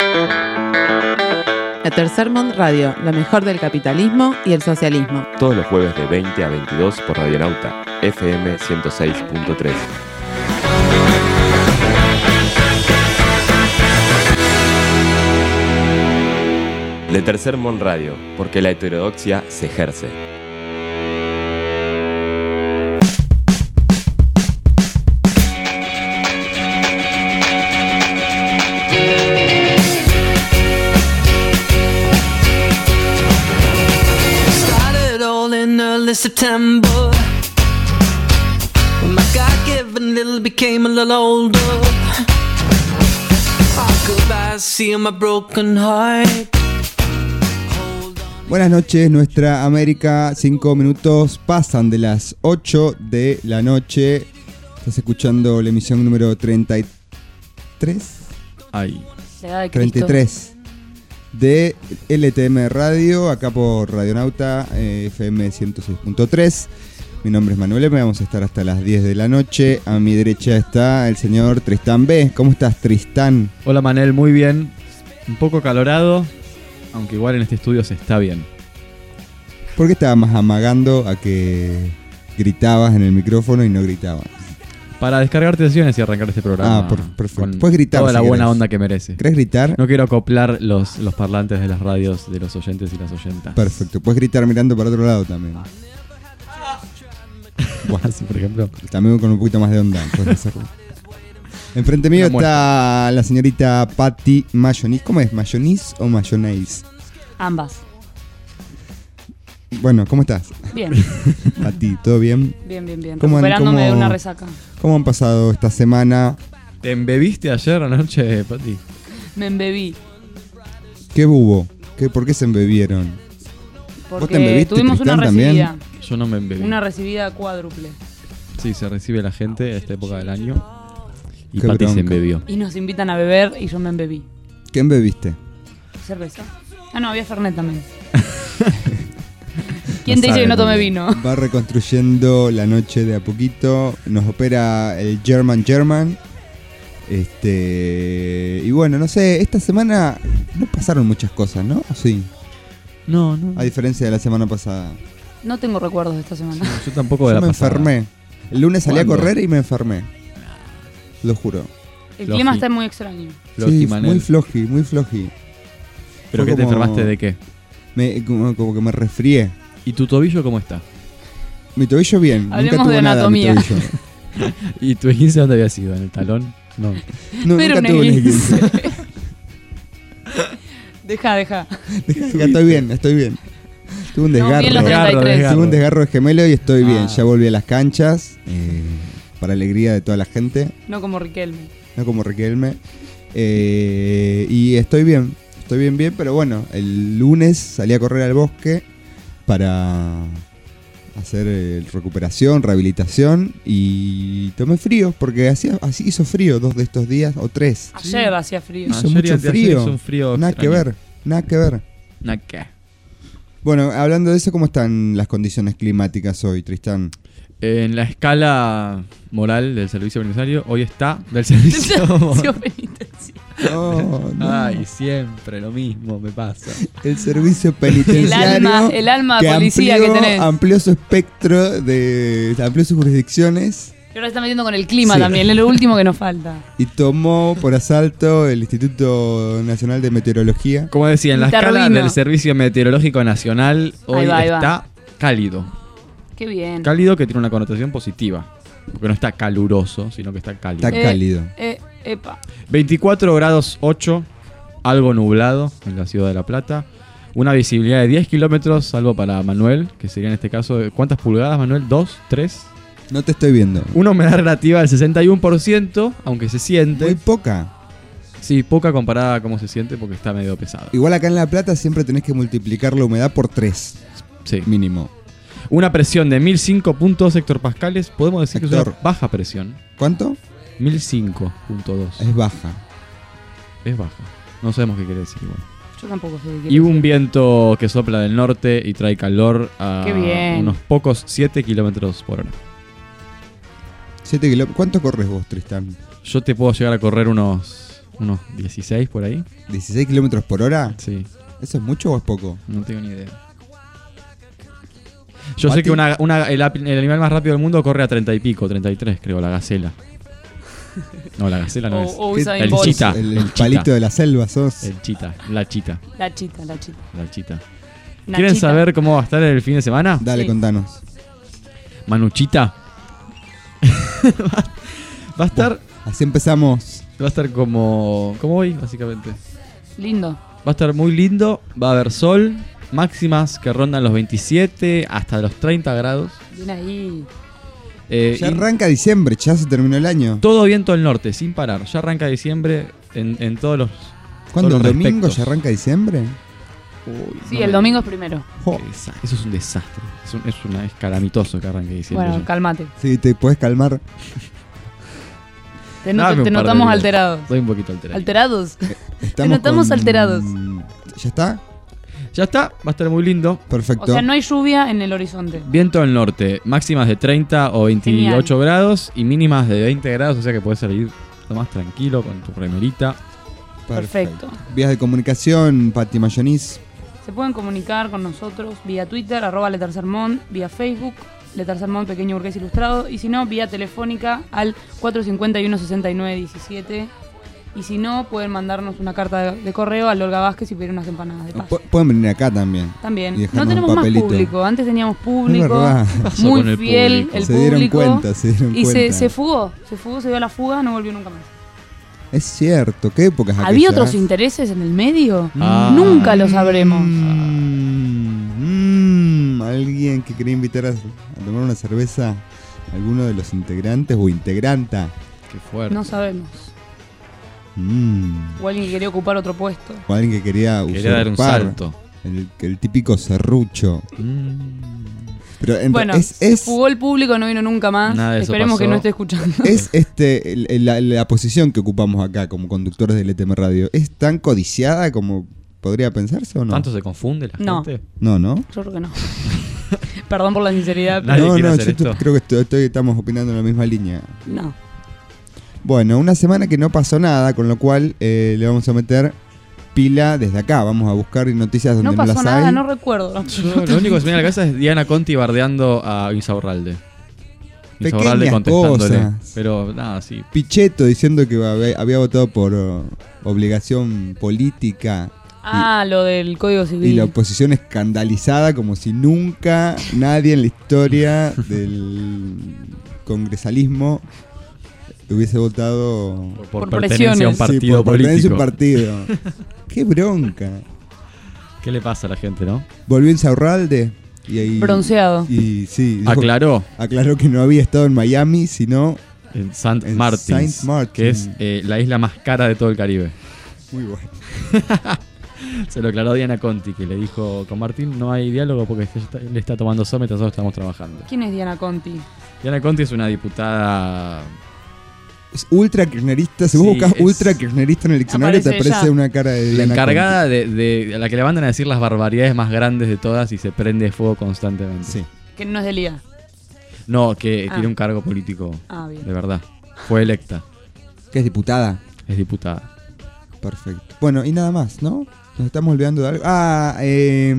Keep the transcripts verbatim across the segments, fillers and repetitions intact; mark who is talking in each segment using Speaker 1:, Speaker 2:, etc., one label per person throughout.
Speaker 1: La Tercer Mundo Radio, lo mejor del capitalismo y el socialismo.
Speaker 2: Todos los jueves de veinte a veintidós por Radionauta, F M ciento seis punto tres. Le Tercer Mundo Radio, porque la heterodoxia se ejerce.
Speaker 3: September, when my God-given little became a little older, how could I see my broken heart?
Speaker 4: Buenas noches, nuestra América. Cinco minutos pasan de las ocho de la noche. Estás escuchando la emisión número treinta y tres.
Speaker 5: Ay.
Speaker 4: treinta y tres. De L T M Radio, acá por Radionauta, eh, F M ciento seis punto tres. Mi nombre es Manuel M. Vamos a estar hasta las diez de la noche. A mi derecha está el señor Tristán B. ¿Cómo estás, Tristán?
Speaker 5: Hola, Manel, muy bien. Un poco acalorado, aunque igual en este estudio se está bien.
Speaker 4: ¿Por qué estabas más amagando a que gritabas en el micrófono y no gritabas?
Speaker 5: Para descargar tensiones y arrancar este programa.
Speaker 4: Ah, por, perfecto.
Speaker 5: Con
Speaker 4: Puedes gritar
Speaker 5: toda
Speaker 4: si
Speaker 5: la buena
Speaker 4: querés.
Speaker 5: onda que merece.
Speaker 4: ¿Querés gritar?
Speaker 5: No quiero acoplar los, los parlantes de las radios de los oyentes y las oyentas.
Speaker 4: Perfecto. Puedes gritar mirando para otro lado también.
Speaker 5: Así, por ejemplo.
Speaker 4: También con un poquito más de onda. Puedes hacerlo. Enfrente mío está la señorita Patti Mayonnaise. ¿Cómo es? ¿Mayonnaise o mayonnaise?
Speaker 6: Ambas.
Speaker 4: Bueno, ¿cómo estás?
Speaker 6: Bien.
Speaker 4: Patti, ¿todo bien?
Speaker 6: Bien, bien, bien.
Speaker 4: ¿Cómo han-
Speaker 6: Recuperándome
Speaker 4: cómo-
Speaker 6: de una resaca.
Speaker 4: ¿Cómo han pasado esta semana?
Speaker 5: ¿Te embebiste ayer anoche, Pati?
Speaker 6: Me embebí.
Speaker 4: ¿Qué hubo? ¿Qué, ¿Por qué se embebieron?
Speaker 6: Porque
Speaker 4: te embebiste,
Speaker 6: tuvimos una
Speaker 4: Tristán, también?
Speaker 6: recibida.
Speaker 5: Yo no me embebí.
Speaker 6: Una recibida cuádruple.
Speaker 5: Sí, se recibe la gente a esta época del año. Y
Speaker 4: Qué
Speaker 5: Pati se
Speaker 4: bronca.
Speaker 5: embebió.
Speaker 6: Y nos invitan a beber y yo me embebí.
Speaker 4: ¿Qué embebiste?
Speaker 6: ¿Cerveza? Ah, no, había Fernet también. ¿Quién te dice que no tomé vino?
Speaker 4: Va reconstruyendo la noche de a poquito. Nos opera el German German. Este. Y bueno, no sé, esta semana no pasaron muchas cosas, ¿no? Sí.
Speaker 5: No, no.
Speaker 4: A diferencia de la semana pasada.
Speaker 6: No tengo recuerdos de esta semana.
Speaker 5: Yo tampoco de
Speaker 4: Yo
Speaker 5: la
Speaker 4: me
Speaker 5: pasada.
Speaker 4: enfermé. El lunes salí a
Speaker 5: ¿Cuándo?
Speaker 4: correr y me enfermé. Lo juro.
Speaker 6: El
Speaker 5: Floji.
Speaker 6: clima está muy extraño.
Speaker 5: Floji,
Speaker 4: Sí,
Speaker 5: Manel.
Speaker 4: muy floji, muy floji.
Speaker 5: ¿Pero
Speaker 4: Fue
Speaker 5: qué te
Speaker 4: como-
Speaker 5: enfermaste de qué?
Speaker 4: Me, como, como que me resfrié.
Speaker 5: ¿Y tu tobillo cómo está?
Speaker 4: Mi tobillo bien. Nunca
Speaker 6: Hablemos
Speaker 4: tuvo
Speaker 6: de
Speaker 4: nada mi
Speaker 6: anatomía.
Speaker 4: tobillo.
Speaker 5: ¿Y tu esguince dónde había sido? ¿En el talón? No.
Speaker 4: No,
Speaker 6: Pero
Speaker 4: nunca
Speaker 6: un
Speaker 4: tuve un
Speaker 6: esguince.
Speaker 4: esguince.
Speaker 6: Deja, deja.
Speaker 4: Ya estoy bien, estoy bien. Tuve un
Speaker 6: No,
Speaker 4: desgarro.
Speaker 6: bien los treinta y tres.
Speaker 4: Tuve un desgarro de gemelo y estoy bien.
Speaker 5: Ah.
Speaker 4: Ya volví a las canchas. eh, para alegría de toda la gente.
Speaker 6: No como Riquelme.
Speaker 4: No como Riquelme. Eh, y estoy bien. Estoy bien, bien. Pero bueno, el lunes salí a correr al bosque para hacer eh, recuperación, rehabilitación. Y tomé frío porque hacía, así hizo frío dos de estos días o tres.
Speaker 6: Ayer hacía frío.
Speaker 4: Hizo
Speaker 5: Ayer y
Speaker 4: mucho
Speaker 5: anteayer
Speaker 4: frío.
Speaker 5: hizo un frío
Speaker 4: Nada que
Speaker 5: extraño.
Speaker 4: ver. Nada que ver.
Speaker 5: Nada que.
Speaker 4: Bueno, hablando de eso, ¿cómo están las condiciones climáticas hoy, Tristán?
Speaker 5: En la escala moral del servicio penitenciario, hoy está del servicio
Speaker 6: Servicio penitenciario.
Speaker 4: No, no.
Speaker 5: Ay, siempre lo mismo me pasa.
Speaker 4: El servicio
Speaker 6: El
Speaker 4: penitenciario
Speaker 6: alma, el alma
Speaker 4: que
Speaker 6: policía
Speaker 4: amplió,
Speaker 6: que tenés.
Speaker 4: amplió su espectro, de amplió sus jurisdicciones
Speaker 6: Y ahora está metiendo con el clima
Speaker 4: Sí.
Speaker 6: también, es lo último que nos falta.
Speaker 4: y tomó por asalto el Instituto Nacional de Meteorología.
Speaker 5: Como decía, en la escala
Speaker 6: Intervino.
Speaker 5: del Servicio Meteorológico Nacional, hoy
Speaker 6: Ahí va, ahí va.
Speaker 5: está cálido.
Speaker 6: Qué bien.
Speaker 5: Cálido que tiene una connotación positiva. Porque no está caluroso, sino que está cálido.
Speaker 4: Está
Speaker 6: Eh,
Speaker 4: cálido.
Speaker 6: Eh, epa.
Speaker 5: veinticuatro grados ocho, algo nublado en la ciudad de La Plata. Una visibilidad de diez kilómetros, salvo para Manuel, que sería en este caso, ¿cuántas pulgadas, Manuel? ¿Dos? ¿Tres?
Speaker 4: No te estoy viendo.
Speaker 5: Una humedad relativa del sesenta y uno por ciento, aunque se siente.
Speaker 4: Muy poca.
Speaker 5: Sí, poca comparada a cómo se siente porque está medio pesado.
Speaker 4: Igual acá en La Plata siempre tenés que multiplicar la humedad por tres,
Speaker 5: Sí.
Speaker 4: mínimo.
Speaker 5: Una presión de mil cinco punto dos hectopascales, podemos decir que es
Speaker 4: Hector.
Speaker 5: una baja presión.
Speaker 4: ¿Cuánto?
Speaker 5: mil cinco punto dos.
Speaker 4: Es baja.
Speaker 5: Es baja. No sabemos qué quiere decir igual.
Speaker 6: Yo tampoco sé qué
Speaker 5: Y
Speaker 6: quiere
Speaker 5: un
Speaker 6: decir.
Speaker 5: viento que sopla del norte y trae calor a
Speaker 6: Qué bien.
Speaker 5: unos pocos siete kilómetros por hora.
Speaker 4: siete kilómetros. ¿Cuánto corres vos, Tristán?
Speaker 5: Yo te puedo llegar a correr unos unos dieciséis por ahí.
Speaker 4: ¿dieciséis kilómetros por hora?
Speaker 5: Sí,
Speaker 4: ¿Eso es mucho o es poco?
Speaker 5: no tengo ni idea. Yo sé
Speaker 4: Mati.
Speaker 5: que una, una, el, ap- el animal más rápido del mundo corre a treinta y pico, treinta y tres creo, la gacela. No, la gacela no
Speaker 6: O,
Speaker 5: es.
Speaker 6: o
Speaker 4: ¿Qué-
Speaker 6: Usain
Speaker 5: el
Speaker 6: Bolt.
Speaker 5: chita.
Speaker 4: El, el
Speaker 5: El
Speaker 4: palito
Speaker 5: chita.
Speaker 4: de la selva sos.
Speaker 5: El chita, la chita,
Speaker 6: La chita, la chita.
Speaker 5: la chita.
Speaker 6: Nachita.
Speaker 5: ¿Quieren saber cómo va a estar el fin de semana?
Speaker 4: Dale,
Speaker 6: Sí.
Speaker 4: contanos.
Speaker 5: Manuchita. va, va a estar,
Speaker 4: Así empezamos.
Speaker 5: va a estar como, como hoy, básicamente.
Speaker 6: Lindo.
Speaker 5: Va a estar muy lindo, va a haber sol, máximas que rondan los veintisiete hasta los treinta grados.
Speaker 6: Bien ahí.
Speaker 5: Eh,
Speaker 4: Ya
Speaker 5: y
Speaker 4: arranca diciembre, ya se terminó el año.
Speaker 5: todo viento del norte, sin parar. Ya arranca diciembre en, en todos los.
Speaker 4: ¿Cuándo?
Speaker 5: todos
Speaker 4: ¿El
Speaker 5: los
Speaker 4: domingo
Speaker 5: respectos.
Speaker 4: ya arranca diciembre?
Speaker 5: Uy,
Speaker 6: Sí,
Speaker 5: no
Speaker 6: el
Speaker 5: me-
Speaker 6: domingo es primero.
Speaker 4: Jo.
Speaker 5: Qué desa- Eso es un desastre. Es, un, es, una, es calamitoso que arranque diciembre.
Speaker 6: Bueno,
Speaker 5: ya.
Speaker 6: cálmate.
Speaker 4: Sí, te puedes calmar.
Speaker 6: Te, not-
Speaker 5: Dame un
Speaker 6: te
Speaker 5: par de
Speaker 6: notamos
Speaker 5: días.
Speaker 6: alterados.
Speaker 5: Estoy un poquito alterado.
Speaker 6: ¿Alterados?
Speaker 4: Estamos
Speaker 6: notamos
Speaker 4: con-
Speaker 6: alterados.
Speaker 4: ¿Ya está?
Speaker 5: Ya está, va a estar muy lindo.
Speaker 4: Perfecto.
Speaker 6: O sea, no hay lluvia en el horizonte.
Speaker 5: Viento del norte, máximas de treinta o veintiocho
Speaker 6: Genial.
Speaker 5: grados y mínimas de veinte grados, o sea que puedes salir lo más tranquilo con tu remerita.
Speaker 6: Perfecto.
Speaker 4: Vías de comunicación, Pati Mayonis.
Speaker 6: Se pueden comunicar con nosotros vía Twitter, arroba Letercermón, vía Facebook, Letercermón Pequeño Burgués Ilustrado, y si no, vía telefónica al cuatro cinco uno, seis nueve uno siete. Y si no, pueden mandarnos una carta de, de correo al Olga Vázquez y pedir unas empanadas de paz.
Speaker 4: Pu- pueden venir acá también.
Speaker 6: También.
Speaker 4: y dejarnos
Speaker 6: No tenemos
Speaker 4: un
Speaker 6: más
Speaker 4: papelito.
Speaker 6: público. Antes teníamos
Speaker 4: Es
Speaker 6: público.
Speaker 4: verdad.
Speaker 5: ¿Qué pasó
Speaker 6: Muy
Speaker 5: con el
Speaker 6: fiel
Speaker 5: público?
Speaker 6: el
Speaker 4: se dieron
Speaker 6: público.
Speaker 4: cuenta, se dieron
Speaker 6: Y se,
Speaker 4: cuenta.
Speaker 6: se fugó. Se fugó, se dio a la fuga, no volvió nunca más.
Speaker 4: Es cierto, ¿qué épocas
Speaker 6: ¿Había
Speaker 4: aquellas?
Speaker 6: otros intereses en el medio?
Speaker 5: Ah.
Speaker 6: Nunca lo sabremos.
Speaker 4: Mm, mm, alguien que quería invitar a, a tomar una cerveza, alguno de los integrantes o integranta.
Speaker 5: Qué fuerte.
Speaker 6: No sabemos.
Speaker 4: Mm,
Speaker 6: O alguien que quería ocupar otro puesto.
Speaker 4: o alguien que quería
Speaker 5: Quería dar un
Speaker 4: usurpar,
Speaker 5: salto.
Speaker 4: El, el típico serrucho.
Speaker 5: Mm.
Speaker 4: Pero en-
Speaker 6: Bueno,
Speaker 4: es,
Speaker 6: se
Speaker 4: es,
Speaker 6: fugó el público, no vino nunca más.
Speaker 5: Nada de eso
Speaker 6: Esperemos que
Speaker 5: pasó.
Speaker 6: no esté escuchando.
Speaker 4: es este el- el- la, la posición que ocupamos acá como conductores del E T M Radio. ¿Es tan codiciada como podría pensarse o no?
Speaker 5: ¿Tanto se confunde la
Speaker 6: No.
Speaker 5: gente?
Speaker 4: No, ¿no?
Speaker 6: Yo creo que no. Perdón por la sinceridad,
Speaker 5: Nadie
Speaker 6: pero
Speaker 4: no,
Speaker 5: quiere
Speaker 4: no,
Speaker 5: hacer
Speaker 4: yo t-
Speaker 5: esto.
Speaker 4: creo que estoy- estoy- estamos opinando en la misma línea.
Speaker 6: no.
Speaker 4: Bueno, una semana que no pasó nada, con lo cual eh, le vamos a meter pila desde acá. Vamos a buscar noticias donde
Speaker 6: No
Speaker 4: no,
Speaker 6: pasó
Speaker 4: las
Speaker 6: nada,
Speaker 4: hay.
Speaker 6: no recuerdo.
Speaker 5: Yo, lo único que se me viene a la cabeza es Diana Conti bardeando a Insaurralde.
Speaker 4: Pequeñas
Speaker 5: Insaurralde contestándole.
Speaker 4: cosas.
Speaker 5: Pero nada, sí.
Speaker 4: Pichetto diciendo que había, había votado por oh, obligación política
Speaker 6: Ah, lo del Código
Speaker 4: y
Speaker 6: Civil.
Speaker 4: la oposición escandalizada como si nunca nadie en la historia del congresalismo hubiese votado
Speaker 5: Por,
Speaker 6: Por
Speaker 5: pertenencia a un
Speaker 6: presiones.
Speaker 5: partido
Speaker 4: sí, por pertenencia
Speaker 5: político.
Speaker 4: a un partido. Qué bronca.
Speaker 5: ¿Qué le pasa a la gente, no?
Speaker 4: Volvió Insaurralde y ahí
Speaker 6: Bronceado.
Speaker 4: y sí, dijo-
Speaker 5: Aclaró
Speaker 4: aclaró que no había estado en Miami, sino
Speaker 5: en Saint
Speaker 4: En
Speaker 5: Martin,
Speaker 4: Saint Martin.
Speaker 5: que es eh, la isla más cara de todo el Caribe.
Speaker 4: muy bueno.
Speaker 5: Se lo aclaró Diana Conti, que le dijo, con Martín no hay diálogo porque ella está- él está tomando sol mientras nosotros estamos trabajando.
Speaker 6: ¿Quién es Diana Conti?
Speaker 5: Diana Conti es una diputada...
Speaker 4: Es ultra kirchnerista. Si vos
Speaker 5: Sí,
Speaker 4: buscas
Speaker 5: es-
Speaker 4: ultra kirchnerista en el diccionario, te
Speaker 6: Aparece
Speaker 4: aparece
Speaker 6: ella.
Speaker 4: una cara de
Speaker 5: La
Speaker 4: Diana
Speaker 5: encargada de, de- a la que le mandan a decir las barbaridades más grandes de todas y se prende fuego constantemente.
Speaker 4: Conti. Sí.
Speaker 6: Que no es del I A.
Speaker 5: No, que
Speaker 6: Ah.
Speaker 5: tiene un cargo político
Speaker 6: Ah, bien.
Speaker 5: de verdad. Fue electa,
Speaker 4: Que es diputada.
Speaker 5: es diputada.
Speaker 4: Perfecto. Bueno, y nada más, ¿no? Nos estamos olvidando de algo. Ah, eh,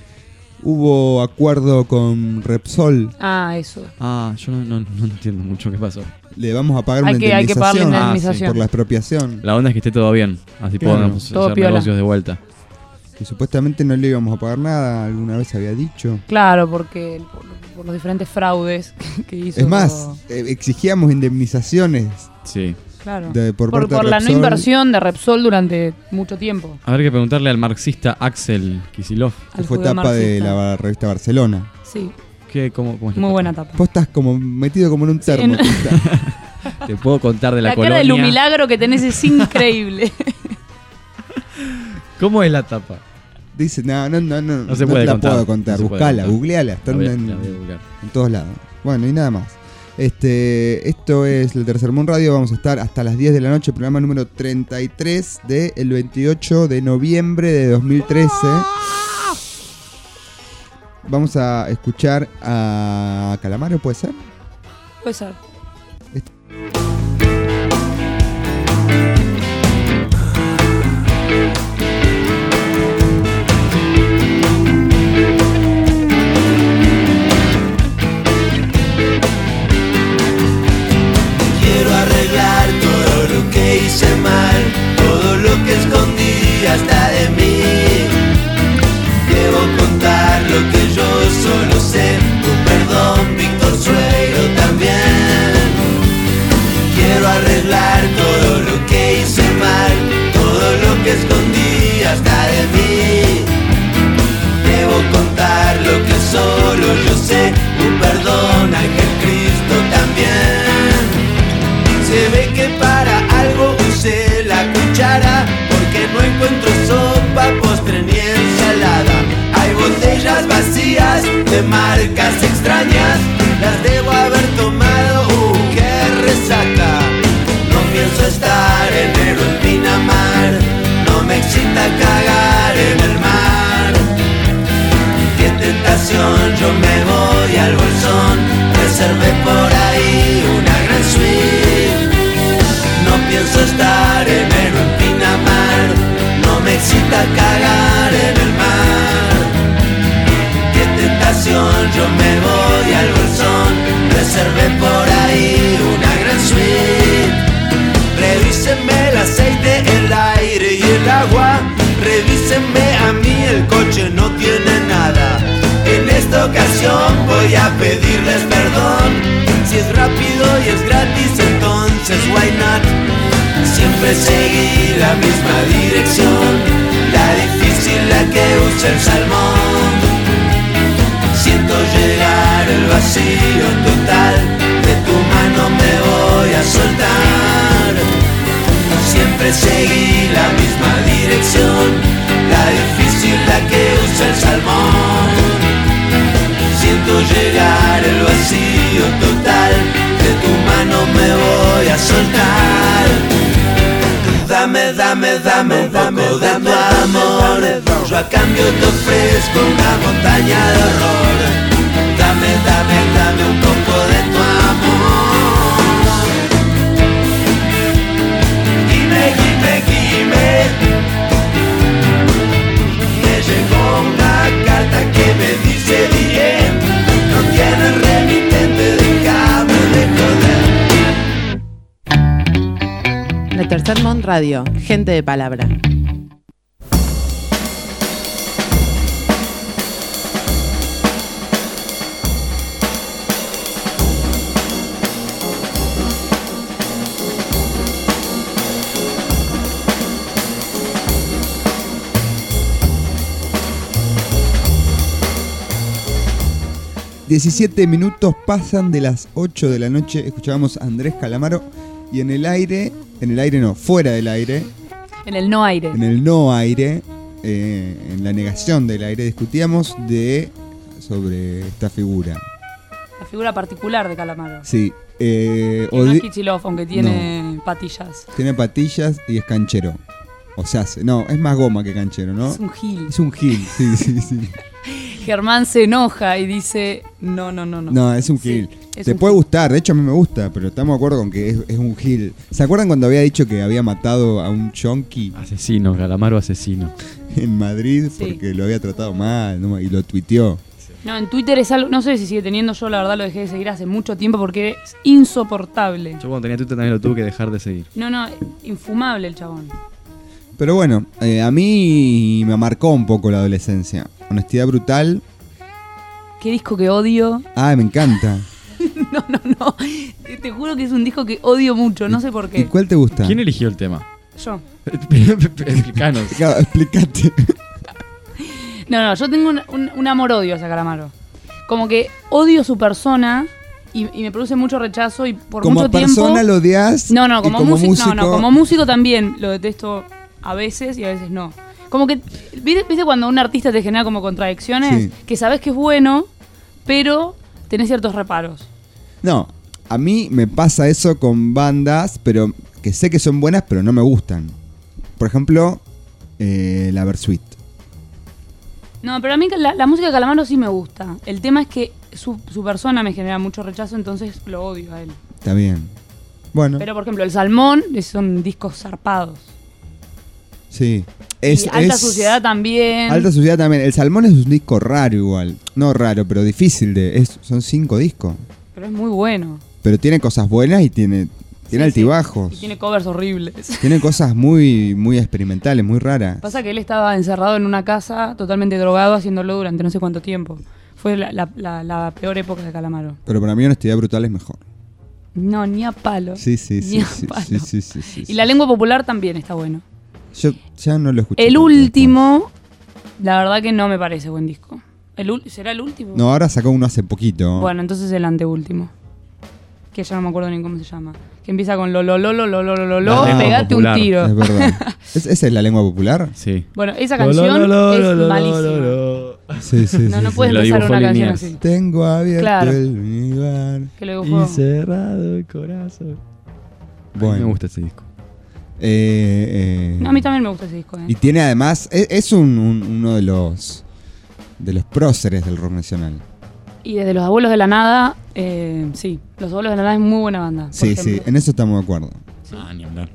Speaker 4: hubo acuerdo con Repsol.
Speaker 6: Ah, eso.
Speaker 5: Ah, yo no, no- no entiendo mucho qué pasó.
Speaker 4: Le vamos a pagar
Speaker 6: Hay
Speaker 4: una
Speaker 6: que, hay que pagarle
Speaker 4: indemnización
Speaker 5: Ah, sí,
Speaker 6: indemnización.
Speaker 4: por la expropiación.
Speaker 5: La onda es que esté todo bien, así
Speaker 4: Claro.
Speaker 5: podemos
Speaker 6: Todo
Speaker 5: hacer
Speaker 6: piola.
Speaker 5: negocios de vuelta.
Speaker 4: Y supuestamente no le íbamos a pagar nada, alguna vez había dicho.
Speaker 6: Claro, porque por, por los diferentes fraudes que hizo.
Speaker 4: Es más, eh, exigíamos indemnizaciones
Speaker 5: Sí.
Speaker 6: claro.
Speaker 4: de- por,
Speaker 6: por,
Speaker 4: parte
Speaker 6: por
Speaker 4: de
Speaker 6: la no
Speaker 4: Repsol.
Speaker 6: inversión de Repsol durante mucho tiempo.
Speaker 5: Habrá que preguntarle al marxista Axel Kicillof.
Speaker 4: Que
Speaker 6: al
Speaker 4: fue
Speaker 6: judío
Speaker 4: tapa de
Speaker 6: marxista.
Speaker 4: la revista Barcelona.
Speaker 6: Sí,
Speaker 5: ¿Qué, cómo, cómo es la
Speaker 6: muy
Speaker 5: tapa?
Speaker 6: buena tapa.
Speaker 4: Vos estás como metido como en un termo.
Speaker 6: en-
Speaker 4: Tita.
Speaker 5: Te puedo contar de la,
Speaker 6: La,
Speaker 5: colonia.
Speaker 6: cara de lo milagro que tenés es increíble.
Speaker 5: ¿Cómo es la tapa?
Speaker 4: Dice, no, no, no, no,
Speaker 5: No se
Speaker 4: no
Speaker 5: puede
Speaker 4: te la
Speaker 5: contar,
Speaker 4: puedo contar.
Speaker 5: no se puede
Speaker 4: Buscala,
Speaker 5: contar.
Speaker 4: googleala,
Speaker 5: La
Speaker 4: están
Speaker 5: voy a-
Speaker 4: en,
Speaker 5: la voy a buscar.
Speaker 4: en todos lados. Bueno, y nada más. Este, esto es el Tercer Mundo Radio. Vamos a estar hasta las diez de la noche, programa número treinta y tres del veintiocho de noviembre de dos mil trece. Vamos a escuchar a Calamaro, ¿puede ser?
Speaker 6: Puede ser.
Speaker 3: cagar en el mar. Qué tentación, yo me voy al bolsón, reservé por ahí una gran suite. No pienso estar enero en Pinamar, no me excita cagar en el mar. Qué tentación, yo me voy al bolsón, reservé por ahí una gran suite. Revísenme el aceite, el aire y el agua, revísenme a mí, el coche no tiene nada. En esta ocasión voy a pedirles perdón, si es rápido y es gratis entonces why not. Siempre seguí la misma dirección, la difícil la que usa el salmón. Siento llegar el vacío total, de tu mano me voy a soltar. Siempre seguí la misma dirección, la difícil la que usa el salmón. Siento llegar el vacío total, de tu mano me voy a soltar. Dame, dame, dame, dame, dame tu amor, yo a cambio te ofrezco una montaña de horror. Dame, dame, dame un poco de tu amor. Dime, dime, dime. Me llegó una carta que me dice bien, no tienes remitente, déjame de joder.
Speaker 1: La Tercer Mont Radio, gente de palabra.
Speaker 4: diecisiete minutos pasan de las ocho de la noche. Escuchábamos a Andrés Calamaro y en el aire, en el aire no, fuera del aire,
Speaker 6: En el no aire.
Speaker 4: en el no aire, eh, en la negación del aire, discutíamos de sobre esta figura.
Speaker 6: La figura particular de Calamaro.
Speaker 4: Sí, eh,
Speaker 6: Que no es
Speaker 4: odi-
Speaker 6: Kicillof, aunque tiene patillas.
Speaker 4: tiene patillas y es canchero. O sea, se- no, es más goma que canchero, ¿no?
Speaker 6: Es un gil.
Speaker 4: Es un gil, sí, sí, sí.
Speaker 6: Germán se enoja y dice, no, no, no, no.
Speaker 4: No, es un
Speaker 6: Sí,
Speaker 4: gil.
Speaker 6: es
Speaker 4: Te
Speaker 6: un
Speaker 4: puede
Speaker 6: gil.
Speaker 4: gustar, de hecho a mí me gusta, pero estamos de acuerdo con que es, es un gil. ¿Se acuerdan cuando había dicho que había matado a un chonky
Speaker 5: Asesino, Calamaro asesino.
Speaker 4: en Madrid
Speaker 6: Sí.
Speaker 4: porque lo había tratado mal, ¿no? Y lo tuiteó?
Speaker 6: No, en Twitter es algo, no sé si sigue teniendo, yo la verdad lo dejé de seguir hace mucho tiempo porque es insoportable.
Speaker 5: Yo cuando tenía Twitter también lo tuve que dejar de seguir.
Speaker 6: No, no, infumable el chabón.
Speaker 4: Pero bueno, eh, a mí me marcó un poco la adolescencia. Honestidad brutal.
Speaker 6: Qué disco que odio.
Speaker 4: Ah, me encanta.
Speaker 6: No, no, no. Te juro que es un disco que odio mucho, no sé por
Speaker 4: ¿Y
Speaker 6: qué.
Speaker 4: cuál te gusta?
Speaker 5: ¿Quién eligió el tema?
Speaker 6: Yo.
Speaker 5: Explicanos.
Speaker 4: Claro, explícate.
Speaker 6: No, no, yo tengo un, un- un amor-odio hacia Calamaro. Como que odio su persona y, y me produce mucho rechazo y por
Speaker 4: Como
Speaker 6: mucho
Speaker 4: persona
Speaker 6: tiempo...
Speaker 4: lo odias.
Speaker 6: No, no,
Speaker 4: y
Speaker 6: como,
Speaker 4: como
Speaker 6: músico,
Speaker 4: músico.
Speaker 6: no, no, como músico también lo detesto a veces y a veces no. Como que, ¿viste, viste cuando un artista te genera como contradicciones?
Speaker 4: Sí.
Speaker 6: Que sabes que es bueno, pero tenés ciertos reparos.
Speaker 4: No, a mí me pasa eso con bandas, pero que sé que son buenas, pero no me gustan. Por ejemplo, eh, la Versuit.
Speaker 6: No, pero a mí la, la música de Calamaro sí me gusta. El tema es que su, su persona me genera mucho rechazo, entonces lo odio a él.
Speaker 4: Está bien. Bueno,
Speaker 6: Pero por ejemplo, El Salmón son discos zarpados.
Speaker 4: sí. Es,
Speaker 6: y Alta
Speaker 4: es-
Speaker 6: Suciedad también.
Speaker 4: Alta Suciedad también. El Salmón es un disco raro igual. No raro, pero difícil de... Es, son cinco discos.
Speaker 6: Pero es muy bueno.
Speaker 4: Pero tiene cosas buenas y tiene, tiene
Speaker 6: Sí, sí.
Speaker 4: altibajos.
Speaker 6: Y tiene covers horribles.
Speaker 4: Tiene cosas muy, muy experimentales, muy raras.
Speaker 6: Pasa que él estaba encerrado en una casa, totalmente drogado, haciéndolo durante no sé cuánto tiempo. Fue la, la- la- la peor época de Calamaro.
Speaker 4: Pero para mí Honestidad Brutal es mejor.
Speaker 6: No, ni a palo.
Speaker 4: Sí, sí,
Speaker 6: Ni
Speaker 4: sí.
Speaker 6: a
Speaker 4: Sí,
Speaker 6: palo.
Speaker 4: sí, sí, sí, sí,
Speaker 6: Y
Speaker 4: sí.
Speaker 6: la lengua popular también está bueno.
Speaker 4: Yo ya no lo escuché.
Speaker 6: El
Speaker 4: tanto
Speaker 6: último, la verdad que no me parece buen disco. El ul- ¿Será el último?
Speaker 4: después. No, ahora sacó uno hace poquito.
Speaker 6: Bueno, entonces el anteúltimo. Que ya no me acuerdo ni cómo se llama. Que empieza con lo, lo, lo, lo, lo, lo, lo, lo,
Speaker 5: La
Speaker 6: lo,
Speaker 5: lengua
Speaker 6: pegate
Speaker 5: popular.
Speaker 6: un tiro.
Speaker 4: Es verdad. ¿Es- ¿Esa es la lengua popular?
Speaker 5: Sí.
Speaker 6: Bueno, esa canción es malísima.
Speaker 4: Sí, sí,
Speaker 6: No,
Speaker 4: sí.
Speaker 6: no
Speaker 4: sí.
Speaker 6: puedes
Speaker 5: Lo
Speaker 6: empezar
Speaker 5: dibujó
Speaker 6: una canción
Speaker 5: Liniers.
Speaker 6: así.
Speaker 4: Tengo abierto
Speaker 6: Claro.
Speaker 4: el lugar.
Speaker 6: Que lo dibujó.
Speaker 5: Y cerrado el corazón.
Speaker 4: Bueno.
Speaker 5: Me gusta ese disco.
Speaker 4: Eh, eh,
Speaker 6: No, a mí también me gusta ese disco. ¿eh?
Speaker 4: Y tiene además, es, es un, un- uno de los de los próceres del rock nacional.
Speaker 6: Y desde Los Abuelos de la Nada, eh, sí, Los Abuelos de la Nada es muy buena banda. por
Speaker 4: Sí, sí,
Speaker 6: ejemplo.
Speaker 4: en eso estamos de acuerdo.
Speaker 5: Ah, ni hablar.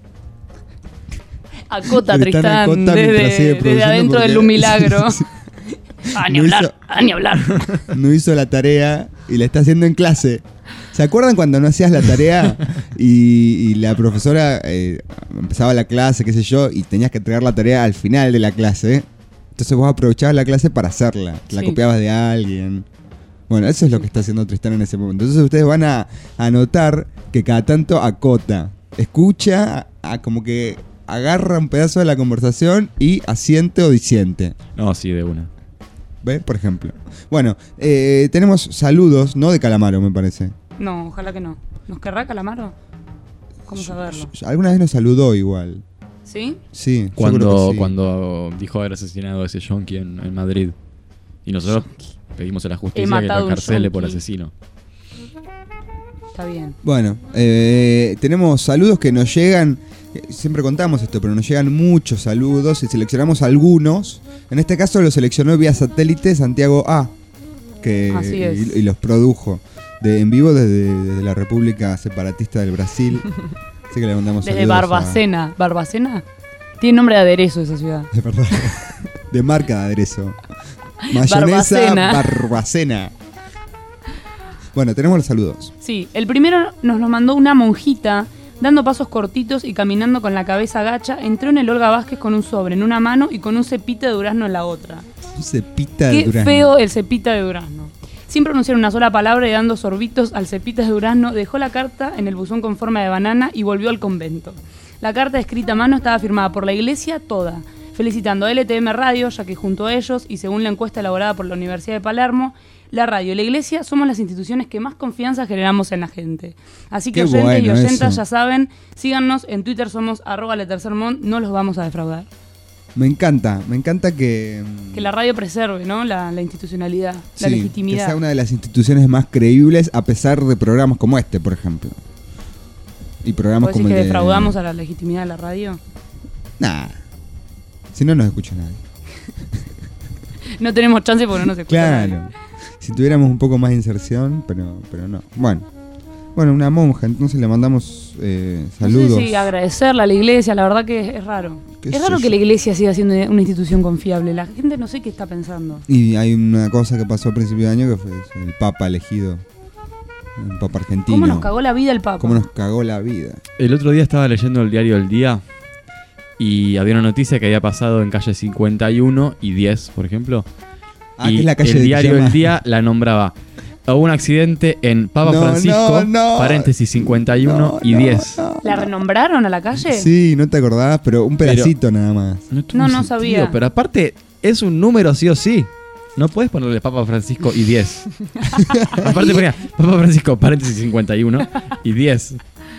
Speaker 6: Acota
Speaker 4: Están
Speaker 6: Tristán,
Speaker 4: acota mientras sigue
Speaker 6: desde, desde
Speaker 4: produciendo
Speaker 6: adentro
Speaker 4: porque-
Speaker 6: del Un Milagro.
Speaker 4: Sí,
Speaker 6: Ah, ni
Speaker 4: No
Speaker 6: hablar,
Speaker 4: hizo-
Speaker 6: ah, ni hablar.
Speaker 4: No hizo la tarea y la está haciendo en clase. ¿Se acuerdan cuando no hacías la tarea y, y la profesora eh, empezaba la clase, qué sé yo, y tenías que entregar la tarea al final de la clase? Entonces vos aprovechabas la clase para hacerla. La
Speaker 6: Sí.
Speaker 4: copiabas de alguien. Bueno, eso es lo que está haciendo Tristán en ese momento. Entonces ustedes van a, a notar que cada tanto acota, escucha, a- a como que agarra un pedazo de la conversación y asiente o disiente.
Speaker 5: No, sí, de una.
Speaker 4: ¿Ve? Por ejemplo. Bueno, eh, tenemos saludos, no de Calamaro, me parece.
Speaker 6: No, ojalá que no. ¿Nos querrá Calamaro? ¿Cómo saberlo?
Speaker 4: Alguna vez nos saludó igual.
Speaker 6: ¿Sí?
Speaker 4: Sí, yo creo
Speaker 5: Cuando,
Speaker 4: que sí.
Speaker 5: cuando dijo haber asesinado a ese yonki en, en Madrid. Y nosotros pedimos a la
Speaker 6: He
Speaker 5: justicia que
Speaker 6: matado
Speaker 5: lo
Speaker 6: un
Speaker 5: encarcele por
Speaker 6: yonki.
Speaker 5: asesino.
Speaker 6: Está bien.
Speaker 4: Bueno, eh, tenemos saludos que nos llegan. eh, Siempre contamos esto, pero nos llegan muchos saludos y seleccionamos algunos. En este caso lo seleccionó vía satélite Santiago A, que
Speaker 6: Así es.
Speaker 4: y, y los produjo de en vivo desde, desde la República Separatista del Brasil. Así que le mandamos
Speaker 6: Desde
Speaker 4: saludos a-
Speaker 6: Barbacena. ¿Barbacena? Tiene nombre de aderezo esa ciudad.
Speaker 4: De verdad. De marca de aderezo. Mayonesa
Speaker 6: Barbacena.
Speaker 4: Barbacena. Bueno, tenemos los saludos.
Speaker 6: Sí, el primero nos lo mandó una monjita, dando pasos cortitos y caminando con la cabeza gacha. Entró en el Olga Vázquez con un sobre en una mano y con un cepita de durazno en la otra.
Speaker 4: Un cepita de
Speaker 6: Qué
Speaker 4: durazno.
Speaker 6: feo el cepita de durazno. Sin pronunciar una sola palabra y dando sorbitos al cepita de durazno, dejó la carta en el buzón con forma de banana y volvió al convento. La carta escrita a mano estaba firmada por la iglesia toda, felicitando a L T M Radio, ya que junto a ellos, y según la encuesta elaborada por la Universidad de Palermo, la radio y la iglesia somos las instituciones que más confianza generamos en la gente. Así que
Speaker 4: Qué
Speaker 6: oyentes y
Speaker 4: bueno
Speaker 6: oyentas
Speaker 4: eso.
Speaker 6: ya saben, síganos, en Twitter somos arroba letercermont, no los vamos a defraudar.
Speaker 4: Me encanta, me encanta que. mm,
Speaker 6: Que la radio preserve, ¿no? La, la institucionalidad, la
Speaker 4: sí,
Speaker 6: legitimidad.
Speaker 4: que sea una de las instituciones más creíbles a pesar de programas como este, por ejemplo. Y programas
Speaker 6: ¿Vos
Speaker 4: como
Speaker 6: decís
Speaker 4: el
Speaker 6: que
Speaker 4: de...
Speaker 6: defraudamos a la legitimidad de la radio?
Speaker 4: Nah. Si no nos escucha nadie.
Speaker 6: No tenemos chance porque no nos escucha
Speaker 4: Claro.
Speaker 6: nadie.
Speaker 4: Si tuviéramos un poco más de inserción, pero, pero no. Bueno. Bueno, una monja, entonces le mandamos eh, saludos.
Speaker 6: No sé si agradecerle a la iglesia, la verdad que es, es raro.
Speaker 4: ¿Qué
Speaker 6: Es
Speaker 4: sé
Speaker 6: raro
Speaker 4: yo?
Speaker 6: que la iglesia siga siendo una institución confiable. La gente no sé qué está pensando.
Speaker 4: Y hay una cosa que pasó a principio de año que fue el Papa elegido. Un Papa argentino.
Speaker 6: ¿Cómo nos cagó la vida el Papa?
Speaker 4: ¿Cómo nos cagó la vida?
Speaker 5: El otro día estaba leyendo el diario El Día y había una noticia que había pasado en calle cincuenta y uno y diez, por ejemplo.
Speaker 4: Ah,
Speaker 5: y
Speaker 4: que es la calle
Speaker 5: el
Speaker 4: de
Speaker 5: diario
Speaker 4: Llama.
Speaker 5: El Día la nombraba. Hubo un accidente en Papa
Speaker 4: No,
Speaker 5: Francisco,
Speaker 4: no, no.
Speaker 5: paréntesis cincuenta y uno
Speaker 4: No,
Speaker 5: y
Speaker 4: no,
Speaker 5: diez.
Speaker 4: no.
Speaker 6: ¿La renombraron a la calle?
Speaker 4: Sí, no te acordabas, pero un pedacito nada más.
Speaker 5: tuvo
Speaker 6: No, no
Speaker 5: sentido,
Speaker 6: sabía.
Speaker 5: Pero aparte, es un número sí o sí. No puedes ponerle Papa Francisco y diez. Aparte ponía Papa Francisco, paréntesis cincuenta y uno y diez.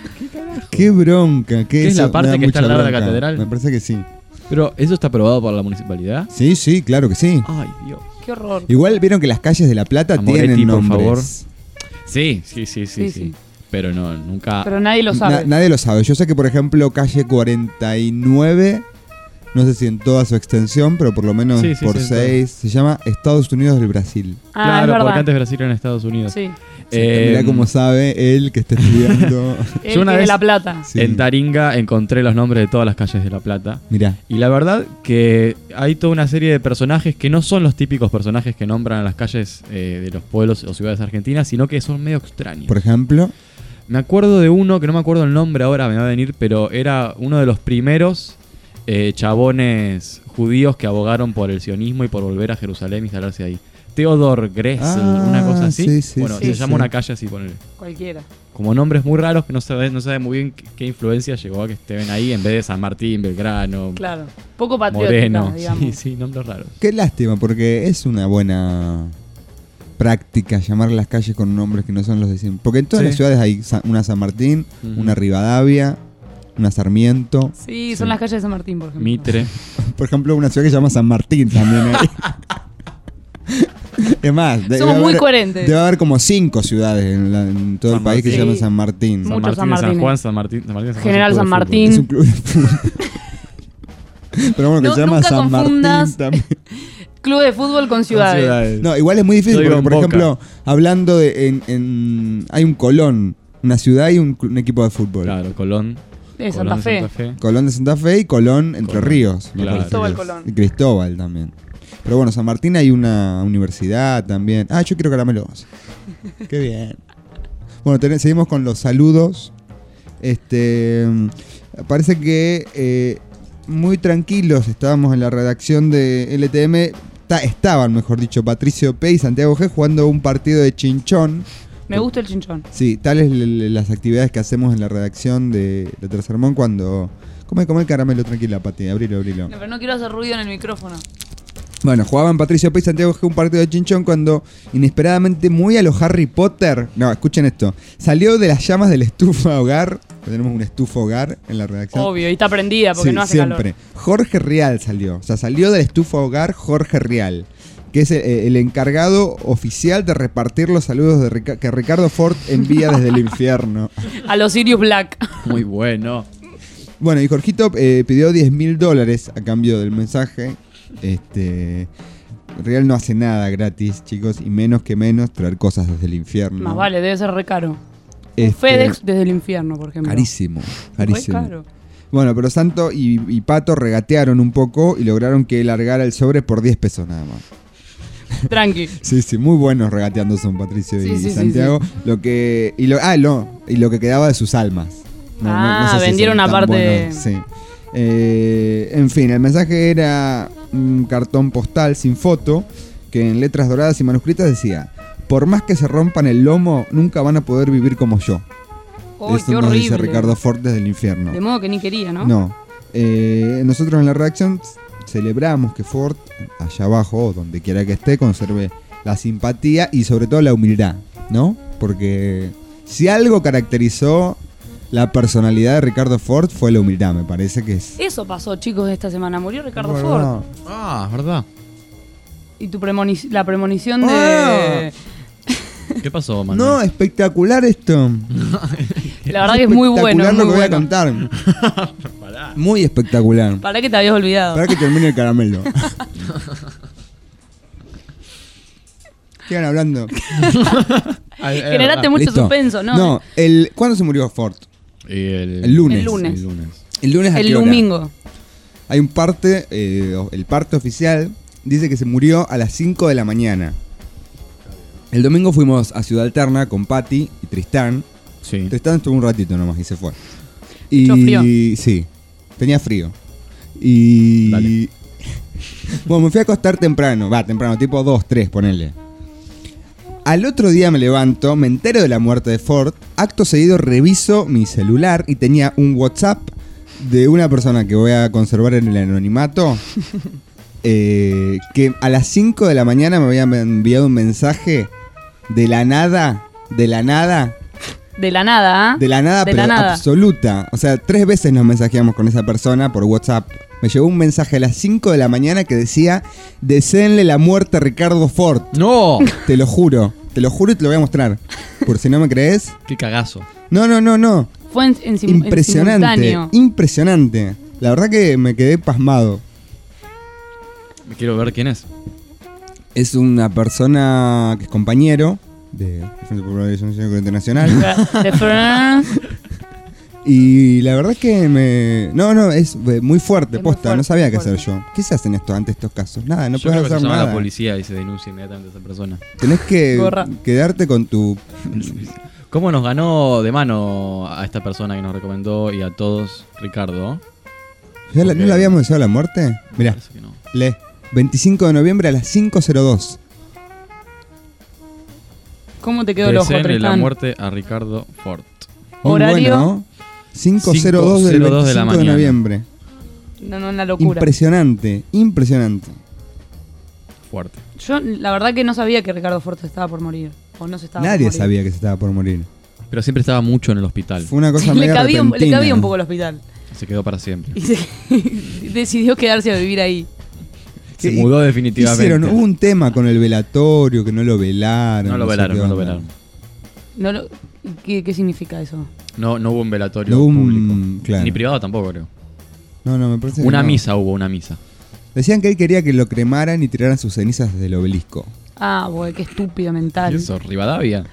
Speaker 4: Qué bronca.
Speaker 5: ¿Qué es
Speaker 4: eso
Speaker 5: la parte
Speaker 4: me da
Speaker 5: que está al
Speaker 4: mucha
Speaker 5: lado de la
Speaker 4: bronca.
Speaker 5: catedral?
Speaker 4: Me parece que sí.
Speaker 5: Pero, ¿eso está aprobado por la municipalidad?
Speaker 4: Sí, sí, claro que sí.
Speaker 5: Ay, Dios.
Speaker 6: Qué horror.
Speaker 4: Igual vieron que las calles de La Plata
Speaker 5: Amoretti,
Speaker 4: tienen
Speaker 5: por
Speaker 4: nombres.
Speaker 5: favor. Sí, sí, sí, sí,
Speaker 6: Sí,
Speaker 5: sí.
Speaker 6: sí.
Speaker 5: Pero no, nunca.
Speaker 6: Pero nadie lo sabe.
Speaker 4: Na- nadie lo sabe. Yo sé que, por ejemplo, calle cuarenta y nueve, no sé si en toda su extensión, pero por lo menos
Speaker 5: Sí, sí,
Speaker 4: por
Speaker 5: sí, en
Speaker 4: seis, se llama Estados Unidos del Brasil.
Speaker 6: ah, es
Speaker 5: claro,
Speaker 6: verdad.
Speaker 5: porque antes Brasil era en Estados Unidos.
Speaker 6: Sí.
Speaker 5: Eh,
Speaker 4: Mirá cómo sabe él que está estudiando.
Speaker 6: El
Speaker 5: Yo una
Speaker 6: que de
Speaker 5: vez-
Speaker 6: La Plata.
Speaker 4: Sí.
Speaker 5: En Taringa encontré los nombres de todas las calles de La Plata.
Speaker 4: Mirá.
Speaker 5: Y la verdad que hay toda una serie de personajes que no son los típicos personajes que nombran a las calles eh, de los pueblos o ciudades argentinas, sino que son medio extraños.
Speaker 4: Por ejemplo,
Speaker 5: Me acuerdo de uno, que no me acuerdo el nombre ahora, me va a venir, pero era uno de los primeros eh, chabones judíos que abogaron por el sionismo y por volver a Jerusalén e instalarse ahí. Theodor Gressel,
Speaker 4: Ah,
Speaker 5: una cosa así.
Speaker 4: sí, sí,
Speaker 5: bueno,
Speaker 6: sí,
Speaker 5: se
Speaker 6: sí.
Speaker 5: llama una calle así, ponele.
Speaker 6: Cualquiera.
Speaker 5: Como nombres muy raros que no sabe, no sabe muy bien qué, qué influencia llegó a que estén ahí en vez de San Martín, Belgrano,
Speaker 6: Claro. Poco patriótica,
Speaker 5: Moreno.
Speaker 6: digamos.
Speaker 5: Sí, sí, nombres raros.
Speaker 4: qué lástima, porque es una buena práctica llamar las calles con nombres que no son los de siempre. Porque en todas
Speaker 5: Sí.
Speaker 4: las ciudades hay sa- una San Martín,
Speaker 5: Ujú.
Speaker 4: una Rivadavia, una Sarmiento.
Speaker 6: Sí, son
Speaker 5: Sí.
Speaker 6: las calles de San Martín, por ejemplo.
Speaker 5: Mitre.
Speaker 4: Por ejemplo, una ciudad que se llama San Martín también. hay. Es más, debe
Speaker 6: Somos muy
Speaker 4: haber-
Speaker 6: coherentes.
Speaker 4: Debe haber como cinco ciudades en, la- en todo
Speaker 5: San
Speaker 4: el país que se
Speaker 6: Martín.
Speaker 4: llaman San Martín.
Speaker 6: Muchos
Speaker 5: San
Speaker 6: San
Speaker 5: Martín, San
Speaker 6: Martínez.
Speaker 5: Juan, San Martín, San Martín, San Juan.
Speaker 6: General
Speaker 5: es un
Speaker 6: San
Speaker 5: club de
Speaker 6: Martín.
Speaker 4: Es un club de fútbol. Pero bueno, que
Speaker 6: No,
Speaker 4: se llama
Speaker 6: nunca
Speaker 4: San
Speaker 6: confundas
Speaker 4: Martín también.
Speaker 6: Club de fútbol con
Speaker 5: fútbol.
Speaker 6: ciudades.
Speaker 5: Ciudades.
Speaker 4: No, igual es muy difícil
Speaker 5: Yo digo
Speaker 4: porque, por
Speaker 5: en Boca.
Speaker 4: ejemplo, hablando de. En, en- hay un Colón, una ciudad y un, cl- un equipo de fútbol.
Speaker 5: Claro, Colón.
Speaker 6: De
Speaker 5: Colón
Speaker 6: Santa
Speaker 5: de
Speaker 6: Fe.
Speaker 5: Santa Fe.
Speaker 4: Colón de Santa Fe y Colón Entre
Speaker 5: Colón.
Speaker 4: Ríos. me
Speaker 5: Claro.
Speaker 4: parece
Speaker 6: Cristóbal
Speaker 4: que es.
Speaker 6: Colón.
Speaker 4: Y Cristóbal también. Pero bueno, San Martín hay una universidad también. Ah, yo quiero caramelos. Qué bien. Bueno, ten- seguimos con los saludos. Este. Parece que eh, muy tranquilos estábamos en la redacción de L T M. Ta- estaban, mejor dicho, Patricio P. y Santiago G. jugando un partido de chinchón.
Speaker 6: Me gusta el chinchón.
Speaker 4: Sí, tales l- l- las actividades que hacemos en la redacción de, de Tercer Mon cuando... Come, come el caramelo, tranquila, Pati, abrilo, abrilo.
Speaker 6: No, pero no quiero hacer ruido en el micrófono.
Speaker 4: Bueno, jugaban Patricio P. y Santiago G. un partido de chinchón cuando, inesperadamente, muy a los Harry Potter... No, escuchen esto. Salió de las llamas del estufa hogar. Tenemos un estufa hogar en la redacción.
Speaker 6: Obvio, y está prendida porque
Speaker 4: Sí,
Speaker 6: no hace
Speaker 4: siempre.
Speaker 6: calor.
Speaker 4: Jorge Rial salió. O sea, salió del estufa hogar Jorge Rial, que es el, el encargado oficial de repartir los saludos de Rica- que Ricardo Ford envía desde el infierno.
Speaker 6: A los Sirius Black.
Speaker 5: Muy bueno.
Speaker 4: Bueno, y Jorgito eh, pidió diez mil dólares a cambio del mensaje. Este. Real no hace nada gratis, chicos, y menos que menos traer cosas desde el infierno.
Speaker 6: Más vale, debe ser re caro.
Speaker 4: Este,
Speaker 6: FedEx desde el infierno, por ejemplo.
Speaker 4: Carísimo, carísimo.
Speaker 6: Re caro.
Speaker 4: Bueno, pero Santo y, y Pato regatearon un poco y lograron que largara el sobre por diez pesos nada más.
Speaker 6: Tranqui.
Speaker 4: Sí, sí, muy buenos regateando son Patricio
Speaker 6: Sí,
Speaker 4: y
Speaker 6: sí, sí,
Speaker 4: Santiago. Lo que y lo ah, no, y lo que quedaba de sus almas.
Speaker 6: Ah, vendieron
Speaker 4: son
Speaker 6: una
Speaker 4: tan
Speaker 6: parte-
Speaker 4: buenos, sí. Eh, en fin, el mensaje era un cartón postal sin foto que en letras doradas y manuscritas decía: por más que se rompan el lomo, nunca van a poder vivir como yo.
Speaker 6: Uy,
Speaker 4: Eso
Speaker 6: qué
Speaker 4: nos dice
Speaker 6: horrible.
Speaker 4: Ricardo Ford desde el infierno.
Speaker 6: De modo que ni quería, ¿no?
Speaker 4: No. Eh, nosotros en la redacción celebramos que Ford, allá abajo, o donde quiera que esté, conserve la simpatía y sobre todo la humildad, ¿no? Porque si algo caracterizó la personalidad de Ricardo Ford fue la humildad, me parece que es...
Speaker 6: Eso pasó, chicos, esta semana. Murió Ricardo
Speaker 4: Bueno,
Speaker 6: Ford.
Speaker 5: Ah, ¿verdad?
Speaker 6: Y tu premoni- la premonición de...
Speaker 4: Ah.
Speaker 5: ¿Qué pasó, Manuel?
Speaker 4: No, espectacular esto.
Speaker 6: La verdad que es muy bueno.
Speaker 4: Espectacular
Speaker 6: es
Speaker 4: lo
Speaker 6: muy
Speaker 4: que voy a
Speaker 6: bueno.
Speaker 4: contar. Muy espectacular.
Speaker 6: ¿Para qué te habías olvidado?
Speaker 4: Para que termine el caramelo. Sigan hablando.
Speaker 6: Generaste mucho
Speaker 4: ¿Listo?
Speaker 6: suspenso, ¿no?
Speaker 4: No, el, ¿cuándo se murió Ford?
Speaker 5: Y el,
Speaker 4: El lunes.
Speaker 6: El lunes.
Speaker 5: El lunes.
Speaker 4: El lunes a
Speaker 6: El
Speaker 4: qué hora?
Speaker 6: domingo.
Speaker 4: Hay un parte, eh, el parte oficial dice que se murió a las cinco de la mañana. El domingo fuimos a Ciudad Alterna con Patti y Tristán.
Speaker 5: Sí.
Speaker 4: Tristán estuvo un ratito nomás y se fue. Y
Speaker 6: Echó frío.
Speaker 4: sí, tenía frío. Y
Speaker 5: Dale.
Speaker 4: bueno, me fui a acostar temprano, va, temprano, tipo dos, tres, ponele. Al otro día me levanto, me entero de la muerte de Ford, acto seguido reviso mi celular y tenía un WhatsApp de una persona que voy a conservar en el anonimato, eh, que a las cinco de la mañana me había enviado un mensaje de la nada, de la nada,
Speaker 6: De la nada, ¿ah?
Speaker 4: de la nada,
Speaker 6: De
Speaker 4: pero
Speaker 6: la nada.
Speaker 4: absoluta. O sea, tres veces nos mensajeamos con esa persona por WhatsApp. Me llegó un mensaje a las cinco de la mañana que decía: deseenle la muerte a Ricardo Ford.
Speaker 5: ¡No!
Speaker 4: Te lo juro, te lo juro y te lo voy a mostrar. Por si no me crees.
Speaker 5: ¡Qué cagazo!
Speaker 4: No, no, no, no.
Speaker 6: Fue en, en sim- en
Speaker 4: Impresionante,
Speaker 6: simultáneo.
Speaker 4: impresionante. La verdad que me quedé pasmado.
Speaker 5: Me quiero ver quién es.
Speaker 4: Es una persona que es compañero de Frente Popular de Asociación Internacional.
Speaker 6: De France.
Speaker 4: Y la verdad que me... No, no, es eh, muy fuerte,
Speaker 6: Es muy
Speaker 4: posta. no
Speaker 6: fuerte,
Speaker 4: sabía
Speaker 6: muy
Speaker 4: qué hacer
Speaker 6: fuerte.
Speaker 4: yo. ¿Qué se hacen esto ante estos casos? Nada, no
Speaker 5: Yo creo
Speaker 4: puedes
Speaker 5: que se
Speaker 4: hacer
Speaker 5: llama a
Speaker 4: nada.
Speaker 5: la policía y se denuncia inmediatamente a esa persona.
Speaker 4: Tenés que
Speaker 6: Gorra.
Speaker 4: quedarte con tu...
Speaker 5: ¿Cómo nos ganó de mano a esta persona que nos recomendó y a todos Ricardo?
Speaker 4: ¿Ya la- ¿No
Speaker 5: Ok.
Speaker 4: le habíamos deseado la muerte? Mirá,
Speaker 5: Parece que no.
Speaker 4: lee. veinticinco de noviembre a las cinco cero dos.
Speaker 6: ¿Cómo te quedó el ojo,
Speaker 5: Deseenle la
Speaker 6: Tristán?
Speaker 5: muerte a Ricardo Ford.
Speaker 4: Muy
Speaker 6: Horario.
Speaker 4: bueno, ¿no? cinco cero dos del
Speaker 5: cinco cero dos de la
Speaker 4: veinticinco de
Speaker 5: mañana.
Speaker 4: noviembre.
Speaker 6: No, no, una locura.
Speaker 4: Impresionante, impresionante.
Speaker 5: Fuerte.
Speaker 6: Yo, la verdad que no sabía que Ricardo Ford estaba por morir. O no se estaba
Speaker 4: Nadie
Speaker 6: por morir.
Speaker 4: sabía que se estaba por morir.
Speaker 5: Pero siempre estaba mucho en el hospital.
Speaker 4: Fue una cosa
Speaker 6: le,
Speaker 4: medio
Speaker 6: cabía un, le
Speaker 4: repentina.
Speaker 6: cabía un poco el hospital.
Speaker 5: Se quedó para siempre.
Speaker 6: Y se- decidió quedarse a vivir ahí.
Speaker 5: Se
Speaker 4: ¿Qué-
Speaker 5: mudó definitivamente.
Speaker 4: Hicieron, hubo un tema con el velatorio, que no lo velaron.
Speaker 5: No lo
Speaker 4: sé
Speaker 5: velaron,
Speaker 4: qué
Speaker 5: no lo
Speaker 4: onda.
Speaker 5: velaron.
Speaker 6: No lo- ¿qué, ¿Qué significa eso?
Speaker 5: No, no hubo un velatorio
Speaker 4: No hubo un-
Speaker 5: público.
Speaker 4: claro.
Speaker 5: Ni privado tampoco, creo.
Speaker 4: No, no, me parece que
Speaker 5: Una
Speaker 4: no.
Speaker 5: misa hubo, una misa.
Speaker 4: Decían que él quería que lo cremaran y tiraran sus cenizas desde el obelisco.
Speaker 6: Ah, güey, qué estúpido mental.
Speaker 5: ¿Y eso? ¿Rivadavia?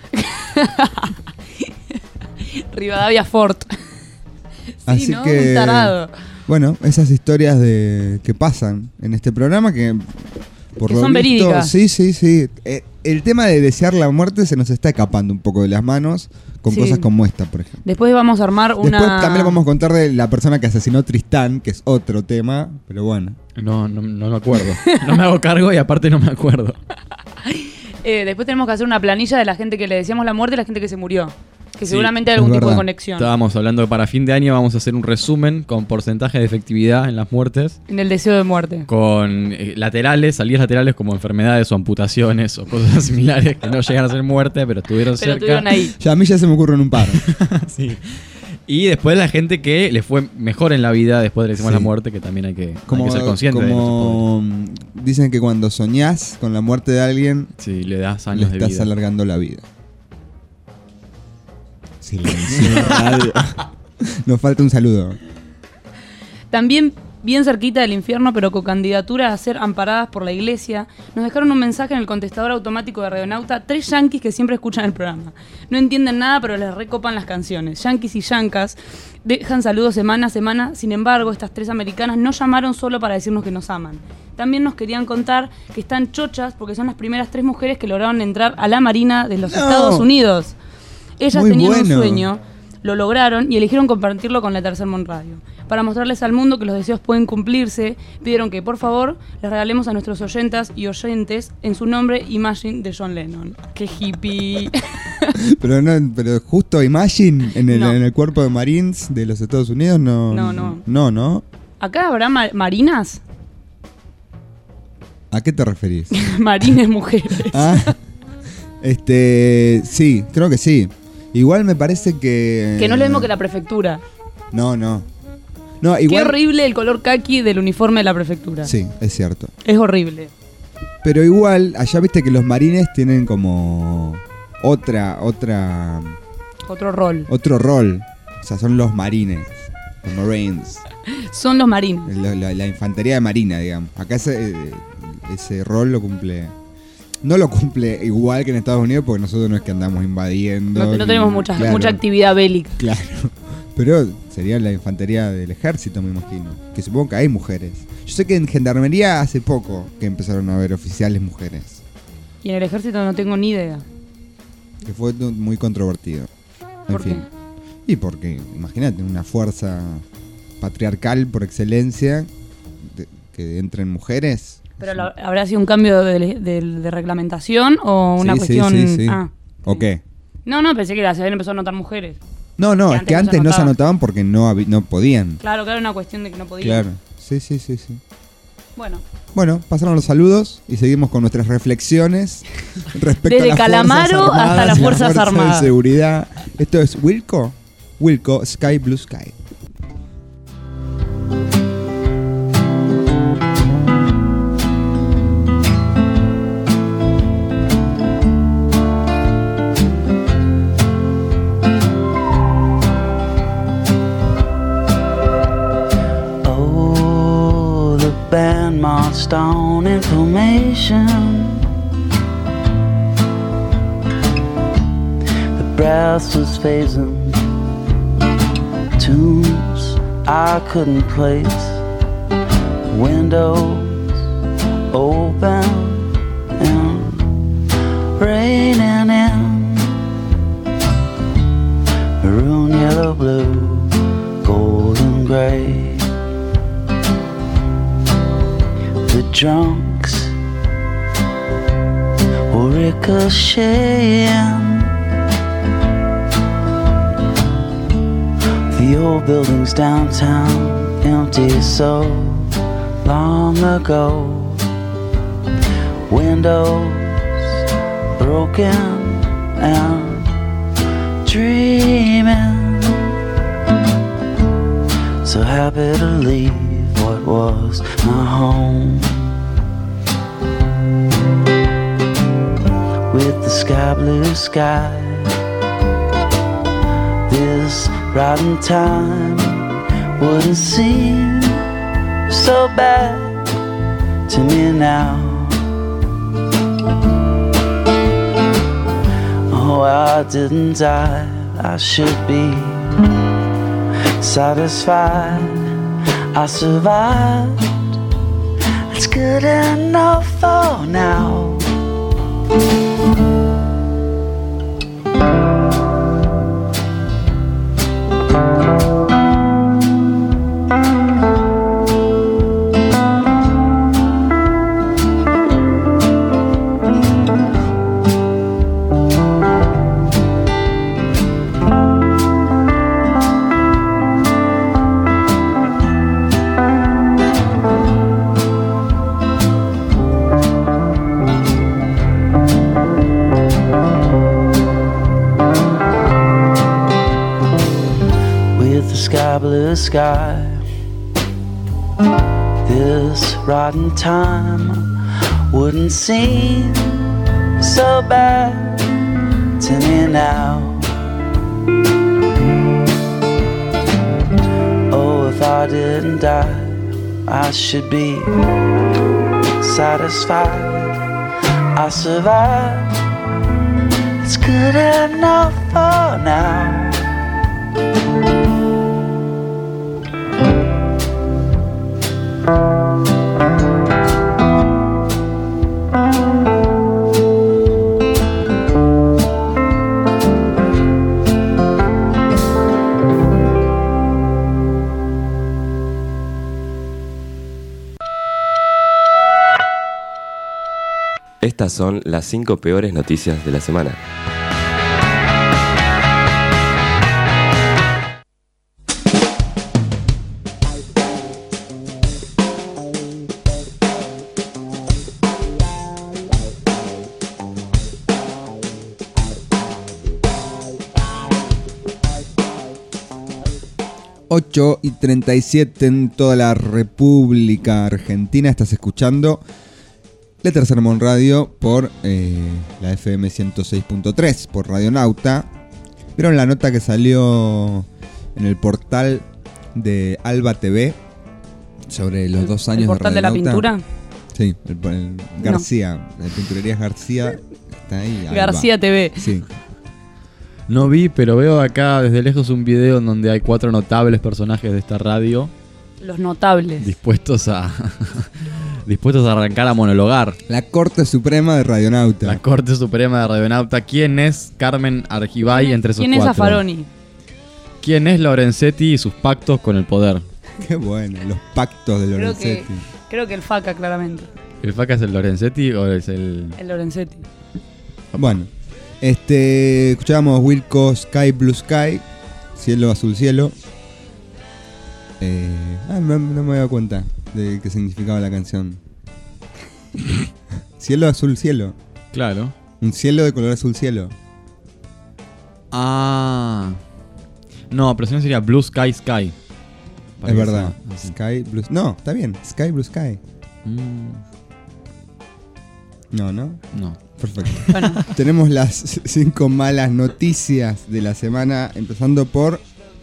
Speaker 6: Rivadavia Fort. Sí,
Speaker 4: Así
Speaker 6: ¿no?
Speaker 4: que-
Speaker 6: Un tarado.
Speaker 4: Bueno, esas historias de que pasan en este programa que por
Speaker 6: Que
Speaker 4: lo
Speaker 6: son
Speaker 4: visto-
Speaker 6: verídicas.
Speaker 4: Sí, sí, sí. Eh, el tema de desear la muerte se nos está escapando un poco de las manos con
Speaker 6: Sí.
Speaker 4: cosas como esta, por ejemplo.
Speaker 6: Después vamos a armar una...
Speaker 4: Después también vamos a contar de la persona que asesinó Tristán, que es otro tema, pero bueno.
Speaker 5: No, no, no me acuerdo. No me hago cargo y aparte no me acuerdo.
Speaker 6: Eh, después tenemos que hacer una planilla de la gente que le decíamos la muerte y la gente que se murió. Que
Speaker 5: Sí,
Speaker 6: seguramente hay
Speaker 4: es
Speaker 6: algún tipo de
Speaker 4: verdad.
Speaker 6: conexión.
Speaker 5: Estábamos hablando que para fin de año vamos a hacer un resumen con porcentaje de efectividad en las muertes.
Speaker 6: En el deseo de muerte.
Speaker 5: Con eh, laterales, salidas laterales como enfermedades o amputaciones o cosas similares que no llegan a ser muerte, pero estuvieron
Speaker 6: Pero
Speaker 5: cerca.
Speaker 6: estuvieron ahí.
Speaker 4: Ya a mí ya se me ocurren un par.
Speaker 5: Sí. Y después la gente que le fue mejor en la vida después de que hicimos
Speaker 4: Sí.
Speaker 5: la muerte, que también hay que, hay
Speaker 4: Como,
Speaker 5: que ser consciente de nuestros
Speaker 4: como dicen que cuando soñás con la muerte de alguien,
Speaker 5: poderes. Sí, le das
Speaker 4: le
Speaker 5: años de
Speaker 4: estás
Speaker 5: vida.
Speaker 4: alargando la vida. Silencio. Radio. Nos falta un saludo.
Speaker 6: También bien cerquita del infierno, pero con candidatura a ser amparadas por la iglesia, nos dejaron un mensaje en el contestador automático de Radionauta, tres yanquis que siempre escuchan el programa. No entienden nada, pero les recopan las canciones. Yanquis y yancas dejan saludos semana a semana, sin embargo, estas tres americanas no llamaron solo para decirnos que nos aman. También nos querían contar que están chochas porque son las primeras tres mujeres que lograron entrar a la Marina de los
Speaker 4: No.
Speaker 6: Estados Unidos. Ellas
Speaker 4: Muy
Speaker 6: tenían un
Speaker 4: bueno.
Speaker 6: sueño, lo lograron y eligieron compartirlo con la Tercer Mon Radio. Para mostrarles al mundo que los deseos pueden cumplirse, pidieron que, por favor, les regalemos a nuestros oyentas y oyentes en su nombre Imagine de John Lennon. ¡Qué hippie!
Speaker 4: Pero no, pero justo Imagine en el,
Speaker 6: No.
Speaker 4: en el cuerpo de Marines de los Estados Unidos no.
Speaker 6: No, no.
Speaker 4: No, ¿no?
Speaker 6: ¿Acá habrá ma- marinas?
Speaker 4: ¿A qué te referís?
Speaker 6: Marines mujeres.
Speaker 4: Ah, este, sí, creo que sí. Igual me parece que.
Speaker 6: Que no es lo mismo que la prefectura.
Speaker 4: No, no. No,
Speaker 6: Qué
Speaker 4: igual.
Speaker 6: horrible el color kaki del uniforme de la prefectura.
Speaker 4: Sí, es cierto.
Speaker 6: Es horrible.
Speaker 4: Pero igual, allá viste que los marines tienen como otra, otra,
Speaker 6: Otro rol.
Speaker 4: otro rol. O sea, son los marines, los marines,
Speaker 6: Son los marines.
Speaker 4: la, la- la infantería de marina, digamos. Acá ese, ese rol lo cumple. No lo cumple igual que en Estados Unidos, porque nosotros no es que andamos invadiendo.
Speaker 6: No, no
Speaker 4: ni-
Speaker 6: tenemos mucha,
Speaker 4: claro,
Speaker 6: mucha actividad bélica.
Speaker 4: Claro. Pero sería la infantería del ejército, me imagino. Que supongo que hay mujeres. Yo sé que en gendarmería hace poco que empezaron a haber oficiales mujeres.
Speaker 6: Y en el ejército no tengo ni idea.
Speaker 4: Que fue tu- muy controvertido. En
Speaker 6: ¿Por
Speaker 4: fin.
Speaker 6: qué?
Speaker 4: Y porque, imagínate, una fuerza patriarcal por excelencia de- que entren mujeres.
Speaker 6: ¿Pero la- habrá sido un cambio de, de- de reglamentación o una
Speaker 4: Sí, sí,
Speaker 6: cuestión...?
Speaker 4: sí, sí.
Speaker 6: Ah,
Speaker 4: ¿O
Speaker 6: sí.
Speaker 4: qué?
Speaker 6: No, no, pensé que la se habían empezado a notar mujeres.
Speaker 4: No, no,
Speaker 6: Que
Speaker 4: es que
Speaker 6: antes
Speaker 4: antes
Speaker 6: no
Speaker 4: no
Speaker 6: se
Speaker 4: se
Speaker 6: anotaba.
Speaker 4: anotaban porque no, habi- no podían.
Speaker 6: Claro, claro, una cuestión de que no podía.
Speaker 4: Claro. Sí, sí, sí, sí.
Speaker 6: Bueno,
Speaker 4: Bueno, pasaron los saludos y seguimos con nuestras reflexiones respecto
Speaker 6: Desde
Speaker 4: a las
Speaker 6: Calamaro
Speaker 4: Fuerzas
Speaker 6: hasta
Speaker 4: Armadas
Speaker 6: las
Speaker 4: y
Speaker 6: Fuerzas
Speaker 4: Fuerzas
Speaker 6: Armadas.
Speaker 4: de seguridad. Esto es Wilco. Wilco, Sky Blue Sky.
Speaker 7: Oh, the band marched on in formation. The brass was phasing tunes I couldn't place. Windows open and raining in. Maroon, yellow, blue, gold and gray. The drunks were ricocheting. The old buildings downtown empty so long ago. Windows broken and dreaming. So happy to leave what was my home. sky blue sky. This rotten time wouldn't seem so bad to me now. Oh, I didn't die, I should be satisfied. I survived, it's good enough for now. Blue sky. This rotten time wouldn't seem so bad to me now. Oh, if I didn't die, I should be satisfied. I survived, it's good enough for now.
Speaker 2: Estas son las cinco peores noticias de la semana.
Speaker 4: ocho y treinta y siete en toda la República Argentina. Estás escuchando Letter Sermon Radio por eh, la F M ciento seis punto tres, por Radionauta. ¿Vieron la nota que salió en el portal de Alba T V sobre los dos años
Speaker 6: ¿El portal
Speaker 4: de
Speaker 6: de la
Speaker 4: Radionauta?
Speaker 6: pintura?
Speaker 4: Sí, el, el García, no. La pinturería García está ahí. Alba.
Speaker 6: García T V.
Speaker 4: Sí.
Speaker 5: No vi, pero veo acá desde lejos un video en donde hay cuatro notables personajes de esta radio
Speaker 6: Los notables.
Speaker 5: dispuestos a dispuestos a arrancar a monologar.
Speaker 4: La Corte Suprema de Radionauta.
Speaker 5: La Corte Suprema de Radionauta. ¿Quién es Carmen Argibay entre esos
Speaker 6: ¿Quién
Speaker 5: cuatro?
Speaker 6: es Zaffaroni?
Speaker 5: ¿Quién es Lorenzetti y sus pactos con el poder?
Speaker 4: Qué bueno, los pactos de
Speaker 6: Creo que,
Speaker 4: Lorenzetti.
Speaker 6: creo que el Faca, claramente.
Speaker 5: ¿El Faca es el Lorenzetti o es el...?
Speaker 6: El Lorenzetti.
Speaker 4: Bueno, este escuchábamos Wilco Sky Blue Sky, Cielo Azul Cielo. Eh, ah, no, no me he dado cuenta de qué significaba la canción. Cielo Azul Cielo.
Speaker 5: Claro.
Speaker 4: Un cielo de color azul cielo.
Speaker 5: Ah. No, pero si no sería Blue Sky Sky.
Speaker 4: Es verdad.
Speaker 5: Así.
Speaker 4: Sky Blue. No, está bien. Sky Blue Sky.
Speaker 5: Mm,
Speaker 4: No, no.
Speaker 5: no.
Speaker 4: Perfecto.
Speaker 6: Bueno,
Speaker 4: Tenemos las cinco malas noticias de la semana, empezando por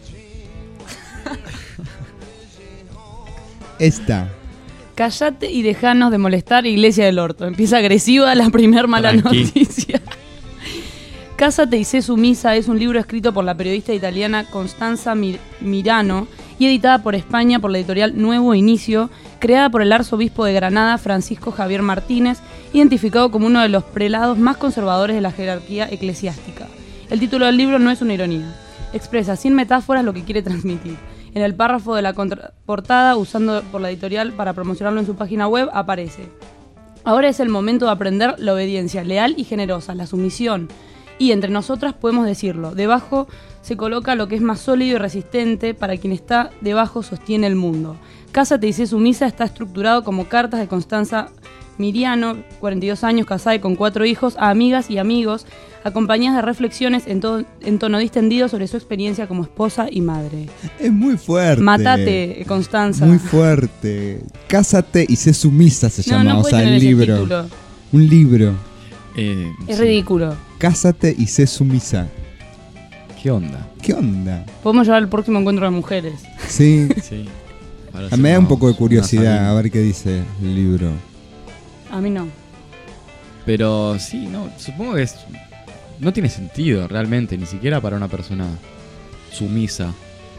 Speaker 4: esta.
Speaker 6: callate y dejanos de molestar, Iglesia del Orto. Empieza agresiva la primer mala
Speaker 5: Tranqui.
Speaker 6: noticia. Cásate y sé sumisa es un libro escrito por la periodista italiana Constanza Mir- Mirano y editada por España por la editorial Nuevo Inicio, creada por el arzobispo de Granada, Francisco Javier Martínez, identificado como uno de los prelados más conservadores de la jerarquía eclesiástica. El título del libro no es una ironía. Expresa sin metáforas lo que quiere transmitir. En el párrafo de la contraportada, usando por la editorial para promocionarlo en su página web, aparece: ahora es el momento de aprender la obediencia leal y generosa, la sumisión. Y entre nosotras podemos decirlo, debajo se coloca lo que es más sólido y resistente, para quien está debajo sostiene el mundo. Cásate y sé sumisa está estructurado como cartas de Constanza Miriano, cuarenta y dos años, casada y con cuatro hijos, a amigas y amigos, acompañadas de reflexiones en, to- en tono distendido sobre su experiencia como esposa y madre.
Speaker 4: Es muy fuerte.
Speaker 6: Mátate, Constanza.
Speaker 4: Muy fuerte. Cásate y sé sumisa se
Speaker 6: No,
Speaker 4: llama.
Speaker 6: no
Speaker 4: O
Speaker 6: puede
Speaker 4: sea,
Speaker 6: tener
Speaker 4: el
Speaker 6: ese
Speaker 4: libro.
Speaker 6: título.
Speaker 4: Un libro.
Speaker 5: Eh,
Speaker 6: Es
Speaker 5: sí.
Speaker 6: ridículo.
Speaker 4: Cásate y sé sumisa.
Speaker 5: ¿Qué onda?
Speaker 4: ¿Qué onda?
Speaker 6: Podemos llevar al próximo encuentro de mujeres.
Speaker 4: Sí.
Speaker 5: Sí. Ahora
Speaker 4: A mí me da un
Speaker 5: hacemos
Speaker 4: poco de
Speaker 5: una
Speaker 4: curiosidad
Speaker 5: salida.
Speaker 4: a ver qué dice el libro.
Speaker 6: A mí no.
Speaker 5: Pero sí, no, supongo que es, no tiene sentido realmente, ni siquiera para una persona sumisa.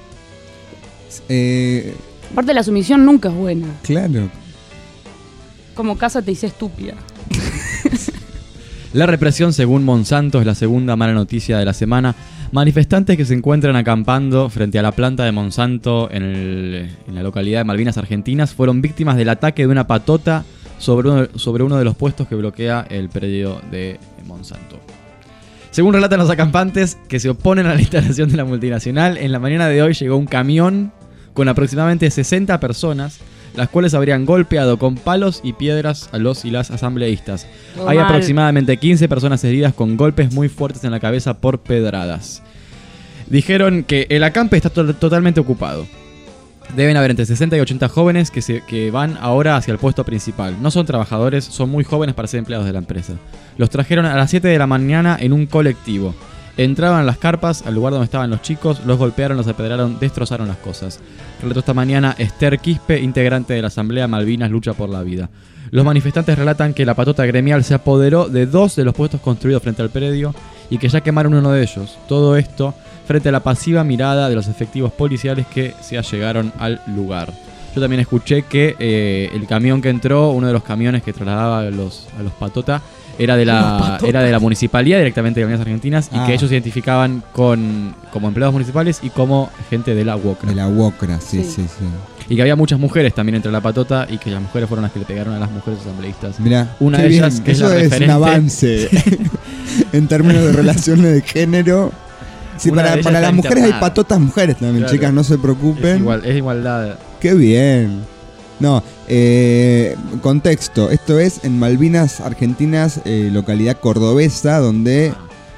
Speaker 4: Eh,
Speaker 6: Aparte, la sumisión nunca es buena.
Speaker 4: claro.
Speaker 6: Como cásate y sé estúpida.
Speaker 5: La represión, según Monsanto, es la segunda mala noticia de la semana. Manifestantes que se encuentran acampando frente a la planta de Monsanto en, el- en la localidad de Malvinas, Argentinas, fueron víctimas del ataque de una patota sobre uno, sobre uno de los puestos que bloquea el predio de Monsanto. Según relatan los acampantes que se oponen a la instalación de la multinacional, en la mañana de hoy llegó un camión con aproximadamente sesenta personas, las cuales habrían golpeado con palos y piedras a los y las asambleístas.
Speaker 6: Todo
Speaker 5: Hay
Speaker 6: mal.
Speaker 5: aproximadamente quince personas heridas con golpes muy fuertes en la cabeza por pedradas. Dijeron que el acampe está to- totalmente ocupado. Deben haber entre sesenta y ochenta jóvenes que, se, que van ahora hacia el puesto principal. No son trabajadores, son muy jóvenes para ser empleados de la empresa. Los trajeron a las siete de la mañana en un colectivo. Entraban a las carpas, al lugar donde estaban los chicos, los golpearon, los apedraron, destrozaron las cosas. Relató esta mañana Esther Quispe, integrante de la Asamblea Malvinas Lucha por la Vida. Los manifestantes relatan que la patota gremial se apoderó de dos de los puestos construidos frente al predio y que ya quemaron uno de ellos. Todo esto frente a la pasiva mirada de los efectivos policiales que se allegaron al lugar. Yo también escuché que eh, el camión que entró, uno de los camiones que trasladaba a los, a los patota, era de la era de la municipalidad directamente de Malvinas Argentinas y
Speaker 4: Ah.
Speaker 5: que ellos se identificaban con como empleados municipales y como gente de la U O C R A.
Speaker 4: De la UOCRA, sí,
Speaker 6: Sí.
Speaker 4: sí, sí.
Speaker 5: Y que había muchas mujeres también entre la patota y que las mujeres fueron las que le pegaron a las mujeres asambleístas.
Speaker 4: Mirá,
Speaker 5: Una
Speaker 4: qué
Speaker 5: de
Speaker 4: bien.
Speaker 5: ellas, que es
Speaker 4: Eso
Speaker 5: la
Speaker 4: es un
Speaker 5: referente.
Speaker 4: avance en términos de relaciones de género. Sí,
Speaker 5: Una de
Speaker 4: para,
Speaker 5: ellas
Speaker 4: para
Speaker 5: está
Speaker 4: las mujeres hay
Speaker 5: internada.
Speaker 4: patotas mujeres también,
Speaker 5: Claro.
Speaker 4: chicas, no se
Speaker 5: Es,
Speaker 4: preocupen.
Speaker 5: igual, es igualdad.
Speaker 4: Qué bien. No, eh, contexto. Esto es en Malvinas Argentinas, eh, localidad cordobesa, donde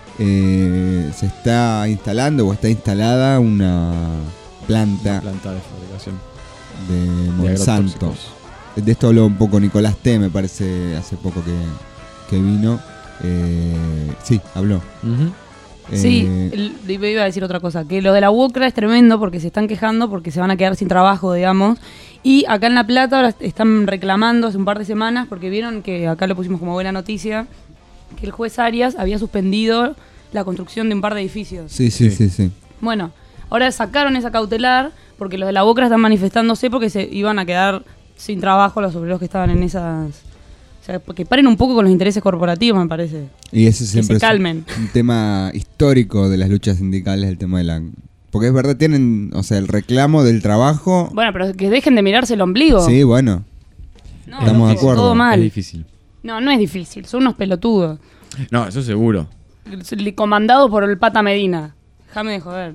Speaker 4: eh, se está instalando o está instalada una planta
Speaker 5: Planta de fabricación
Speaker 4: de
Speaker 5: de
Speaker 4: Monsanto.
Speaker 5: agrotóxicos.
Speaker 4: De esto habló un poco Nicolás T, me parece, hace poco que, que vino. Eh, sí, habló.
Speaker 5: Ujú.
Speaker 6: Sí,
Speaker 4: Eh,
Speaker 6: el- iba a decir otra cosa, que lo de la U O C R A es tremendo porque se están quejando porque se van a quedar sin trabajo, digamos. Y acá en La Plata ahora están reclamando hace un par de semanas porque vieron que acá lo pusimos como buena noticia, que el juez Arias había suspendido la construcción de un par de edificios.
Speaker 4: sí, sí, sí, sí.
Speaker 6: Bueno, ahora sacaron esa cautelar porque los de la U O C R A están manifestándose porque se iban a quedar sin trabajo los obreros que estaban en esas... O sea, que paren un poco con los intereses corporativos, me parece.
Speaker 4: Y ese siempre
Speaker 6: se
Speaker 4: es
Speaker 6: calmen.
Speaker 4: un tema histórico de las luchas sindicales, el tema de la... Porque es verdad, tienen, o sea, el reclamo del trabajo...
Speaker 6: Bueno, pero que dejen de mirarse el ombligo.
Speaker 4: Sí, bueno.
Speaker 6: No,
Speaker 4: Estamos de
Speaker 6: no,
Speaker 4: acuerdo.
Speaker 6: Todo
Speaker 5: Es
Speaker 6: mal.
Speaker 5: difícil.
Speaker 6: No, no es difícil. Son unos pelotudos.
Speaker 5: No, eso seguro.
Speaker 6: Li- Comandados por el Pata Medina. Déjame de joder.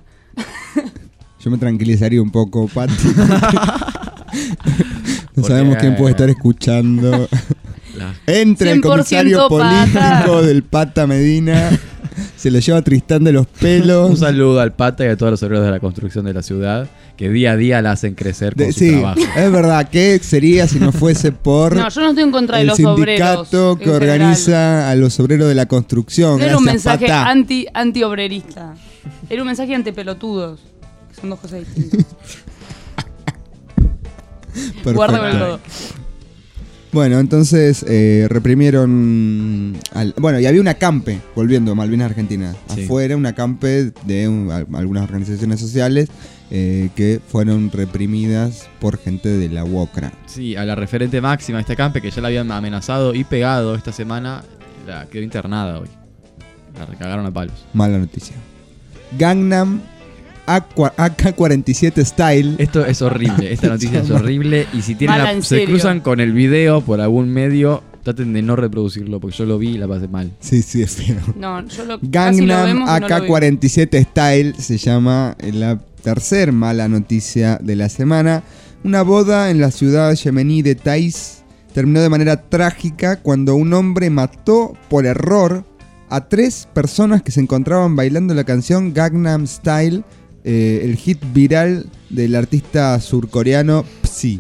Speaker 4: Yo me tranquilizaría un poco, Pati. No
Speaker 5: Porque,
Speaker 4: sabemos quién puede
Speaker 5: eh,
Speaker 4: estar escuchando.
Speaker 5: La-
Speaker 4: Entra el
Speaker 6: cien por
Speaker 4: comisario
Speaker 6: ciento Pata.
Speaker 4: político del Pata Medina. Se lo lleva Tristán de los pelos.
Speaker 5: Un saludo al Pata y a todos los obreros de la construcción de la ciudad que día a día la hacen crecer con
Speaker 4: De-
Speaker 5: su
Speaker 4: sí,
Speaker 5: trabajo.
Speaker 4: es verdad. ¿Qué sería si no fuese por
Speaker 6: No, yo no estoy en contra de
Speaker 4: el
Speaker 6: los obreros.
Speaker 4: sindicato que
Speaker 6: en general.
Speaker 4: organiza a los obreros de la construcción?
Speaker 6: No era un
Speaker 4: Gracias,
Speaker 6: mensaje
Speaker 4: Pata.
Speaker 6: anti, anti-obrerista. Era un mensaje anti-pelotudos. Que son dos cosas distintas.
Speaker 4: Perfecto.
Speaker 6: Guarda con el todo.
Speaker 4: Bueno, entonces eh, reprimieron. Al, bueno, y había un acampe, volviendo a Malvinas Argentinas.
Speaker 5: Sí.
Speaker 4: Afuera, un acampe de un- a- algunas organizaciones sociales eh, que fueron reprimidas por gente de la U O C R A.
Speaker 5: Sí, a la referente máxima de este acampe que ya la habían amenazado y pegado esta semana, la quedó internada hoy. La recagaron a palos.
Speaker 4: Mala noticia. Gangnam A K cuarenta y siete Style.
Speaker 5: Esto es horrible, esta noticia es horrible y si tienen
Speaker 6: Mala,
Speaker 5: la-
Speaker 6: en
Speaker 5: se
Speaker 6: serio.
Speaker 5: cruzan con el video por algún medio, traten de no reproducirlo porque yo lo vi y la pasé mal.
Speaker 4: Sí, sí, es feo.
Speaker 6: No, yo lo, casi lo
Speaker 4: Gangnam
Speaker 6: vemos y no lo
Speaker 4: A K
Speaker 6: vimos.
Speaker 4: cuarenta y siete Style se llama la tercer mala noticia de la semana. Una boda en la ciudad yemení de Taiz terminó de manera trágica cuando un hombre mató por error a tres personas que se encontraban bailando la canción Gangnam Style, eh, el hit viral del artista surcoreano Psy.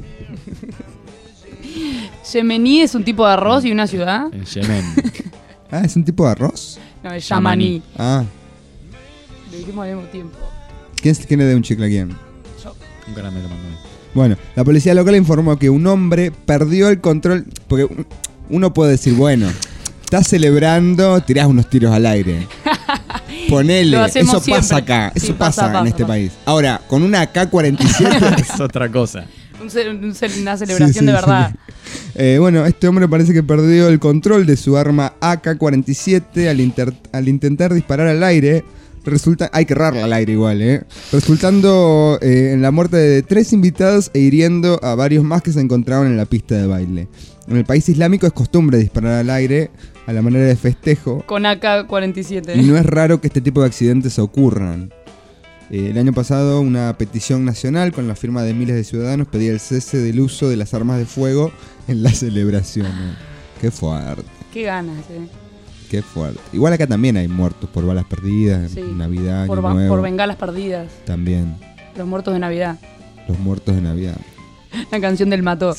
Speaker 6: Yemení es un tipo de arroz y una ciudad.
Speaker 5: En Yemen.
Speaker 4: Ah, ¿es un tipo de arroz?
Speaker 6: No, es Yamaní.
Speaker 4: Ah,
Speaker 6: Lo dijimos al mismo tiempo.
Speaker 4: ¿quién, quién le dio un chicle a quién?
Speaker 6: Yo.
Speaker 5: Un caramelo mandó.
Speaker 4: Bueno, la policía local informó que un hombre perdió el control. Porque uno puede decir, bueno, estás celebrando, tirás unos tiros al aire. Ponele,
Speaker 6: Lo
Speaker 4: eso
Speaker 6: hacemos
Speaker 4: pasa
Speaker 6: siempre.
Speaker 4: acá,
Speaker 6: Sí,
Speaker 4: eso pasa,
Speaker 6: pasa, pasa,
Speaker 4: en este
Speaker 6: pasa.
Speaker 4: país. Ahora, con una A K cuarenta y siete.
Speaker 5: Es otra cosa.
Speaker 6: Un ce- un ce- una celebración
Speaker 4: Sí, sí,
Speaker 6: de verdad.
Speaker 4: sí. Eh, bueno, este hombre parece que perdió el control de su arma A K cuarenta y siete al, inter- al intentar disparar al aire. Resulta, hay que errarla al aire igual, ¿eh? Resultando eh, en la muerte de tres invitados e hiriendo a varios más que se encontraban en la pista de baile. En el país islámico es costumbre disparar al aire a la manera de festejo.
Speaker 6: Con A K cuarenta y siete.
Speaker 4: Y no es raro que este tipo de accidentes ocurran. Eh, el año pasado, una petición nacional con la firma de miles de ciudadanos pedía el cese del uso de las armas de fuego en la celebración. ¿eh? Qué fuerte,
Speaker 6: Qué ganas, eh.
Speaker 4: qué fuerte. Igual acá también hay muertos por balas perdidas,
Speaker 6: Sí.
Speaker 4: Navidad,
Speaker 6: Por,
Speaker 4: Año
Speaker 6: ba-
Speaker 4: Nuevo.
Speaker 6: por bengalas perdidas.
Speaker 4: También,
Speaker 6: Los muertos de Navidad.
Speaker 4: los muertos de Navidad.
Speaker 6: La canción del mató.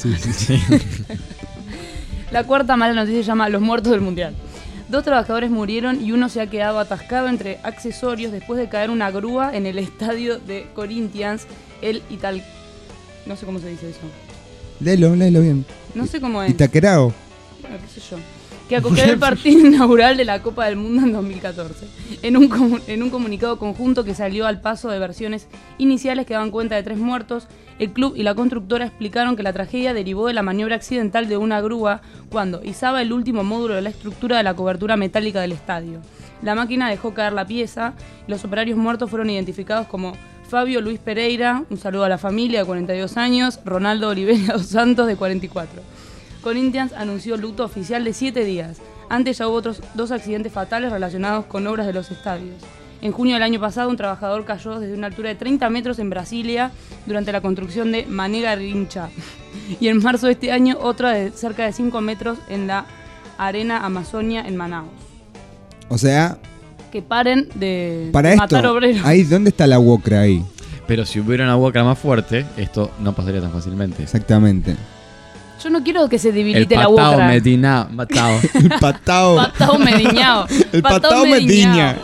Speaker 6: La cuarta mala noticia se llama Los muertos del mundial. Dos trabajadores murieron y uno se ha quedado atascado entre accesorios después de caer una grúa en el estadio de Corinthians, el Ital... No sé cómo se dice eso.
Speaker 4: Léelo, léelo bien.
Speaker 6: No sé cómo es.
Speaker 4: Itaquerao.
Speaker 6: Bueno, qué sé yo. Que acogió el partido inaugural de la Copa del Mundo en dos mil catorce. En un, comu- en un comunicado conjunto que salió al paso de versiones iniciales que daban cuenta de tres muertos, el club y la constructora explicaron que la tragedia derivó de la maniobra accidental de una grúa cuando izaba el último módulo de la estructura de la cobertura metálica del estadio. La máquina dejó caer la pieza y los operarios muertos fueron identificados como Fabio Luis Pereira, un saludo a la familia, de cuarenta y dos años, Ronaldo Oliveira dos Santos, de cuarenta y cuatro. Corinthians anunció luto oficial de siete días. Antes ya hubo otros dos accidentes fatales relacionados con obras de los estadios. En junio del año pasado, un trabajador cayó desde una altura de treinta metros en Brasilia durante la construcción de Mané Garrincha. Y en marzo de este año, otra de cerca de cinco metros en la Arena Amazonia en Manaus.
Speaker 4: O sea,
Speaker 6: Que paren de
Speaker 4: para
Speaker 6: de
Speaker 4: esto,
Speaker 6: matar obreros.
Speaker 4: ahí, ¿dónde está la Wokra ahí?
Speaker 5: Pero si hubiera una boca más fuerte, esto no pasaría tan fácilmente.
Speaker 4: Exactamente.
Speaker 6: Yo no quiero que se
Speaker 5: El
Speaker 6: debilite la
Speaker 5: patao
Speaker 6: boca.
Speaker 5: Medina, matao.
Speaker 4: El patao.
Speaker 6: Patao mediñao.
Speaker 4: El patao Mediña.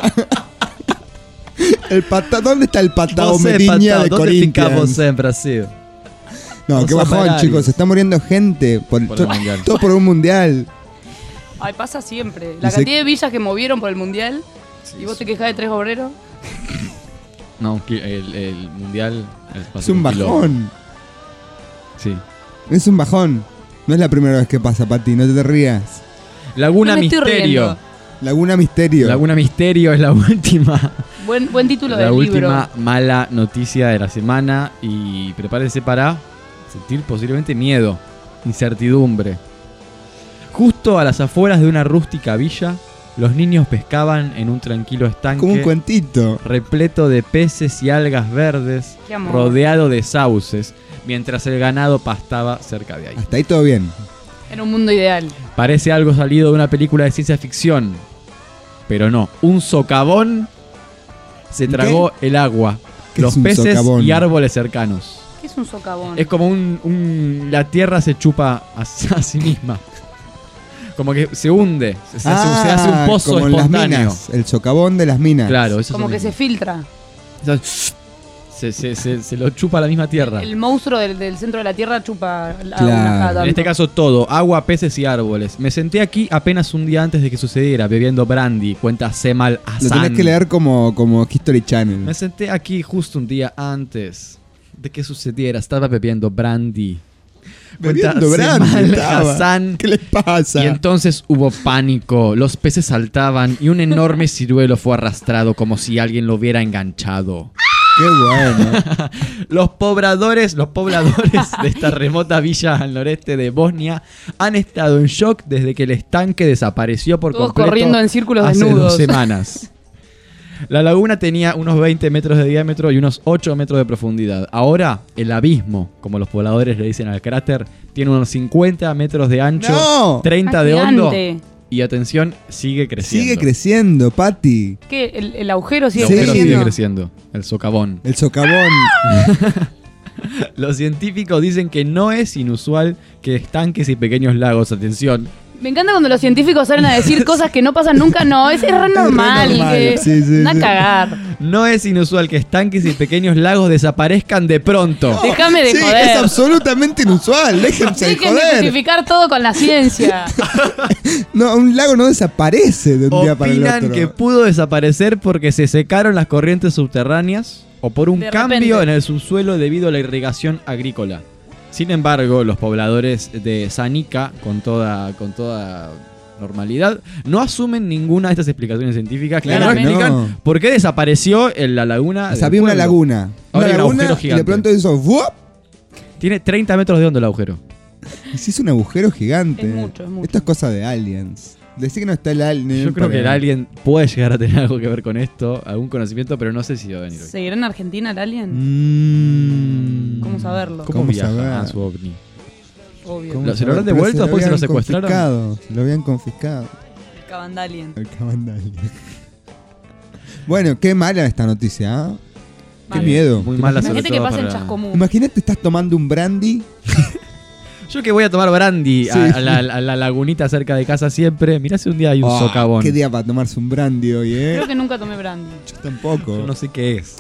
Speaker 4: El patao, ¿dónde está el patao Mediña de Corinthians?
Speaker 5: en Brasil?
Speaker 4: No,
Speaker 5: Vos
Speaker 4: qué
Speaker 5: sos
Speaker 4: bajón,
Speaker 5: Ferraris.
Speaker 4: chicos. Se está muriendo gente por,
Speaker 5: Por
Speaker 4: to-
Speaker 5: el mundial.
Speaker 4: todo por un mundial.
Speaker 6: Ay, pasa siempre. La
Speaker 4: Dice-
Speaker 6: cantidad de villas que movieron por el mundial. Y vos te quejás de tres obreros.
Speaker 5: No, un ki- el, el mundial
Speaker 4: Es un bajón.
Speaker 5: Sí.
Speaker 4: Es un bajón. No es la primera vez que pasa, Pati. No te rías.
Speaker 5: Laguna
Speaker 6: No me estoy
Speaker 5: Misterio.
Speaker 6: riendo.
Speaker 4: Laguna Misterio.
Speaker 5: Laguna Misterio es la última.
Speaker 6: Buen, buen título
Speaker 5: La
Speaker 6: del
Speaker 5: última
Speaker 6: libro.
Speaker 5: mala noticia de la semana. Y prepárese para sentir posiblemente miedo, incertidumbre. Justo a las afueras de una rústica villa, los niños pescaban en un tranquilo estanque
Speaker 4: Como un cuentito.
Speaker 5: repleto de peces y algas verdes,
Speaker 6: Qué amor.
Speaker 5: rodeado de sauces, mientras el ganado pastaba cerca de ahí.
Speaker 4: Hasta ahí todo bien.
Speaker 6: Era un mundo ideal.
Speaker 5: Parece algo salido de una película de ciencia ficción, pero no. Un socavón se
Speaker 4: ¿Qué?
Speaker 5: tragó el agua,
Speaker 4: ¿Qué
Speaker 5: los
Speaker 4: es un
Speaker 5: peces
Speaker 4: socavón?
Speaker 5: y árboles cercanos.
Speaker 6: ¿Qué es un socavón?
Speaker 5: Es como un, un- la tierra se chupa a, a sí misma. Como que se hunde, se, se hace, un- se hace un pozo
Speaker 4: Ah, como en las
Speaker 5: espontáneo.
Speaker 4: minas. El socavón de las minas.
Speaker 5: Claro, eso
Speaker 6: Como
Speaker 5: es lo
Speaker 6: que se
Speaker 5: mismo.
Speaker 6: filtra.
Speaker 5: O sea, se, se- se- se lo chupa la misma tierra.
Speaker 6: El monstruo del, del centro de la tierra chupa la
Speaker 4: Claro.
Speaker 6: una cada tanto.
Speaker 5: En este caso todo, agua, peces y árboles. Me senté aquí apenas un día antes de que sucediera, bebiendo brandy, cuenta Semal
Speaker 4: Lo
Speaker 5: Hassan.
Speaker 4: tenés que leer como, como History Channel.
Speaker 5: Me senté aquí justo un día antes de que sucediera, estaba bebiendo brandy. Cuenta
Speaker 4: Bebiendo brandy
Speaker 5: Semal
Speaker 4: estaba.
Speaker 5: Hassan.
Speaker 4: ¿Qué les pasa?
Speaker 5: Y entonces hubo pánico, los peces saltaban y un enorme ciruelo fue arrastrado como si alguien lo hubiera enganchado.
Speaker 4: Qué bueno.
Speaker 5: Los pobladores, los pobladores de esta remota villa al noreste de Bosnia han estado en shock desde que el estanque desapareció por
Speaker 6: Todos
Speaker 5: completo
Speaker 6: corriendo en círculos
Speaker 5: hace
Speaker 6: desnudos.
Speaker 5: dos semanas. La laguna tenía unos veinte metros de diámetro y unos ocho metros de profundidad. Ahora, el abismo, como los pobladores le dicen al cráter, tiene unos cincuenta metros de ancho,
Speaker 4: ¡No!
Speaker 5: treinta
Speaker 6: Ah,
Speaker 5: de hondo
Speaker 6: gigante.
Speaker 5: y, atención, sigue creciendo.
Speaker 4: Sigue creciendo, Pati.
Speaker 6: ¿Qué? ¿El, el agujero sigue
Speaker 5: El agujero
Speaker 4: Sí.
Speaker 5: sigue
Speaker 6: creciendo?
Speaker 5: creciendo, el socavón.
Speaker 4: El socavón.
Speaker 5: Los científicos dicen que no es inusual que estanques y pequeños lagos, atención,
Speaker 6: Me encanta cuando los científicos salen a decir cosas que no pasan nunca. No, es, es re normal.
Speaker 4: re normal,
Speaker 6: que,
Speaker 4: sí, sí,
Speaker 6: anda
Speaker 4: sí.
Speaker 6: a cagar.
Speaker 5: No es inusual que estanques y pequeños lagos desaparezcan de pronto.
Speaker 6: Déjame de
Speaker 4: Sí,
Speaker 6: joder.
Speaker 4: es absolutamente inusual. Déjense de
Speaker 6: Dejen de
Speaker 4: joder.
Speaker 6: justificar todo con la ciencia.
Speaker 4: No, un lago no desaparece de un día para el
Speaker 5: Opinan
Speaker 4: otro.
Speaker 5: que pudo desaparecer porque se secaron las corrientes subterráneas o por un
Speaker 6: De
Speaker 5: cambio
Speaker 6: repente.
Speaker 5: en el subsuelo debido a la irrigación agrícola. Sin embargo, los pobladores de Sanica, con toda, con toda normalidad, no asumen ninguna de estas explicaciones científicas que no
Speaker 6: Claramente.
Speaker 5: explican
Speaker 4: No.
Speaker 5: por qué desapareció en la laguna.
Speaker 4: O
Speaker 5: del
Speaker 4: sea, había una
Speaker 5: pueblo.
Speaker 4: laguna.
Speaker 5: Ahora hay
Speaker 4: Una
Speaker 5: un
Speaker 4: laguna
Speaker 5: agujero
Speaker 4: y de
Speaker 5: gigante.
Speaker 4: pronto hizo ¡wuop!
Speaker 5: Tiene treinta metros de hondo el agujero.
Speaker 4: Y se hizo un agujero gigante.
Speaker 6: Es mucho, es mucho.
Speaker 4: Esto es cosa de aliens. Decir que no está el alien.
Speaker 5: Yo creo que el alien puede llegar a tener algo que ver con esto, algún conocimiento, pero no sé si va a venir hoy.
Speaker 6: ¿Seguirá en Argentina el alien?
Speaker 4: Mm.
Speaker 6: ¿Cómo saberlo?
Speaker 5: ¿Cómo,
Speaker 4: ¿Cómo
Speaker 5: viaja
Speaker 4: saber?
Speaker 5: a su ovni?
Speaker 6: Obvio.
Speaker 4: ¿Cómo
Speaker 5: ¿Lo- se lo
Speaker 4: saber?
Speaker 5: habrán
Speaker 4: Pero
Speaker 5: devuelto
Speaker 4: lo
Speaker 5: después que se lo
Speaker 4: habían
Speaker 5: secuestraron?
Speaker 4: confiscado, Se lo habían confiscado.
Speaker 6: Cabandalien.
Speaker 4: El Cabandalien. Bueno, qué mala esta noticia, ¿ah? Qué
Speaker 6: Mal.
Speaker 4: miedo.
Speaker 5: Muy
Speaker 4: ¿Te
Speaker 5: mala,
Speaker 4: imaginas?
Speaker 5: sobre
Speaker 6: Imagínate que
Speaker 5: todo
Speaker 6: pasa en
Speaker 5: para-
Speaker 6: Chascomún.
Speaker 4: Imagínate, estás tomando un brandy.
Speaker 5: Yo que voy a tomar brandy a,
Speaker 4: Sí.
Speaker 5: a la, a la lagunita cerca de casa siempre. Mirá si un día hay un
Speaker 4: Oh,
Speaker 5: socavón.
Speaker 4: Qué día para tomarse un brandy hoy, ¿eh?
Speaker 6: Creo que nunca tomé brandy.
Speaker 4: Yo tampoco.
Speaker 5: Yo no sé qué es.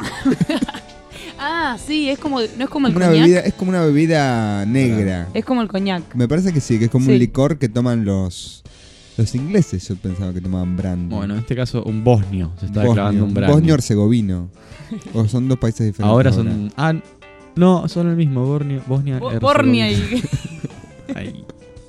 Speaker 6: Ah, sí, es como, no es como el
Speaker 4: Como una
Speaker 6: coñac.
Speaker 4: bebida, es como una bebida negra.
Speaker 6: Es como el coñac.
Speaker 4: Me parece que sí, que es como
Speaker 6: Sí.
Speaker 4: un licor que toman los los ingleses. Yo pensaba que tomaban brandy.
Speaker 5: Bueno, en este caso un bosnio. Se está
Speaker 4: Bosnio,
Speaker 5: clavando un brandy.
Speaker 4: Bosnio herzegovino. O son dos países diferentes.
Speaker 5: Ahora son... Ah, no, son el mismo. Borneo, Bosnia,
Speaker 6: Bo-
Speaker 5: Herzegovina.
Speaker 6: Bornia y...
Speaker 5: Ahí.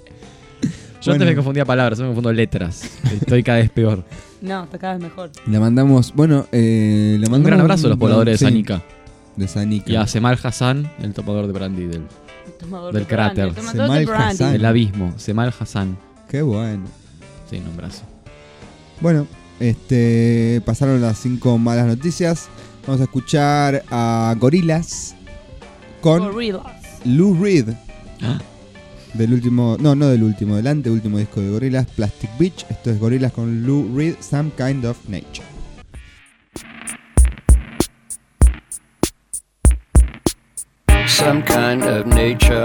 Speaker 5: Yo
Speaker 4: Bueno.
Speaker 5: antes me confundía palabras, ahora me confundo letras. Estoy cada vez peor.
Speaker 6: No, está cada vez mejor.
Speaker 4: Le mandamos, bueno, eh, le mandamos
Speaker 5: Un gran abrazo a los pobladores
Speaker 4: sí,
Speaker 5: de Sanica.
Speaker 4: De Sanica.
Speaker 5: Y a Semal Hassan, el tomador de brandy del,
Speaker 6: El tomador
Speaker 5: Del
Speaker 6: de brandy,
Speaker 5: cráter.
Speaker 6: el tomador
Speaker 4: Semal
Speaker 6: de brandy.
Speaker 4: Hassan.
Speaker 5: del abismo. Semal Hassan.
Speaker 4: Qué bueno.
Speaker 5: Sí, nombrazo.
Speaker 4: Bueno, este pasaron las cinco malas noticias. Vamos a escuchar a Gorillaz con
Speaker 6: Gorillaz.
Speaker 4: Lou Reed.
Speaker 5: Ah.
Speaker 4: Del último, no, no del último, del anteúltimo disco de Gorillaz, Plastic Beach. Esto es Gorillaz con Lou Reed, Some Kind of Nature.
Speaker 8: Some kind of nature,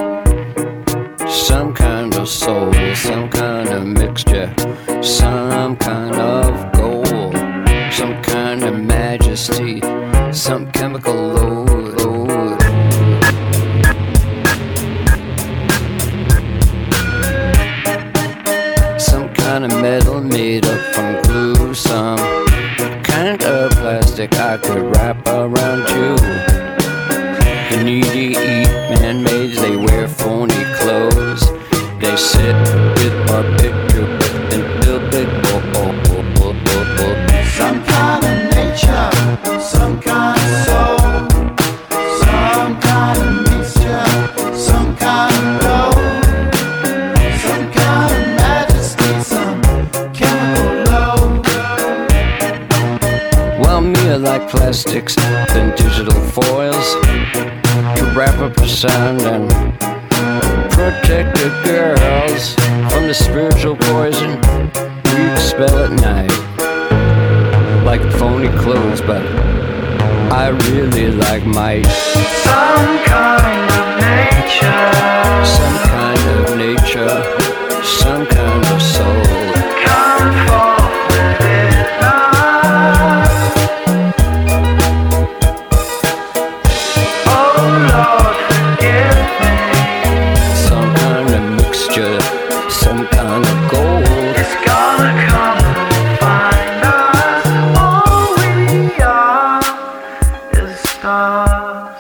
Speaker 8: some kind of soul, some kind of mixture, some kind of gold, some kind of majesty, some chemical load. load. Some kind of metal made up from glue, some kind of plastic I could wrap around you. The needy eat man-made, they wear phony clothes. They sit with our picture and build big bo- bo- bo- bo- bo- bo-
Speaker 3: Some kind of nature, some kind of soul, some kind of mixture, some kind of gold, some kind of majesty, some chemical load.
Speaker 8: Well, me I like plastics and digital foils to wrap up the sound and protect the girls from the spiritual poison we expel at night. Like phony clothes, but I really like might.
Speaker 3: Some kind of nature,
Speaker 8: Some kind of nature, some kind of soul.
Speaker 3: come forth with it now. Oh Lord, forgive me.
Speaker 8: Some kind of mixture, some kind of gold.
Speaker 3: It's gonna come and find us. All we are is stars.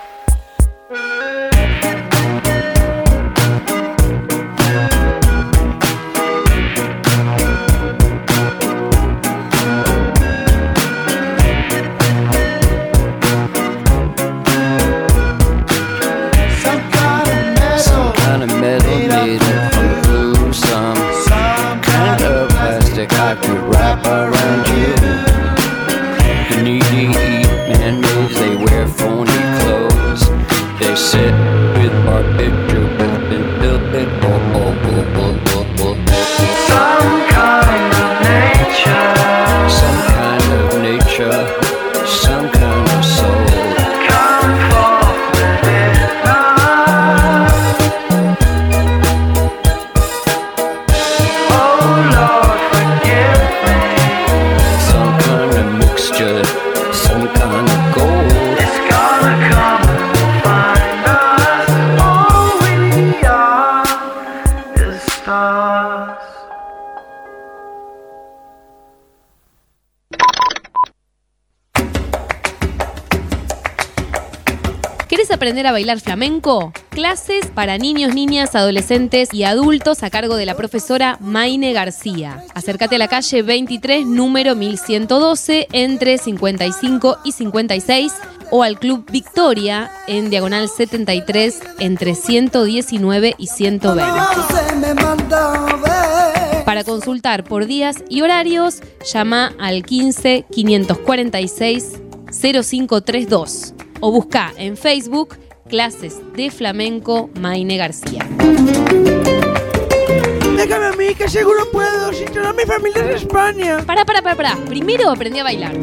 Speaker 3: Some kind of metal,
Speaker 8: Some kind of metal made up from glue. Some
Speaker 3: some
Speaker 8: kind of plastic I could wrap around you. The needy eat man-made, they wear phony clothes. They sit with our picture and build big bo- bo- bo- bo- bo- bo- bo-
Speaker 3: some kind of nature.
Speaker 8: Some kind of nature, some kind of soul.
Speaker 3: Come forth with it now.
Speaker 9: ¿Querés aprender a bailar flamenco? Clases para niños, niñas, adolescentes y adultos a cargo de la profesora Maine García. Acércate a la calle veintitrés, número mil ciento doce, entre cincuenta y cinco y cincuenta y seis, o al Club Victoria, en diagonal setenta y tres, entre ciento diecinueve y ciento veinte. Para consultar por días y horarios, llama al quince, quinientos cuarenta y seis, cero cinco treinta y dos o busca en Facebook Clases de Flamenco Maine García.
Speaker 10: Déjame a mí, que seguro puedo, si toda mi familia es de España.
Speaker 9: Pará, pará, pará, pará. Primero aprendí a bailar.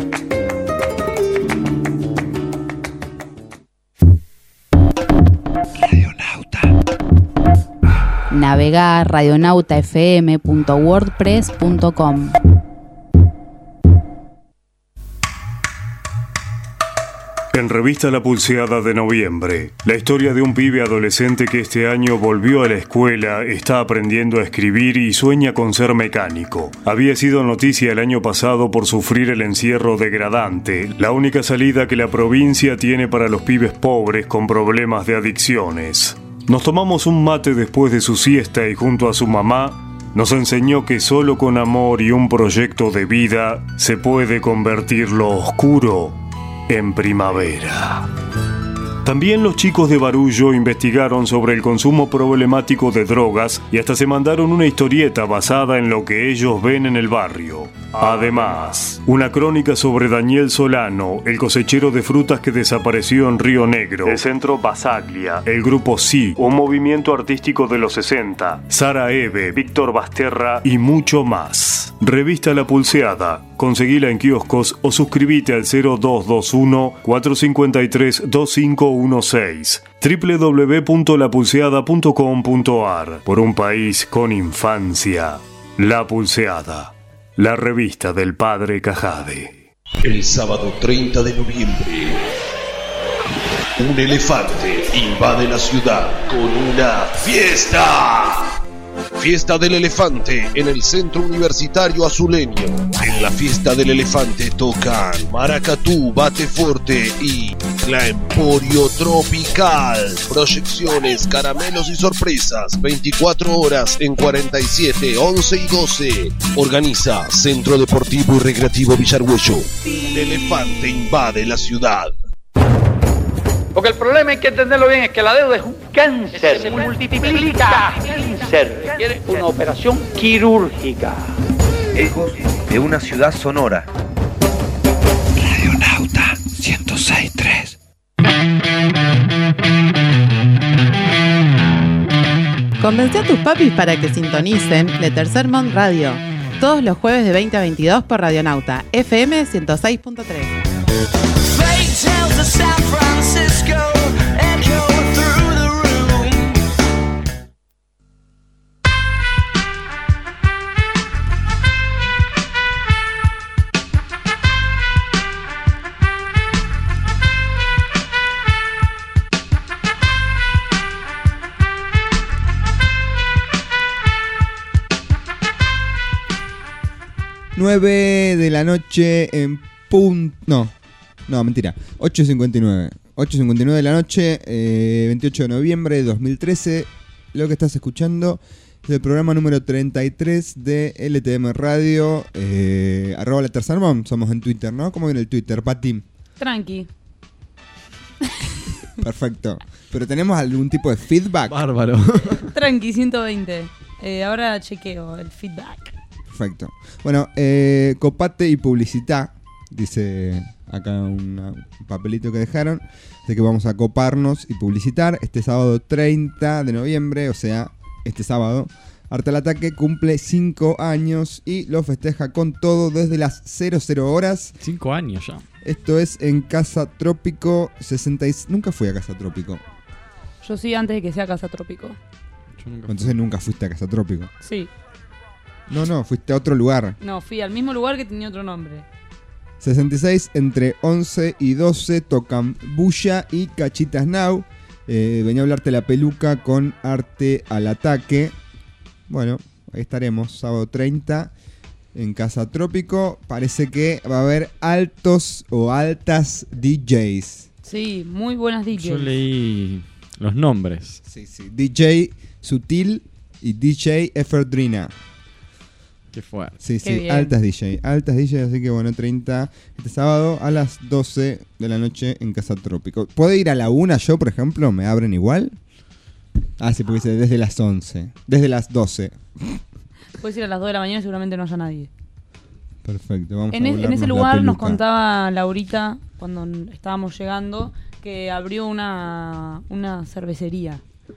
Speaker 11: Navega a radionauta f m punto wordpress punto com.
Speaker 12: En Revista La Pulseada de noviembre, la historia de un pibe adolescente que este año volvió a la escuela, está aprendiendo a escribir y sueña con ser mecánico. Había sido noticia el año pasado por sufrir el encierro degradante, la única salida que la provincia tiene para los pibes pobres con problemas de adicciones. Nos tomamos un mate después de su siesta y junto a su mamá nos enseñó que solo con amor y un proyecto de vida se puede convertir lo oscuro en primavera. También los chicos de Barullo investigaron sobre el consumo problemático de drogas y hasta se mandaron una historieta basada en lo que ellos ven en el barrio. Además, una crónica sobre Daniel Solano, el cosechero de frutas que desapareció en Río Negro, el Centro Basaglia, el Grupo Sí, un movimiento artístico de los sesenta, Sara Eve, Víctor Basterra y mucho más. Revista La Pulseada. Conseguila en kioscos o suscríbete al cero dos dos uno, cuatro cinco tres, dos cinco uno seis. doble u doble u doble u punto la pulseada punto com punto a r. Por un país con infancia. La Pulseada, la revista del padre Cajade.
Speaker 13: El sábado treinta de noviembre, un elefante invade la ciudad con una fiesta. Fiesta del Elefante en el Centro Universitario Azuleño. En la Fiesta del Elefante tocan Maracatú, Bate Forte y La Emporio Tropical. Proyecciones, caramelos y sorpresas. veinticuatro horas en cuarenta y siete, once y doce. Organiza Centro Deportivo y Recreativo Villarhuello. Un elefante invade la ciudad.
Speaker 14: Porque el problema, hay que entenderlo bien, es que la deuda es un cáncer, se multiplica, cáncer, requiere una operación quirúrgica.
Speaker 15: Ecos de una ciudad sonora.
Speaker 3: Radionauta ciento seis punto tres.
Speaker 1: Convencí a tus papis para que sintonicen Le Tercer Mont Radio, todos los jueves de veinte a veintidós por Radionauta F M ciento seis punto tres.
Speaker 3: Tales of San Francisco echo through the room.
Speaker 4: nueve de la noche en punto. No. No, mentira. ocho cincuenta y nueve. ocho cincuenta y nueve de la noche, eh, veintiocho de noviembre de dos mil trece. Lo que estás escuchando es el programa número treinta y tres de L T M Radio. Eh, arroba La Tercer Mont. Somos en Twitter, ¿no? ¿Cómo viene el Twitter, Pati?
Speaker 6: Tranqui.
Speaker 4: Perfecto. ¿Pero tenemos algún tipo de feedback?
Speaker 5: Bárbaro.
Speaker 6: Tranqui, ciento veinte. Eh, ahora chequeo el feedback.
Speaker 4: Perfecto. Bueno, eh, copate y publicitá, dice acá una, un papelito que dejaron. Así que vamos a coparnos y publicitar. Este sábado treinta de noviembre, o sea, este sábado, Arte al Ataque cumple cinco años y lo festeja con todo desde las cero cero horas.
Speaker 5: cinco años ya.
Speaker 4: Esto es en Casa Trópico sesenta y seis. Nunca fui a Casa Trópico.
Speaker 6: Yo sí, antes de que sea Casa Trópico.
Speaker 5: Yo nunca
Speaker 4: Entonces fui. Nunca fuiste a Casa Trópico.
Speaker 6: Sí.
Speaker 4: No, no, fuiste a otro lugar.
Speaker 6: No, fui al mismo lugar que tenía otro nombre.
Speaker 4: sesenta y seis, entre once y doce tocan Bulla y Cachitas Now. Eh, venía a hablarte la peluca con Arte al Ataque. Bueno, ahí estaremos, sábado treinta en Casa Trópico. Parece que va a haber altos o altas D Js.
Speaker 6: Sí, muy buenas D Js.
Speaker 5: Yo leí los nombres.
Speaker 4: Sí, sí. D J Sutil y D J Eferdrina.
Speaker 5: Qué fuerte.
Speaker 4: Sí,
Speaker 6: Qué
Speaker 4: sí,
Speaker 6: bien.
Speaker 4: altas D J. Altas D J, así que bueno, treinta este sábado a las doce de la noche en Casa Trópico. ¿Puedo ir a la una yo, por ejemplo? ¿Me abren igual? Ah, sí, porque dice desde las once. Desde las doce.
Speaker 6: Puedes ir a las dos de la mañana y seguramente no haya nadie.
Speaker 4: Perfecto, vamos
Speaker 6: En,
Speaker 4: a
Speaker 6: es- en
Speaker 4: volarnos
Speaker 6: ese
Speaker 4: la
Speaker 6: lugar nos
Speaker 4: peluca.
Speaker 6: contaba Laurita, cuando n- estábamos llegando, que abrió una, una cervecería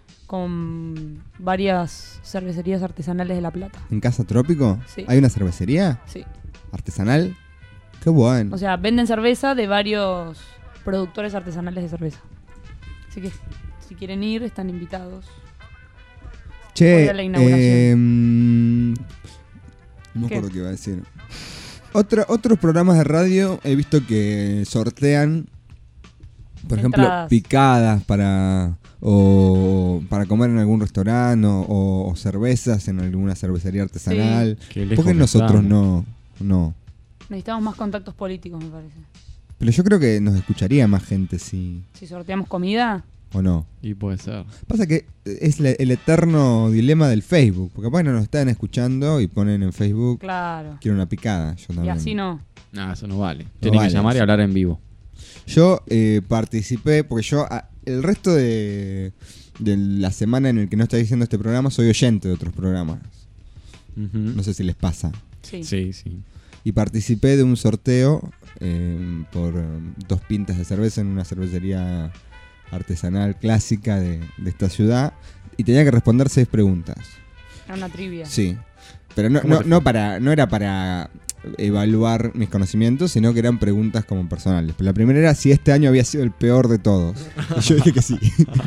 Speaker 6: con varias cervecerías artesanales de La Plata.
Speaker 4: ¿En Casa Trópico?
Speaker 6: Sí.
Speaker 4: ¿Hay una cervecería?
Speaker 6: Sí.
Speaker 4: ¿Artesanal? Qué bueno.
Speaker 6: O sea, venden cerveza de varios productores artesanales de cerveza. Así que si quieren ir, están invitados. Voy
Speaker 4: Che,
Speaker 6: a la inauguración.
Speaker 4: eh, no me
Speaker 6: ¿Qué?
Speaker 4: acuerdo qué iba a decir. Otra- otros programas de radio he visto que sortean, por ejemplo,
Speaker 6: Entradas.
Speaker 4: picadas para o para comer en algún restaurante o, o- o cervezas en alguna cervecería artesanal.
Speaker 5: Qué lejos
Speaker 4: ¿Por qué
Speaker 5: que
Speaker 4: nosotros
Speaker 5: estamos.
Speaker 4: no? No.
Speaker 6: Necesitamos más contactos políticos, me parece.
Speaker 4: Pero yo creo que nos escucharía más gente si
Speaker 6: Si sorteamos comida,
Speaker 4: o no.
Speaker 5: Y puede ser.
Speaker 4: Pasa que es la- el eterno dilema del Facebook, porque capaz no nos están escuchando y ponen en Facebook
Speaker 6: claro.
Speaker 4: quiero una picada. Yo
Speaker 6: Y
Speaker 4: también.
Speaker 6: así no.
Speaker 5: No, eso no vale. Tienen
Speaker 4: vale
Speaker 5: que llamar y
Speaker 4: eso.
Speaker 5: hablar en vivo.
Speaker 4: Yo eh, participé, porque yo a- el resto de, de la semana en el que no estoy haciendo este programa soy oyente de otros programas.
Speaker 5: Ujú.
Speaker 4: No sé si les pasa.
Speaker 6: Sí.
Speaker 5: Sí, sí.
Speaker 4: Y participé de un sorteo eh, por eh, dos pintas de cerveza en una cervecería artesanal clásica de, de esta ciudad. Y tenía que responder seis preguntas.
Speaker 6: Era una trivia.
Speaker 4: Sí. Pero no,
Speaker 5: ¿Cómo
Speaker 4: no,
Speaker 5: te
Speaker 4: no
Speaker 5: fue?
Speaker 4: para, no era para evaluar mis conocimientos, sino que eran preguntas como personales. La primera era si este año había sido el peor de todos. Y yo dije que sí.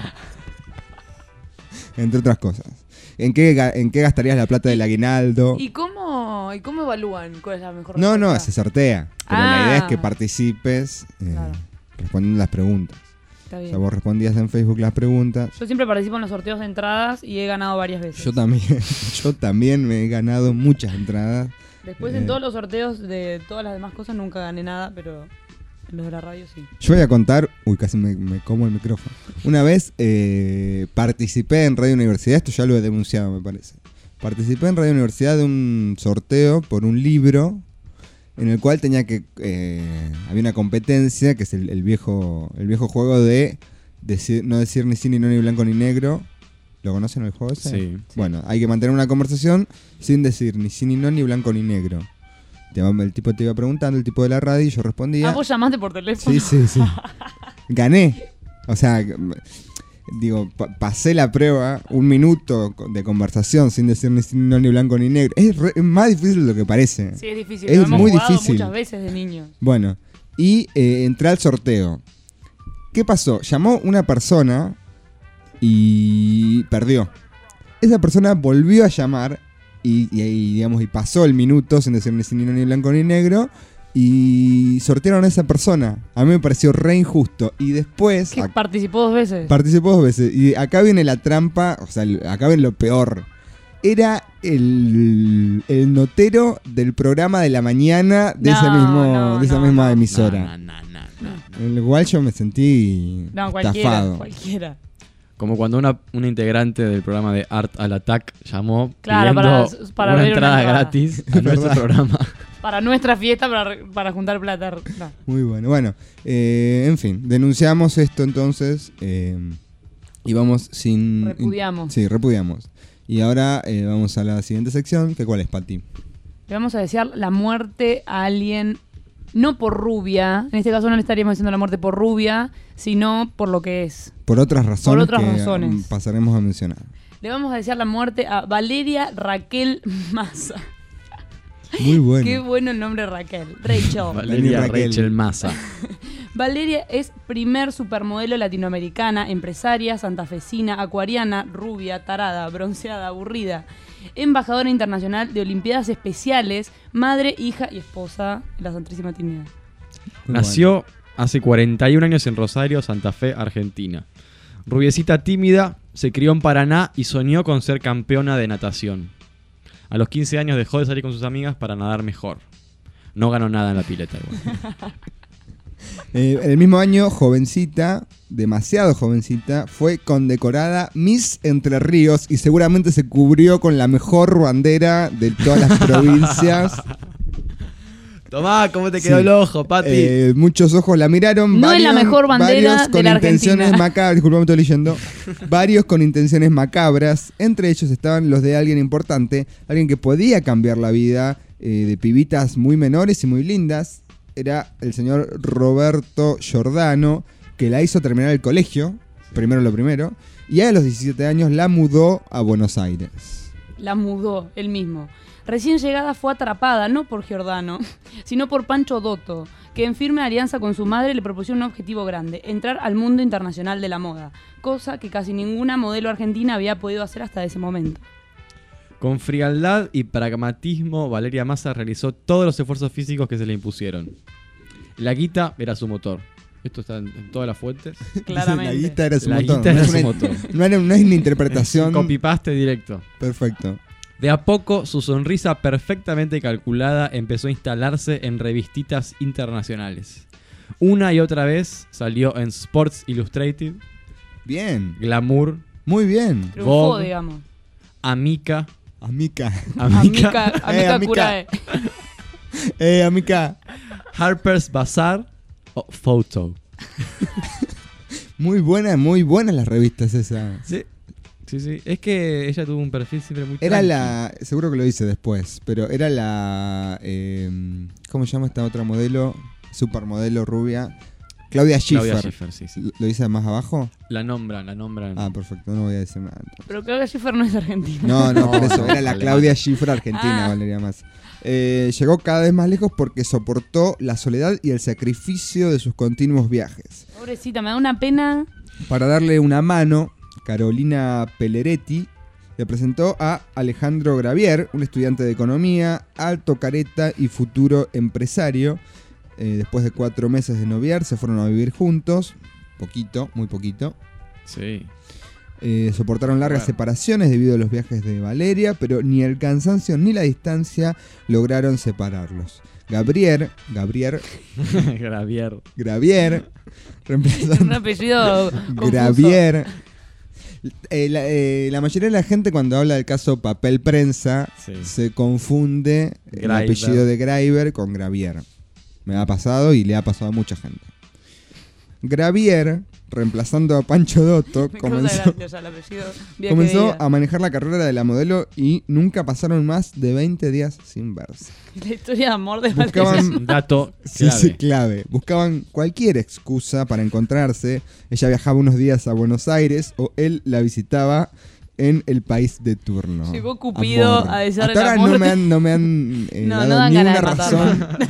Speaker 4: Entre otras cosas. ¿En qué, ga- ¿En qué gastarías la plata del aguinaldo?
Speaker 6: ¿Y cómo, ¿Y cómo evalúan cuál es la mejor
Speaker 4: No, no,
Speaker 6: respuesta?
Speaker 4: se sortea. Pero
Speaker 6: Ah.
Speaker 4: la idea es que participes eh,
Speaker 6: Claro.
Speaker 4: respondiendo las preguntas.
Speaker 6: Está
Speaker 4: O
Speaker 6: bien.
Speaker 4: sea, vos respondías en Facebook las preguntas.
Speaker 6: Yo siempre participo en los sorteos de entradas y he ganado varias veces.
Speaker 4: Yo también, yo también me he ganado muchas entradas.
Speaker 6: Después
Speaker 4: Eh,
Speaker 6: en todos los sorteos de todas las demás cosas nunca gané nada, pero en los de la radio sí.
Speaker 4: Yo voy a contar, uy, casi me, me como el micrófono. Una vez eh, participé en Radio Universidad, esto ya lo he denunciado me parece. Participé en Radio Universidad de un sorteo por un libro en el cual tenía que eh, había una competencia que es el, el viejo el viejo juego de decir, no decir ni sí ni no ni blanco ni negro. ¿Lo conocen el juego ese?
Speaker 5: Sí.
Speaker 4: Bueno, hay que mantener una conversación sin decir ni sí ni no ni blanco ni negro. Te va- El tipo te iba preguntando, el tipo de la radio, y yo respondía.
Speaker 6: Ah, vos llamaste por teléfono.
Speaker 4: Sí, sí, sí. Gané. O sea, m- digo, pa- pasé la prueba, un minuto co- de conversación sin decir ni sí, ni no, ni blanco ni negro. Es, re- es más difícil de lo que parece.
Speaker 6: Sí, es difícil.
Speaker 4: Es
Speaker 6: lo hemos
Speaker 4: muy
Speaker 6: jugado
Speaker 4: difícil.
Speaker 6: muchas veces de niños.
Speaker 4: Bueno, y eh, entré al sorteo. ¿Qué pasó? Llamó una persona y perdió. Esa persona volvió a llamar y, y, y, digamos, y pasó el minuto sin decir ni sí, ni no, ni blanco ni negro. Y sortearon a esa persona. A mí me pareció re injusto. Y después
Speaker 6: Que
Speaker 4: ac-
Speaker 6: participó dos veces.
Speaker 4: participó dos veces. Y acá viene la trampa. O sea, el- acá viene lo peor. Era el, el notero del programa de la mañana de, ese
Speaker 6: No,
Speaker 4: mismo,
Speaker 6: no,
Speaker 4: de esa
Speaker 6: no,
Speaker 4: misma
Speaker 6: no.
Speaker 4: emisora.
Speaker 5: No, no, no, no.
Speaker 4: En lo cual yo me sentí
Speaker 6: no, cualquiera.
Speaker 4: estafado.
Speaker 6: Cualquiera.
Speaker 5: Como cuando una, una integrante del programa de Art al Attack llamó
Speaker 6: Claro,
Speaker 5: pidiendo
Speaker 6: para- para
Speaker 5: una
Speaker 6: ver una
Speaker 5: entrada
Speaker 6: entrada.
Speaker 5: gratis a
Speaker 4: Es
Speaker 5: nuestro
Speaker 4: verdad.
Speaker 5: programa.
Speaker 6: Para nuestra fiesta, para, re- para juntar plata. No.
Speaker 4: Muy bueno. Bueno, eh, en fin, denunciamos esto entonces eh, y vamos sin...
Speaker 6: Repudiamos.
Speaker 4: Sí, repudiamos. Y ahora eh, vamos a la siguiente sección, que ¿cuál es, Pati?
Speaker 6: Le vamos a desear la muerte a alguien, no por rubia, en este caso no le estaríamos diciendo la muerte por rubia, sino por lo que es.
Speaker 4: Por otras razones
Speaker 6: otras
Speaker 4: que
Speaker 6: razones.
Speaker 4: mm, pasaremos a mencionar.
Speaker 6: Le vamos a desear la muerte a Valeria Raquel Massa.
Speaker 4: Muy bueno.
Speaker 6: Qué bueno el nombre Raquel. Rachel.
Speaker 5: Valeria
Speaker 4: Raquel.
Speaker 5: Rachel Massa.
Speaker 6: Valeria es primer supermodelo latinoamericana, empresaria, santafesina, acuariana, rubia, tarada, bronceada, aburrida, embajadora internacional de Olimpiadas Especiales, madre, hija y esposa de la Santísima Trinidad.
Speaker 4: Muy
Speaker 5: Nació hace cuarenta y un años en Rosario, Santa Fe, Argentina. Rubiecita tímida, se crió en Paraná y soñó con ser campeona de natación. A los quince años dejó de salir con sus amigas para nadar mejor. No ganó nada en la pileta igual.
Speaker 4: Eh, en el mismo año, jovencita, demasiado jovencita, fue condecorada Miss Entre Ríos y seguramente se cubrió con la mejor bandera de todas las provincias.
Speaker 5: Tomá, ¿cómo te quedó
Speaker 4: Sí.
Speaker 5: el ojo, Pati?
Speaker 4: Eh, muchos ojos la miraron.
Speaker 6: No
Speaker 4: varios,
Speaker 6: es la mejor bandera
Speaker 4: varios
Speaker 6: de
Speaker 4: con
Speaker 6: la
Speaker 4: intenciones
Speaker 6: Argentina.
Speaker 4: macabras. Disculpame, estoy leyendo. Varios con intenciones macabras. Entre ellos estaban los de alguien importante, alguien que podía cambiar la vida eh, de pibitas muy menores y muy lindas. Era el señor Roberto Giordano, que la hizo terminar el colegio, primero lo primero, y a los diecisiete años la mudó a Buenos Aires.
Speaker 6: La mudó él mismo. Recién llegada fue atrapada, no por Giordano, sino por Pancho Dotto, que en firme alianza con su madre le propuso un objetivo grande, entrar al mundo internacional de la moda, cosa que casi ninguna modelo argentina había podido hacer hasta ese momento.
Speaker 5: Con frialdad y pragmatismo, Valeria Massa realizó todos los esfuerzos físicos que se le impusieron. La guita era su motor. Esto está en, en todas las fuentes.
Speaker 6: Claramente.
Speaker 4: La guita era su
Speaker 5: La
Speaker 4: motor.
Speaker 5: guita
Speaker 4: no,
Speaker 5: era
Speaker 4: es
Speaker 5: su
Speaker 4: una,
Speaker 5: motor.
Speaker 4: no, era- no es una interpretación.
Speaker 5: Copy-paste directo.
Speaker 4: Perfecto.
Speaker 5: De a poco, su sonrisa perfectamente calculada empezó a instalarse en revistitas internacionales. Una y otra vez salió en Sports Illustrated,
Speaker 4: Bien.
Speaker 5: Glamour,
Speaker 4: Muy bien.
Speaker 6: Triunfó,
Speaker 5: Vogue,
Speaker 6: digamos.
Speaker 5: Amica,
Speaker 4: Amica.
Speaker 6: Amica,
Speaker 4: Eh,
Speaker 6: Amica
Speaker 4: Amica.
Speaker 6: Curae.
Speaker 4: Eh, Amica.
Speaker 5: Harper's Bazaar o Photo.
Speaker 4: Muy buena, muy buenas las revistas esas.
Speaker 5: Sí, sí, sí. Es que ella tuvo un perfil siempre muy
Speaker 4: Era
Speaker 5: tranqui.
Speaker 4: la, seguro que lo hice después, pero era la, eh, ¿cómo se llama esta otra modelo? Supermodelo rubia. Claudia Schiffer.
Speaker 5: Claudia Schiffer, sí, sí.
Speaker 4: ¿Lo dice más abajo?
Speaker 5: La nombran, la nombran.
Speaker 4: Ah, perfecto, no voy a decir nada.
Speaker 6: Pero Claudia Schiffer no es argentina.
Speaker 4: No, no, por
Speaker 5: No,
Speaker 4: eso,
Speaker 5: no,
Speaker 4: era la
Speaker 5: alemana.
Speaker 4: Claudia Schiffer argentina,
Speaker 6: Ah.
Speaker 4: Valeria Massa. Eh, llegó cada vez más lejos porque soportó la soledad y el sacrificio de sus continuos viajes.
Speaker 6: Pobrecita, me da una pena.
Speaker 4: Para darle una mano, Carolina Pelleretti le presentó a Alejandro Gravier, un estudiante de economía, alto careta y futuro empresario. Eh, después de cuatro meses de noviar, se fueron a vivir juntos. Poquito, muy poquito.
Speaker 5: Sí.
Speaker 4: Eh, soportaron largas
Speaker 5: Bueno.
Speaker 4: separaciones debido a los viajes de Valeria, pero ni el cansancio ni la distancia lograron separarlos. Gabriel, Gabriel,
Speaker 5: Gravier.
Speaker 4: Gravier,
Speaker 6: Un
Speaker 4: reemplazando
Speaker 6: apellido confuso.
Speaker 4: Gravier. Eh, la, eh, la mayoría de la gente cuando habla del caso papel prensa
Speaker 5: Sí.
Speaker 4: se confunde el
Speaker 5: Graeber.
Speaker 4: apellido de Graeber con Gravier. Me ha pasado y le ha pasado a mucha gente. Gravier, reemplazando a Pancho Dotto,
Speaker 6: Me causa
Speaker 4: comenzó,
Speaker 6: gracia ya el apellido. Vía que
Speaker 4: comenzó
Speaker 6: diga.
Speaker 4: a manejar la carrera de la modelo y nunca pasaron más de veinte días sin verse.
Speaker 6: La historia de amor de
Speaker 4: Buscaban-
Speaker 6: Valeria.
Speaker 5: Un dato
Speaker 4: Sí,
Speaker 5: clave.
Speaker 4: sí, clave. Buscaban cualquier excusa para encontrarse. Ella viajaba unos días a Buenos Aires o él la visitaba en el país de turno.
Speaker 6: Llegó Cupido
Speaker 4: Amor.
Speaker 6: a desearle
Speaker 4: Hasta
Speaker 6: la
Speaker 4: ahora no
Speaker 6: muerte.
Speaker 4: me han, no me han eh,
Speaker 6: No,
Speaker 4: dado
Speaker 6: no dan
Speaker 4: ni
Speaker 6: ganas
Speaker 4: una
Speaker 6: de
Speaker 4: razón
Speaker 6: matarlo.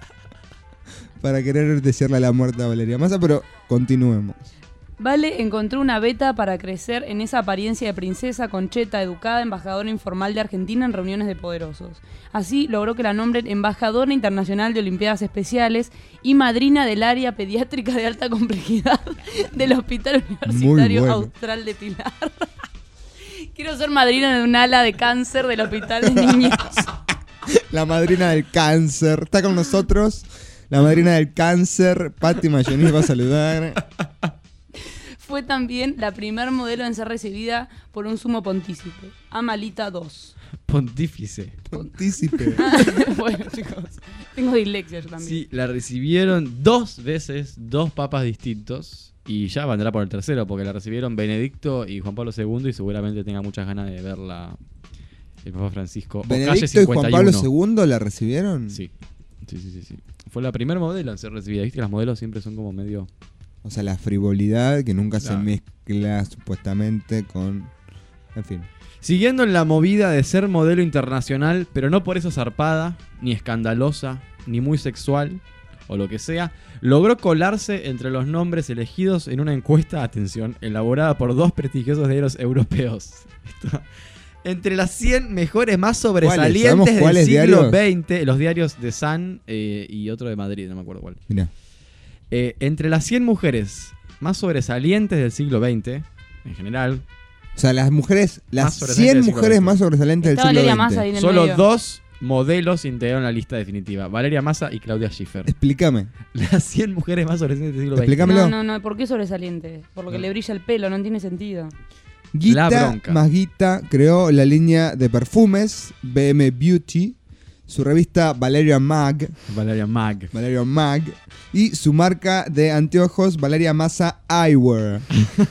Speaker 4: para querer desearle la muerte a Valeria Massa, pero continuemos.
Speaker 6: Vale encontró una beta para crecer en esa apariencia de princesa concheta, educada, embajadora informal de Argentina en reuniones de poderosos. Así logró que la nombren embajadora internacional de Olimpiadas Especiales y madrina del área pediátrica de alta complejidad del Hospital Universitario
Speaker 4: bueno.
Speaker 6: Austral de Pilar. Quiero ser madrina de un ala de cáncer del Hospital de Niños.
Speaker 4: La madrina del cáncer. Está con nosotros la madrina del cáncer. Patti Mayonis va a saludar.
Speaker 6: Fue también la primer modelo en ser recibida por un sumo pontícipe, Amalita dos.
Speaker 5: Pontífice.
Speaker 4: Pontícipe.
Speaker 6: Bueno, chicos, tengo dislexia yo también.
Speaker 5: Sí, la recibieron dos veces, dos papas distintos. Y ya vendrá por el tercero, porque la recibieron Benedicto y Juan Pablo segundo. Y seguramente tenga muchas ganas de verla el Papa Francisco. O calle
Speaker 4: ¿Benedicto y Juan
Speaker 5: cincuenta y
Speaker 4: Pablo
Speaker 5: uno.
Speaker 4: segundo la recibieron?
Speaker 5: Sí. Sí, sí, sí, sí. Fue la primera modelo en ser recibida. Viste que las modelos siempre son como medio.
Speaker 4: O sea, la frivolidad que nunca
Speaker 5: Claro.
Speaker 4: se mezcla supuestamente con... En fin.
Speaker 5: Siguiendo en la movida de ser modelo internacional, pero no por eso zarpada, ni escandalosa, ni muy sexual, o lo que sea, logró colarse entre los nombres elegidos en una encuesta, atención, elaborada por dos prestigiosos diarios europeos. Esto- entre las cien mejores más sobresalientes
Speaker 4: ¿Sabemos
Speaker 5: del
Speaker 4: cuáles
Speaker 5: siglo
Speaker 4: diarios?
Speaker 5: veinte, los diarios de Sun eh, y otro de Madrid, no me acuerdo cuál.
Speaker 4: Mirá.
Speaker 5: Eh, entre las cien mujeres más sobresalientes del siglo veinte, en general,
Speaker 4: O sea, las mujeres,
Speaker 5: Más
Speaker 4: las
Speaker 5: sobresalientes
Speaker 4: cien
Speaker 5: del siglo
Speaker 4: mujeres
Speaker 5: veinte.
Speaker 4: más sobresalientes
Speaker 6: Está
Speaker 4: del siglo
Speaker 6: Valeria
Speaker 4: veinte.
Speaker 6: Massa ahí en el
Speaker 5: solo
Speaker 6: medio.
Speaker 5: dos modelos se integraron a la lista definitiva. Valeria Massa y Claudia Schiffer.
Speaker 4: Explícame.
Speaker 5: Las cien mujeres más sobresalientes del siglo veinte.
Speaker 4: Explícamelo.
Speaker 6: No, no, no, ¿por qué sobresaliente? Por lo que
Speaker 5: No.
Speaker 6: le brilla el pelo, no tiene sentido.
Speaker 4: Guita
Speaker 5: La bronca.
Speaker 4: más Guita creó la línea de perfumes B M Beauty, su revista Valeria Mag,
Speaker 5: Valeria Mag.
Speaker 4: Valeria Mag y su marca de anteojos Valeria Massa Eyewear.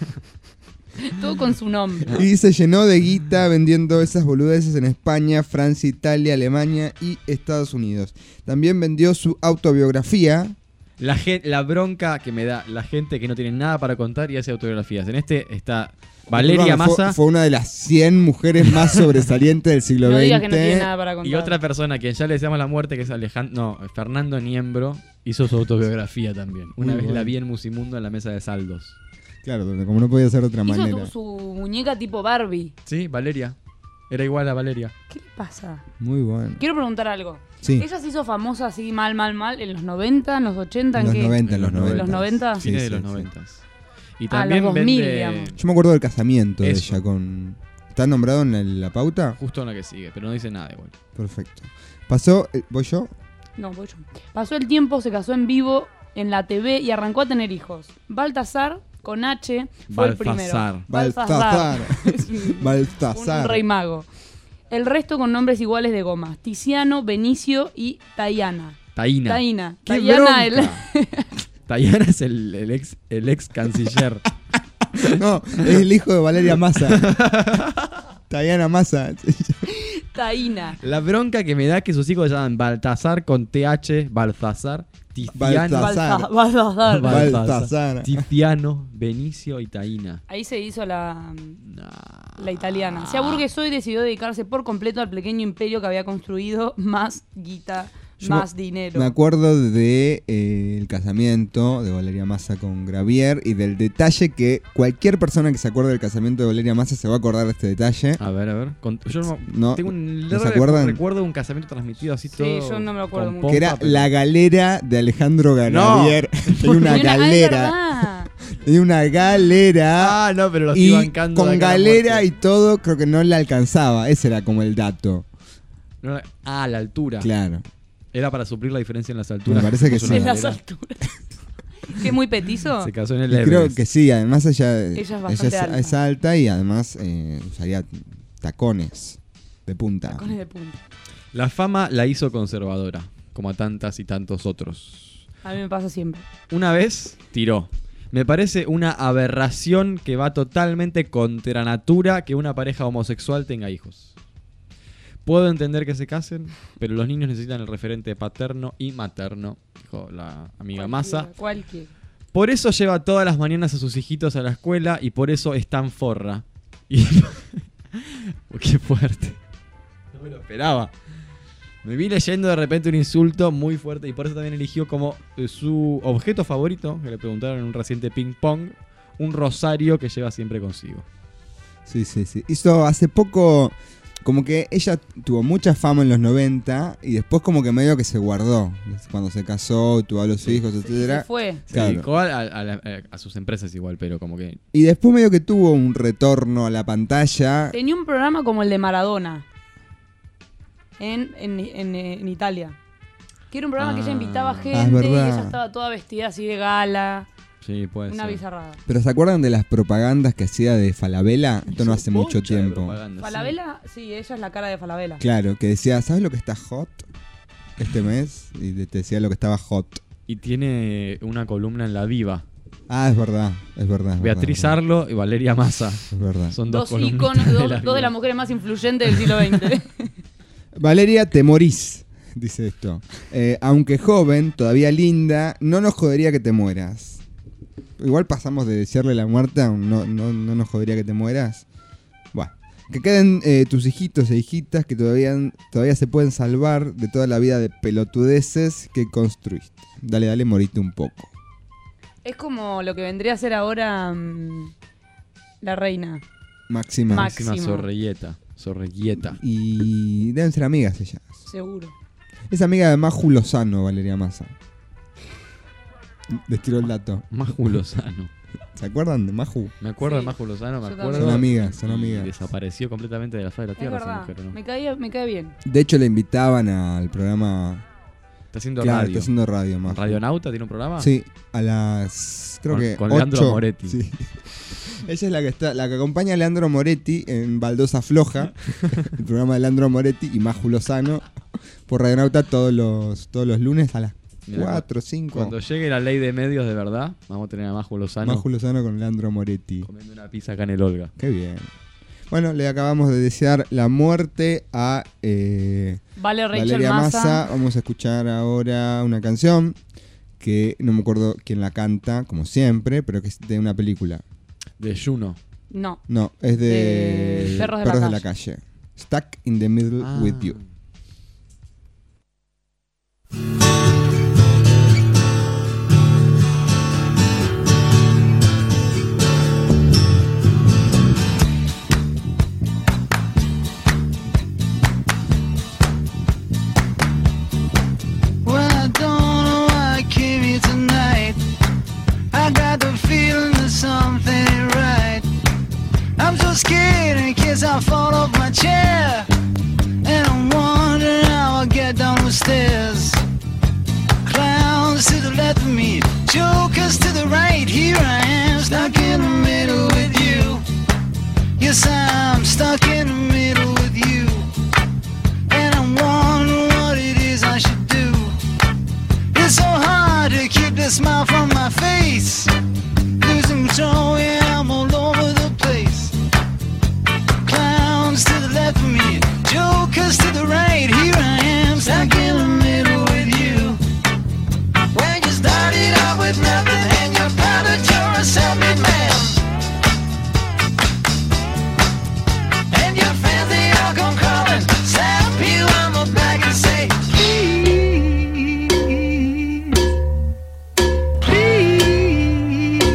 Speaker 6: Todo con su nombre.
Speaker 4: Y se llenó de guita vendiendo esas boludeces en España, Francia, Italia, Alemania y Estados Unidos. También vendió su autobiografía.
Speaker 5: La, gen- la bronca que me da la gente que no tiene nada para contar y hace autobiografías. En este está Valeria
Speaker 4: Bueno, fue-
Speaker 5: Massa
Speaker 4: Fue, una de las cien mujeres más sobresalientes del siglo
Speaker 6: No
Speaker 4: veinte.
Speaker 6: digas que no tiene nada para contar.
Speaker 5: y otra persona a quien ya le deseamos la muerte, que es Alejandro, no, Fernando Niembro, hizo su autobiografía también. Una
Speaker 4: Muy
Speaker 5: vez
Speaker 4: bueno.
Speaker 5: la vi en Musimundo en la mesa de saldos.
Speaker 4: Claro, donde como no podía ser de otra
Speaker 6: Hizo
Speaker 4: manera.
Speaker 6: tu- su muñeca tipo Barbie.
Speaker 5: Sí, Valeria. Era igual a Valeria.
Speaker 6: ¿Qué le pasa?
Speaker 4: Muy bueno.
Speaker 6: Quiero preguntar algo.
Speaker 4: Sí.
Speaker 6: ¿Ella se hizo famosa así mal, mal, mal en los noventa, en los ochenta?
Speaker 4: En
Speaker 6: ¿En
Speaker 4: los
Speaker 6: qué?
Speaker 4: noventa, en los
Speaker 6: ¿En
Speaker 4: noventa.
Speaker 6: los noventa?
Speaker 4: Sí,
Speaker 5: Fines
Speaker 4: sí,
Speaker 5: de los
Speaker 4: sí.
Speaker 5: noventas. Y
Speaker 6: Ah,
Speaker 5: también
Speaker 6: los dos mil,
Speaker 5: vende
Speaker 6: digamos.
Speaker 4: Yo me acuerdo del casamiento de
Speaker 5: Eso.
Speaker 4: ella con... ¿Está nombrado en la, la pauta?
Speaker 5: justo en la que sigue, pero no dice nada igual.
Speaker 4: Perfecto. Pasó... eh, ¿Voy yo?
Speaker 6: No, voy yo. Pasó el tiempo, se casó en vivo en la T V y arrancó a tener hijos. Baltasar, con H, fue el primero.
Speaker 5: Balthazar.
Speaker 4: Baltasar.
Speaker 6: Es un-
Speaker 4: Baltasar.
Speaker 6: Un rey mago. El resto con nombres iguales de goma. Tiziano, Benicio y Tayana.
Speaker 5: Taína.
Speaker 6: Taína.
Speaker 5: ¡Qué
Speaker 6: Tayana, el...
Speaker 5: bronca! Tayana es el, el ex el ex canciller.
Speaker 4: No, es el hijo de Valeria Massa. Tayana Massa.
Speaker 6: Taína.
Speaker 5: La bronca que me da es que sus hijos se llaman Baltasar con T H, Balthazar, Tiziano,
Speaker 4: Baltasar.
Speaker 6: Balta- Baltasar.
Speaker 4: Baltasar.
Speaker 5: Tiziano, Benicio y Taína.
Speaker 6: Ahí se hizo la, la italiana. Se aburguesó y decidió dedicarse por completo al pequeño imperio que había construido, más guita,
Speaker 4: Yo
Speaker 6: más dinero.
Speaker 4: Me acuerdo de eh, el casamiento de Valeria Massa con Gravier y del detalle que cualquier persona que se acuerde del casamiento de Valeria Massa se va a acordar de este detalle.
Speaker 5: A ver, a ver. Con- yo no,
Speaker 4: No,
Speaker 5: tengo un
Speaker 4: ¿no
Speaker 5: leve
Speaker 4: se acuerdan?
Speaker 5: recuerdo de un casamiento transmitido así
Speaker 6: Sí,
Speaker 5: todo.
Speaker 6: yo no me acuerdo
Speaker 5: con
Speaker 6: mucho.
Speaker 5: pompa,
Speaker 4: Que era
Speaker 5: pero-
Speaker 4: la galera de Alejandro Gravier. Tenía una
Speaker 6: Tenía una- ah, es
Speaker 4: galera.
Speaker 6: verdad.
Speaker 4: Tenía una galera.
Speaker 5: Ah, no, pero lo
Speaker 4: y
Speaker 5: estoy bancando. de
Speaker 4: con
Speaker 5: acá a la
Speaker 4: galera
Speaker 5: muerte.
Speaker 4: y todo, creo que no le alcanzaba. Ese era como el dato.
Speaker 5: No, ah, la altura.
Speaker 4: Claro.
Speaker 5: Era para suplir la diferencia en las alturas.
Speaker 4: Me parece que
Speaker 5: Puso
Speaker 4: sí.
Speaker 5: una
Speaker 6: En las
Speaker 5: galera.
Speaker 6: alturas. ¿Qué muy petizo?
Speaker 5: Se casó en el
Speaker 4: Y creo
Speaker 5: Everest.
Speaker 4: que sí, además ella,
Speaker 6: Ella es bastante
Speaker 4: es,
Speaker 6: alta.
Speaker 4: es alta y además eh, usaría tacones de punta.
Speaker 6: Tacones de punta.
Speaker 5: La fama la hizo conservadora, como a tantas y tantos otros.
Speaker 6: A mí me pasa siempre.
Speaker 5: Una vez tiró. Me parece una aberración que va totalmente contra natura que una pareja homosexual tenga hijos. Puedo entender que se casen, pero los niños necesitan el referente paterno y materno, dijo la amiga Massa.
Speaker 6: Cualquier.
Speaker 5: Por eso lleva todas las mañanas a sus hijitos a la escuela y por eso es tan forra. Y... Qué fuerte. No me lo esperaba. Me vi leyendo de repente un insulto muy fuerte y por eso también eligió como eh, su objeto favorito, que le preguntaron en un reciente ping pong, un rosario que lleva siempre consigo.
Speaker 4: Sí, sí, sí. Hizo hace poco, como que ella tuvo mucha fama en los noventa y después como que medio que se guardó. Cuando se casó, tuvo a los hijos, etcétera.
Speaker 6: Se fue.
Speaker 5: Se
Speaker 4: Claro.
Speaker 5: dedicó a, a- a la- a sus empresas igual, pero como que...
Speaker 4: Y después medio que tuvo un retorno a la pantalla.
Speaker 6: Tenía un programa como el de Maradona. En, en, en, en Italia. Que era un programa que ella invitaba gente
Speaker 4: Ah, es
Speaker 6: y
Speaker 4: verdad.
Speaker 6: ella estaba toda vestida así de gala.
Speaker 5: Sí, puede
Speaker 6: Una
Speaker 5: ser.
Speaker 6: bizarrada.
Speaker 4: ¿Pero se acuerdan de las propagandas que hacía de Falabella? Esto no hace mucho
Speaker 5: Bocha de
Speaker 4: tiempo.
Speaker 5: propaganda, sí.
Speaker 6: Falabella, sí, ella es la cara de Falabella.
Speaker 4: Claro, que decía, ¿sabes lo que está hot este mes? Y te decía lo que estaba hot.
Speaker 5: Y tiene una columna en La Viva.
Speaker 4: Ah, es verdad, es verdad. es
Speaker 5: Beatriz
Speaker 4: verdad,
Speaker 5: Arlo y Valeria Massa.
Speaker 4: es verdad.
Speaker 5: Son dos,
Speaker 6: Dos
Speaker 5: columnistas
Speaker 6: íconos, dos,
Speaker 5: de La
Speaker 6: dos de
Speaker 5: Viva.
Speaker 6: las mujeres más influyentes del siglo veinte.
Speaker 4: Valeria, te morís, dice esto. Eh, aunque joven, todavía linda, no nos jodería que te mueras. Igual pasamos de desearle la muerte a un no, no, no nos jodería que te mueras. Bueno, que queden eh, tus hijitos e hijitas que todavía, todavía se pueden salvar de toda la vida de pelotudeces que construiste. Dale, dale, morite un poco.
Speaker 6: Es como lo que vendría a ser ahora mm, la reina.
Speaker 4: Máxima.
Speaker 6: Máxima.
Speaker 5: Máxima Sorrelleta. Sorrelleta.
Speaker 4: Y deben ser amigas ellas.
Speaker 6: Seguro.
Speaker 4: Es amiga de Maju Lozano, Valeria Massa. Les tiró el dato.
Speaker 5: Maju Lozano.
Speaker 4: ¿Se acuerdan de Maju?
Speaker 5: Me acuerdo
Speaker 6: Sí,
Speaker 5: de Maju Lozano, me
Speaker 6: yo
Speaker 5: acuerdo.
Speaker 4: Son amigas, son
Speaker 5: Y
Speaker 4: amigas.
Speaker 5: desapareció completamente de la faz de la
Speaker 6: Es
Speaker 5: tierra esa
Speaker 6: verdad,
Speaker 5: mujer, ¿no?
Speaker 6: me, cae, me cae bien.
Speaker 4: De hecho, le invitaban al programa.
Speaker 5: Está haciendo
Speaker 4: Claro,
Speaker 5: radio.
Speaker 4: está haciendo radio, Maju.
Speaker 5: ¿Radionauta tiene un programa?
Speaker 4: Sí, a las. Creo
Speaker 5: Con-
Speaker 4: que.
Speaker 5: con Leandro
Speaker 4: ocho.
Speaker 5: Moretti.
Speaker 4: Sí. Ella es la que está, la que acompaña a Leandro Moretti en Baldosa Floja, el programa de Leandro Moretti y Maju Lozano por Radionauta todos los, todos los lunes a las
Speaker 5: Mirá,
Speaker 4: cuatro, cinco.
Speaker 5: Cuando llegue la ley de medios de verdad, vamos a tener a Maju Lozano
Speaker 4: Maju Lozano con Leandro Moretti.
Speaker 5: comiendo una pizza acá en el Olga.
Speaker 4: Qué bien. Bueno, le acabamos de desear la muerte a eh,
Speaker 6: Vale, Rachel
Speaker 4: Valeria
Speaker 6: Massa.
Speaker 4: Massa. Vamos a escuchar ahora una canción que no me acuerdo quién la canta, como siempre, pero que es de una película.
Speaker 5: De Juno.
Speaker 6: No.
Speaker 4: No, es de,
Speaker 6: De Perros de la
Speaker 4: la Calle. Stuck in the Middle
Speaker 5: Ah.
Speaker 4: with You.
Speaker 10: Well, I don't know why I came here tonight. I got the feeling that something ain't right. I'm so scared in case I fall off my chair. And I'm wondering how I'll get down the stairs. Clowns to the left of me, jokers to the right. Here I am, stuck in the middle with you. Yes, I'm stuck in the middle with you. And I'm wondering what it is I should do. It's so hard to keep the smile from my face. Losing control, yeah, I'm all over the place. Clowns to the left of me, jokers to the right. Here I am, stuck in the middle with you. When you started out with nothing and you're proud that you're a self-made man. And your friends, they all come crawling, slap you on the back and say, please, please.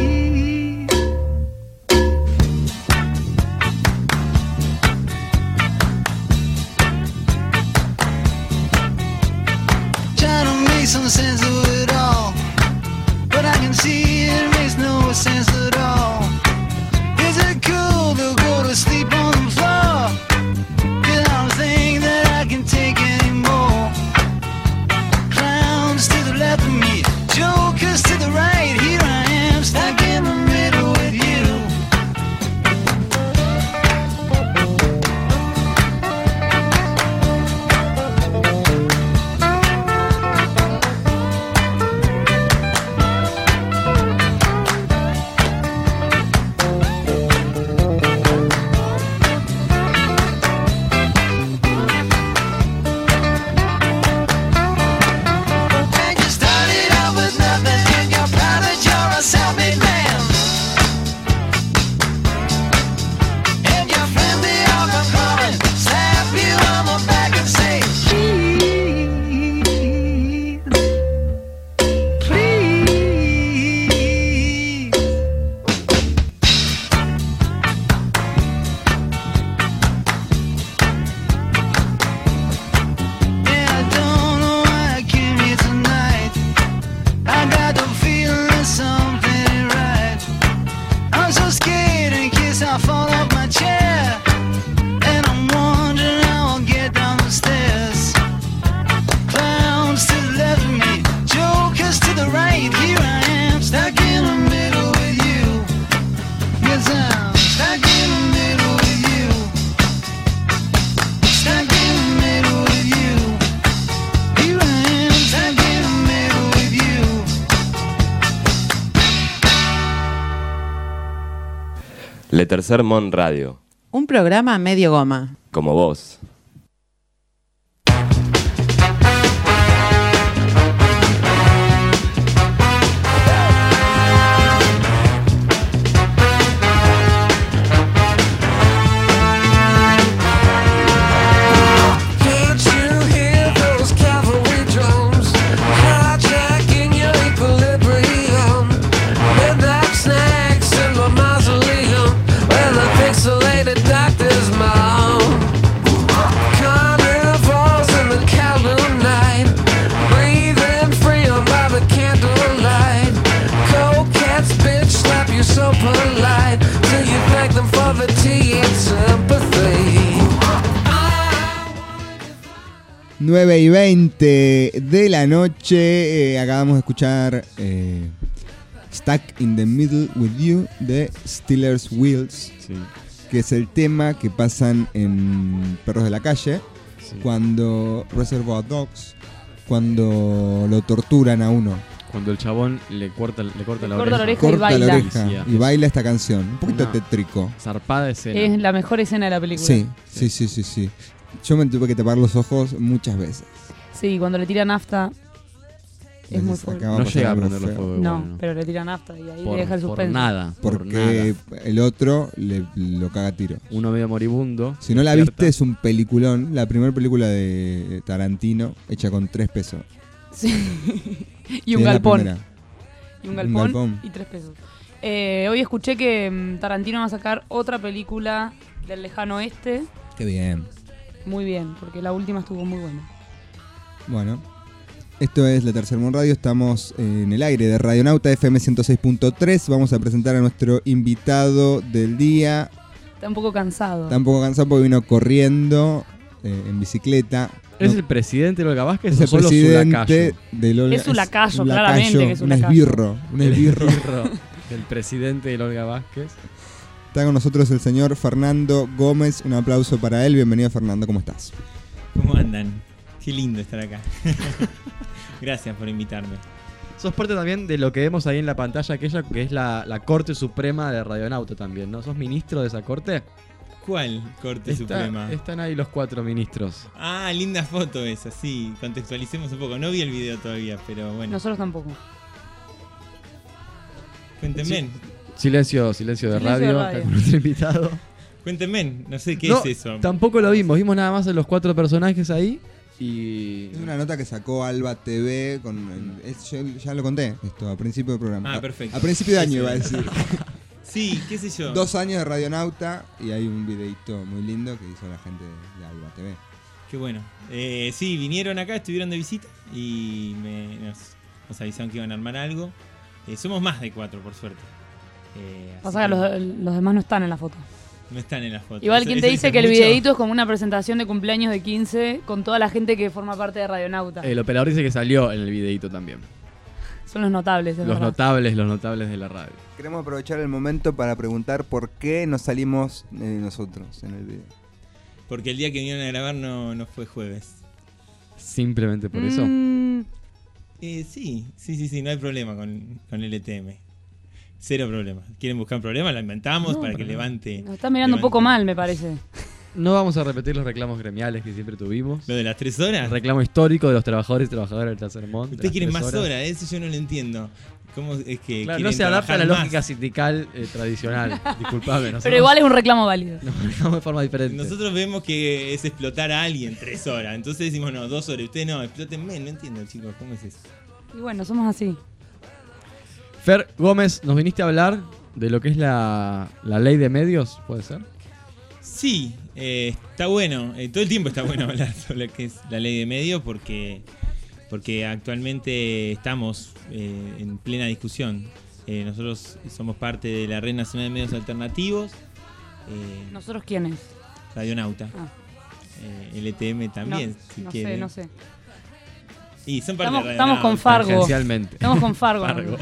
Speaker 10: Try to make some sense of it all, but I can see it makes no sense at all. Is it cool to go to sleep on the floor? 'Cause I don't think that I can take anymore. Clowns to the left of me, jokers to the right. Here I am, stuck in the middle with you. And you started out with nothing and you're proud that you're a self-made man. And your friends, they all come calling, slap you on the back and say, please, please. Yeah, I don't know why I came here tonight. I got the feeling that something ain't right. I'm so scared in case I fall off my chair. And I'm wondering how I'll get down the stairs. Clowns to the left of me, jokers to the right. Here I am, stuck in the middle with you. Yes, I'm stuck in the middle with you. Stuck in the middle with you. Here I am, stuck in the middle with you.
Speaker 2: Le Tercer Mon Radio,
Speaker 1: Un programa medio goma.
Speaker 2: como vos.
Speaker 3: Can't you hear those cavalry drums hijacking your equilibrium? Midnight snacks in my mausoleum where the pixelated doctors moan.
Speaker 4: nueve y veinte de la noche. Eh, acabamos de escuchar eh, Stuck in the Middle with You de Steelers Wheels,
Speaker 5: sí.
Speaker 4: que es el tema que pasan en Perros de la Calle,
Speaker 5: Sí.
Speaker 4: cuando Reservoir Dogs, cuando lo torturan a uno.
Speaker 5: Cuando el chabón le corta, le corta la
Speaker 6: corta
Speaker 5: oreja.
Speaker 6: la oreja y
Speaker 4: Corta
Speaker 6: baila.
Speaker 4: la oreja y baila esta canción. Un poquito
Speaker 5: Una
Speaker 4: tétrico.
Speaker 5: Zarpada escena.
Speaker 6: Es la mejor escena de la película.
Speaker 4: Sí, sí, sí, sí, sí. Yo me tuve que tapar los ojos muchas veces.
Speaker 6: Sí, cuando le tira nafta es muy
Speaker 4: Entonces,
Speaker 6: fuerte.
Speaker 4: acá va
Speaker 5: No
Speaker 4: pasar
Speaker 5: llega a
Speaker 4: algo
Speaker 5: prenderlo
Speaker 4: feo.
Speaker 5: fuego.
Speaker 6: No,
Speaker 5: igual, ¿no?
Speaker 6: pero le tira nafta y ahí
Speaker 5: Por,
Speaker 6: le deja el
Speaker 5: por
Speaker 6: suspenso.
Speaker 5: nada. por
Speaker 4: Porque
Speaker 5: nada.
Speaker 4: el otro le, lo caga a tiro.
Speaker 5: Uno medio moribundo.
Speaker 4: Si no la
Speaker 5: despierta.
Speaker 4: viste, es un peliculón. La primera película de Tarantino hecha con tres pesos.
Speaker 6: Sí. y
Speaker 4: Sí,
Speaker 6: un
Speaker 4: es la
Speaker 6: galpón.
Speaker 4: primera.
Speaker 6: Y un
Speaker 4: Un
Speaker 6: galpón,
Speaker 4: galpón.
Speaker 6: y tres pesos. Eh, hoy escuché que mm, Tarantino va a sacar otra película del lejano oeste.
Speaker 4: Qué bien.
Speaker 6: Muy bien, porque la última estuvo muy buena.
Speaker 4: Bueno, esto es La Tercer Mon Radio. Estamos en el aire de Radionauta F M ciento seis punto tres. Vamos a presentar a nuestro invitado del día.
Speaker 6: Está un poco cansado.
Speaker 4: Está un poco cansado porque vino corriendo eh, en bicicleta.
Speaker 5: ¿Es
Speaker 4: No,
Speaker 5: el presidente de Olga Vázquez
Speaker 4: es
Speaker 5: o
Speaker 4: el
Speaker 5: solo su
Speaker 4: presidente
Speaker 5: lacayo?
Speaker 4: del Olga.
Speaker 6: Es su lacayo,
Speaker 4: un
Speaker 6: claramente que es un
Speaker 4: un
Speaker 6: lacayo.
Speaker 4: esbirro. Un
Speaker 5: El
Speaker 4: esbirro.
Speaker 5: esbirro del presidente de Olga Vázquez.
Speaker 4: Está con nosotros el señor Fernando Gómez. Un aplauso para él. Bienvenido, Fernando. ¿Cómo estás?
Speaker 16: ¿Cómo andan? Qué lindo estar acá. Gracias por invitarme.
Speaker 5: Sos parte también de lo que vemos ahí en la pantalla, aquella que es la, la Corte Suprema de Radionauta también, ¿no? ¿Sos ministro de esa corte?
Speaker 16: ¿Cuál Corte
Speaker 5: Está-
Speaker 16: Suprema?
Speaker 5: Están ahí los cuatro ministros.
Speaker 16: Ah, linda foto esa, sí. Contextualicemos un poco. No vi el video todavía, pero bueno.
Speaker 6: Nosotros tampoco.
Speaker 16: Cuéntenme.
Speaker 5: Sí. Silencio, silencio de
Speaker 6: Silencio de
Speaker 5: radio,
Speaker 6: radio.
Speaker 5: acá con nuestro invitado.
Speaker 16: Cuéntenme, no sé qué
Speaker 5: No,
Speaker 16: es eso.
Speaker 5: Tampoco lo vimos, vimos nada más a los cuatro personajes ahí y...
Speaker 4: Es una nota que sacó Alba T V. Con, es- yo ya lo conté esto a principio del programa.
Speaker 16: Ah, perfecto.
Speaker 4: A, a principio de
Speaker 16: Sí,
Speaker 4: año
Speaker 16: sí.
Speaker 4: iba a decir.
Speaker 16: Sí, qué sé yo.
Speaker 4: Dos años de Radionauta y hay un videito muy lindo que hizo la gente de Alba T V.
Speaker 16: Qué bueno. Eh, sí, vinieron acá, estuvieron de visita y me, nos, nos avisaron que iban a armar algo. Eh, somos más de cuatro, por suerte. Eh, así
Speaker 6: Pasa que los, los demás no están en la foto.
Speaker 16: no están en la foto.
Speaker 6: Igual
Speaker 16: Eso-
Speaker 6: quien
Speaker 16: eso
Speaker 6: te dice
Speaker 16: dice
Speaker 6: que el
Speaker 16: mucho.
Speaker 6: videíto es como una presentación de cumpleaños de quince con toda la gente que forma parte de Radionauta.
Speaker 5: El operador dice que salió en el videito también.
Speaker 6: Son los notables, es
Speaker 5: Los
Speaker 6: verdad.
Speaker 5: notables, los notables de la radio.
Speaker 4: Queremos aprovechar el momento para preguntar por qué no salimos eh, nosotros en el video.
Speaker 16: Porque el día que vinieron a grabar no, no fue jueves.
Speaker 5: Simplemente por eso.
Speaker 6: Mm,
Speaker 16: Eh, sí, sí, sí, sí, no hay problema con, con el E T M. Cero problema. ¿Quieren buscar un problema? Lo inventamos
Speaker 6: No,
Speaker 16: para que
Speaker 6: pero
Speaker 16: levante.
Speaker 6: nos está mirando un poco
Speaker 16: levante-
Speaker 6: mal, me parece.
Speaker 5: No vamos a repetir los reclamos gremiales que siempre tuvimos.
Speaker 16: ¿Lo de las tres horas?
Speaker 5: El reclamo histórico de los trabajadores y trabajadoras del tercer mundo.
Speaker 16: Ustedes quieren más horas, eso yo no lo entiendo. ¿Cómo es que
Speaker 5: Claro,
Speaker 16: quieren
Speaker 5: no se adapta a la
Speaker 16: trabajar más?
Speaker 5: lógica sindical eh, tradicional. Disculpame. nosotros
Speaker 6: Pero igual es un reclamo válido.
Speaker 5: Nos manejamos de forma diferente.
Speaker 16: Nosotros vemos que es explotar a alguien tres horas. Entonces decimos, no, dos horas. Ustedes no, explótenme. No entiendo, chicos, ¿cómo es eso?
Speaker 6: Y bueno, somos así.
Speaker 5: Fer Gómez, nos viniste a hablar de lo que es la, la ley de medios, ¿puede ser?
Speaker 16: Sí, eh, está bueno. Eh, todo el tiempo está bueno hablar sobre lo que es la ley de medios porque, porque actualmente estamos eh, en plena discusión. Eh, nosotros somos parte de la Red Nacional de Medios Alternativos. Eh,
Speaker 6: ¿Nosotros quiénes?
Speaker 16: Radionauta.
Speaker 6: Ah.
Speaker 16: Eh, el E T M también,
Speaker 6: no,
Speaker 16: si
Speaker 6: no
Speaker 16: quieren.
Speaker 6: sé, no sé.
Speaker 16: Y son parte
Speaker 6: Estamos,
Speaker 16: de
Speaker 6: estamos con
Speaker 16: Radionauta.
Speaker 6: Fargo.
Speaker 5: Tangencialmente.
Speaker 6: Estamos con Fargo.
Speaker 5: Fargo.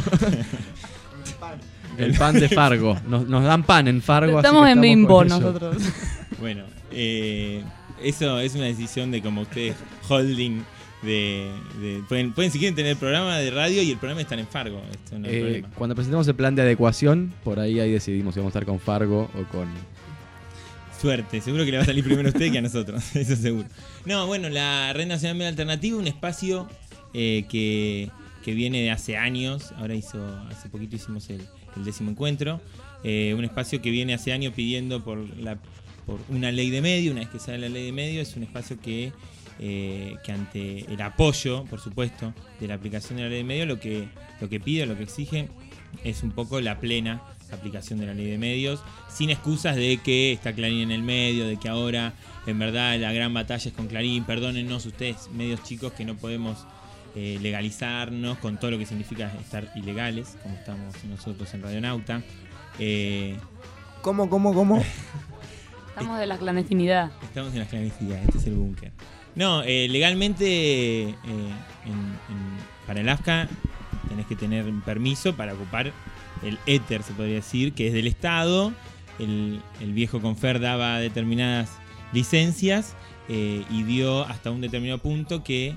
Speaker 5: El pan de Fargo. Nos, nos dan pan en Fargo. así
Speaker 6: Estamos
Speaker 5: que
Speaker 6: en Bimbo
Speaker 5: con ellos.
Speaker 6: nosotros.
Speaker 16: Bueno, eh, eso es una decisión de como ustedes holding de, de- pueden, pueden si quieren tener programa de radio y el programa está en Fargo. Esto no hay
Speaker 5: Eh,
Speaker 16: problema.
Speaker 5: cuando presentamos el plan de adecuación, por ahí ahí decidimos si vamos a estar con Fargo o con...
Speaker 16: Suerte, seguro que le va a salir primero a usted que a nosotros, eso seguro. No, bueno, la Red Nacional Medio Alternativa, un espacio eh, que, que viene de hace años, ahora hizo, hace poquito hicimos el, el décimo encuentro, eh, un espacio que viene hace años pidiendo por, la, por una ley de medio, una vez que sale la ley de medio, es un espacio que, eh, que ante el apoyo, por supuesto, de la aplicación de la ley de medio, lo que, lo que pide, lo que exige, es un poco la plena aplicación de la ley de medios, sin excusas de que está Clarín en el medio, de que ahora en verdad la gran batalla es con Clarín, perdónennos ustedes, medios chicos, que no podemos eh, legalizarnos con todo lo que significa estar ilegales, como estamos nosotros en Radionauta. Eh,
Speaker 4: ¿Cómo, cómo, cómo?
Speaker 6: Estamos de la clandestinidad.
Speaker 16: estamos en la clandestinidad, este es el búnker. No, eh, legalmente eh, en, en, para el AFCA tenés que tener un permiso para ocupar el éter, se podría decir, que es del Estado. El, el viejo Confer daba determinadas licencias eh, y dio hasta un determinado punto que,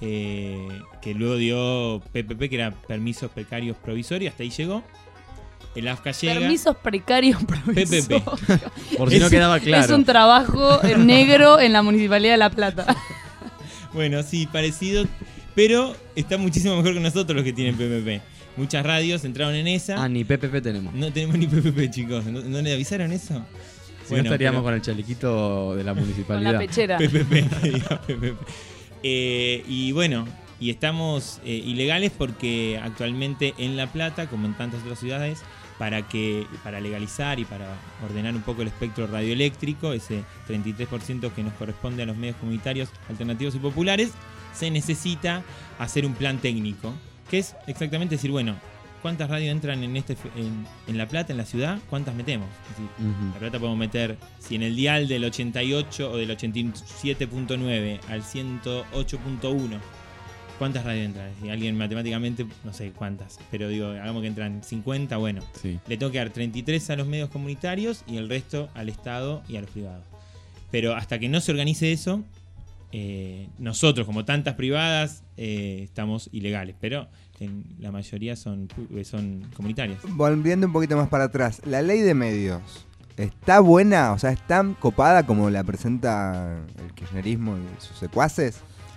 Speaker 16: eh, que luego dio P P P, que era permisos precarios provisorios, hasta ahí llegó. El AFCA llega.
Speaker 6: Permisos precarios provisorios.
Speaker 16: P P P.
Speaker 5: Por si no quedaba claro.
Speaker 6: Es un trabajo en negro en la Municipalidad de La Plata.
Speaker 16: Bueno, sí, parecido, pero está muchísimo mejor que nosotros los que tienen P P P. Muchas radios entraron en esa.
Speaker 5: Ah, ni P P P tenemos.
Speaker 16: No tenemos ni P P P, chicos. ¿No, no le avisaron eso?
Speaker 5: Si
Speaker 16: Bueno,
Speaker 5: no estaríamos
Speaker 16: pero-
Speaker 5: con el chalequito de la municipalidad.
Speaker 6: Con la pechera.
Speaker 16: P P P, que diga P P P. Eh, y bueno, y estamos eh, ilegales porque actualmente en La Plata, como en tantas otras ciudades, para que para legalizar y para ordenar un poco el espectro radioeléctrico, ese treinta y tres por ciento que nos corresponde a los medios comunitarios alternativos y populares, se necesita hacer un plan técnico, que es exactamente decir, bueno, ¿cuántas radios entran en este en, en La Plata, en la ciudad? ¿Cuántas metemos? Es decir,
Speaker 5: Ujú.
Speaker 16: La Plata podemos meter, si en el dial del ochenta y ocho o del ochenta y siete punto nueve al ciento ocho punto uno, ¿cuántas radios entran? Si alguien matemáticamente, no sé cuántas, pero digo, hagamos que entran cincuenta, bueno,
Speaker 5: Sí.
Speaker 16: le tengo que dar treinta y tres a los medios comunitarios y el resto al Estado y a los privados. Pero hasta que no se organice eso, eh, nosotros, como tantas privadas, eh, estamos ilegales, pero en la mayoría son, pu- son comunitarias.
Speaker 17: Volviendo un poquito más para atrás, la ley de medios, ¿está buena? O sea, ¿es tan copada como la presenta el kirchnerismo y sus secuaces?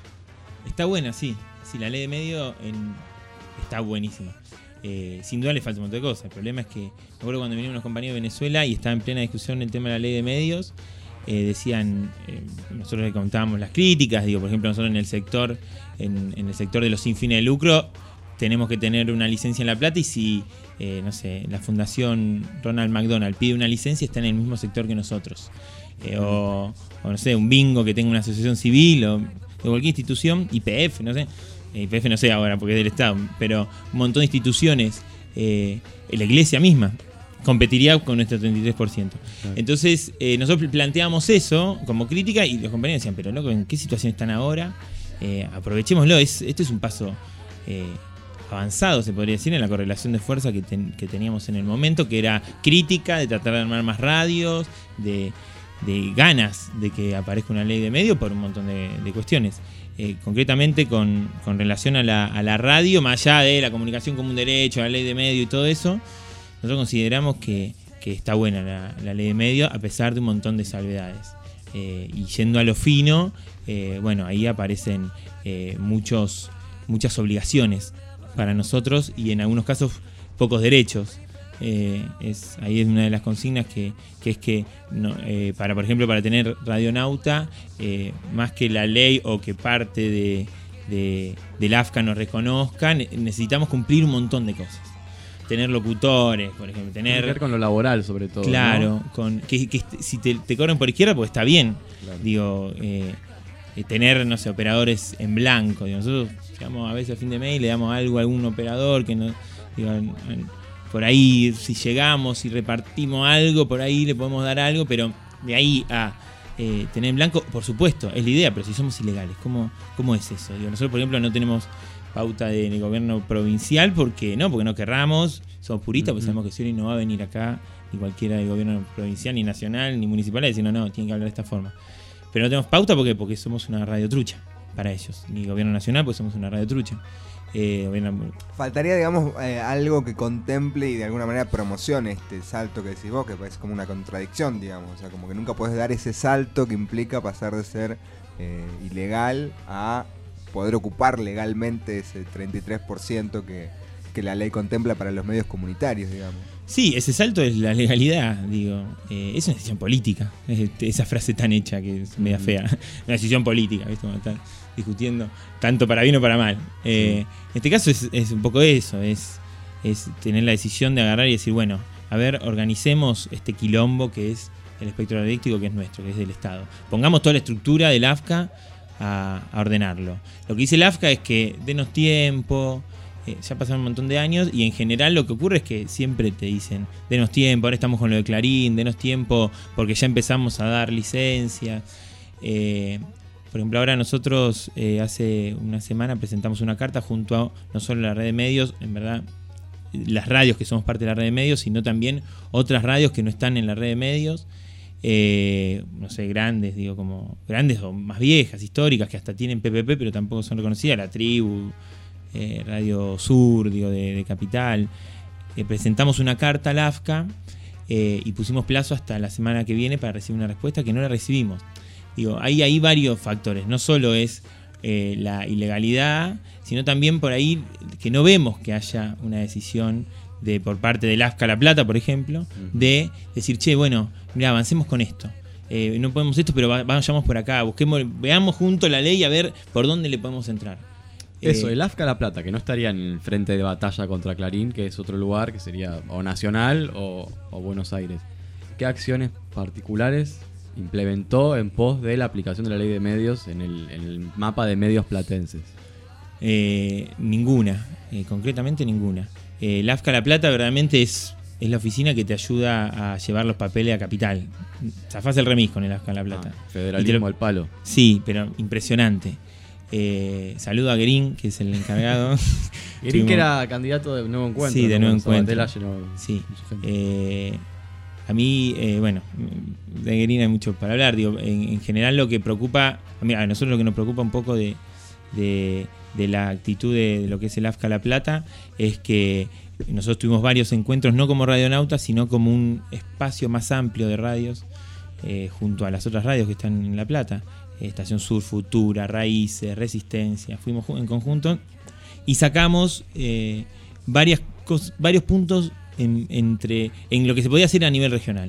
Speaker 16: Está buena, sí. Sí, la ley de medio en- está buenísima. Eh, sin duda le falta un montón de cosas. El problema es que, me acuerdo cuando vinieron unos compañeros de Venezuela y estaba en plena discusión el tema de la ley de medios, eh, decían, eh, nosotros le contábamos las críticas, digo, por ejemplo, nosotros en el sector, en, en el sector de los sin fines de lucro, tenemos que tener una licencia en La Plata y si, eh, no sé, la Fundación Ronald McDonald pide una licencia, está en el mismo sector que nosotros. Eh, o, o, no sé, un bingo que tenga una asociación civil o de cualquier institución, I P F, no sé. I P F no sé ahora porque es del Estado, pero un montón de instituciones, eh, la iglesia misma, competiría con nuestro treinta y tres por ciento. Entonces, eh, nosotros planteamos eso como crítica y los compañeros decían, pero loco, ¿en qué situación están ahora? Eh, aprovechémoslo, es, esto es un paso eh, avanzado, se podría decir, en la correlación de fuerza que, ten- que teníamos en el momento, que era crítica, de tratar de armar más radios, de, de ganas de que aparezca una ley de medio por un montón de, de cuestiones. Eh, concretamente con, con relación a la, a la radio, más allá de la comunicación como un derecho, la ley de medio y todo eso, nosotros consideramos que, que está buena la, la ley de medio a pesar de un montón de salvedades. Eh, y yendo a lo fino, eh, bueno, ahí aparecen eh, muchos, muchas obligaciones para nosotros y en algunos casos pocos derechos. Eh, es, ahí es una de las consignas que, que es que no, eh, para por ejemplo para tener radionauta, eh, más que la ley o que parte de, de, del AFCA nos reconozcan, necesitamos cumplir un montón de cosas. Tener locutores, por ejemplo,
Speaker 5: Tiene
Speaker 16: tener
Speaker 5: que ver con lo laboral, sobre todo.
Speaker 16: claro,
Speaker 5: ¿no?
Speaker 16: con que, que si te, te corren por izquierda, pues está bien.
Speaker 5: Claro.
Speaker 16: Digo, eh, eh, tener, no sé, operadores en blanco. Digo, nosotros llegamos a veces a fin de mes y le damos algo a algún operador que no. Digo, en- en- por ahí, si llegamos y repartimos algo, por ahí le podemos dar algo, pero de ahí a eh, tener en blanco, por supuesto, es la idea, pero si somos ilegales, ¿cómo, cómo es eso? Digo, nosotros, por ejemplo, no tenemos pauta de, de gobierno provincial porque no, porque no querramos, somos puristas, porque sabemos que Scioli no va a venir acá, ni cualquiera del gobierno provincial, ni nacional, ni municipal, a decir no, no, tienen que hablar de esta forma. Pero no tenemos pauta porque, porque somos una radio trucha para ellos, ni gobierno nacional, porque somos una radio trucha. Eh, gobierno-
Speaker 17: Faltaría, digamos, eh, algo que contemple y de alguna manera promocione este salto que decís vos, que parece como una contradicción, digamos. O sea, como que nunca puedes dar ese salto que implica pasar de ser eh, ilegal a poder ocupar legalmente ese treinta y tres por ciento que, que la ley contempla para los medios comunitarios, digamos.
Speaker 16: Sí, ese salto es la legalidad, digo. Eh, es una decisión política. Es, esa frase tan hecha que es media fea. Una decisión política, ¿viste? Como están discutiendo tanto para bien o para mal. Eh, en este caso es, es un poco eso, es, es tener la decisión de agarrar y decir, bueno, a ver, organicemos este quilombo que es el espectro radioeléctrico, que es nuestro, que es del Estado. Pongamos toda la estructura del AFCA a, a ordenarlo. Lo que dice el AFCA es que denos tiempo. Eh, ya pasaron un montón de años y en general lo que ocurre es que siempre te dicen denos tiempo, ahora estamos con lo de Clarín, denos tiempo porque ya empezamos a dar licencias. Eh, Por ejemplo, ahora nosotros eh, hace una semana presentamos una carta junto a no solo la red de medios, en verdad, las radios que somos parte de la red de medios, sino también otras radios que no están en la red de medios, eh, no sé, grandes, digo, como grandes o más viejas, históricas, que hasta tienen P P P, pero tampoco son reconocidas, La Tribu, eh, Radio Sur, digo, de, de Capital. Eh, presentamos una carta al A F C A eh, y pusimos plazo hasta la semana que viene para recibir una respuesta, que no la recibimos. Digo, hay ahí varios factores, no solo es eh, la ilegalidad, sino también por ahí que no vemos que haya una decisión de por parte del A F C A La Plata, por ejemplo, de decir, che, bueno, mira, avancemos con esto. Eh, no podemos esto, pero vayamos por acá, busquemos, veamos junto la ley a ver por dónde le podemos entrar.
Speaker 5: Eso,
Speaker 16: Eh,
Speaker 5: el A F C A La Plata, que no estaría en el frente de batalla contra Clarín, que es otro lugar que sería o Nacional o, o Buenos Aires. ¿Qué acciones particulares implementó en pos de la aplicación de la ley de medios en el, en el mapa de medios platenses?
Speaker 16: Eh, ninguna, eh, concretamente ninguna. Eh, el A F C A La Plata verdaderamente es, es la oficina que te ayuda a llevar los papeles a Capital. Zafás el remis con el A F C A La Plata.
Speaker 5: Ah, federalismo
Speaker 16: Y te lo-
Speaker 5: al palo.
Speaker 16: Sí, pero impresionante. Eh, saludo a Guerín, que es el encargado.
Speaker 5: Guerín, que era candidato de Nuevo Encuentro.
Speaker 16: Sí, de
Speaker 5: ¿no?
Speaker 16: Nuevo
Speaker 5: Cuando
Speaker 16: Encuentro.
Speaker 5: Sabatella llenó
Speaker 16: Sí.
Speaker 5: mucha gente.
Speaker 16: Eh, a mí, eh, bueno, de Guerín hay mucho para hablar. Digo, en, en general lo que preocupa, a, mí, a nosotros lo que nos preocupa un poco de, de, de la actitud de, de lo que es el A F C A La Plata es que nosotros tuvimos varios encuentros, no como radionautas, sino como un espacio más amplio de radios eh, junto a las otras radios que están en La Plata. Eh, Estación Sur, Futura, Raíces, Resistencia. Fuimos ju- en conjunto y sacamos eh, varias cos- varios puntos en, entre, en lo que se podía hacer a nivel regional.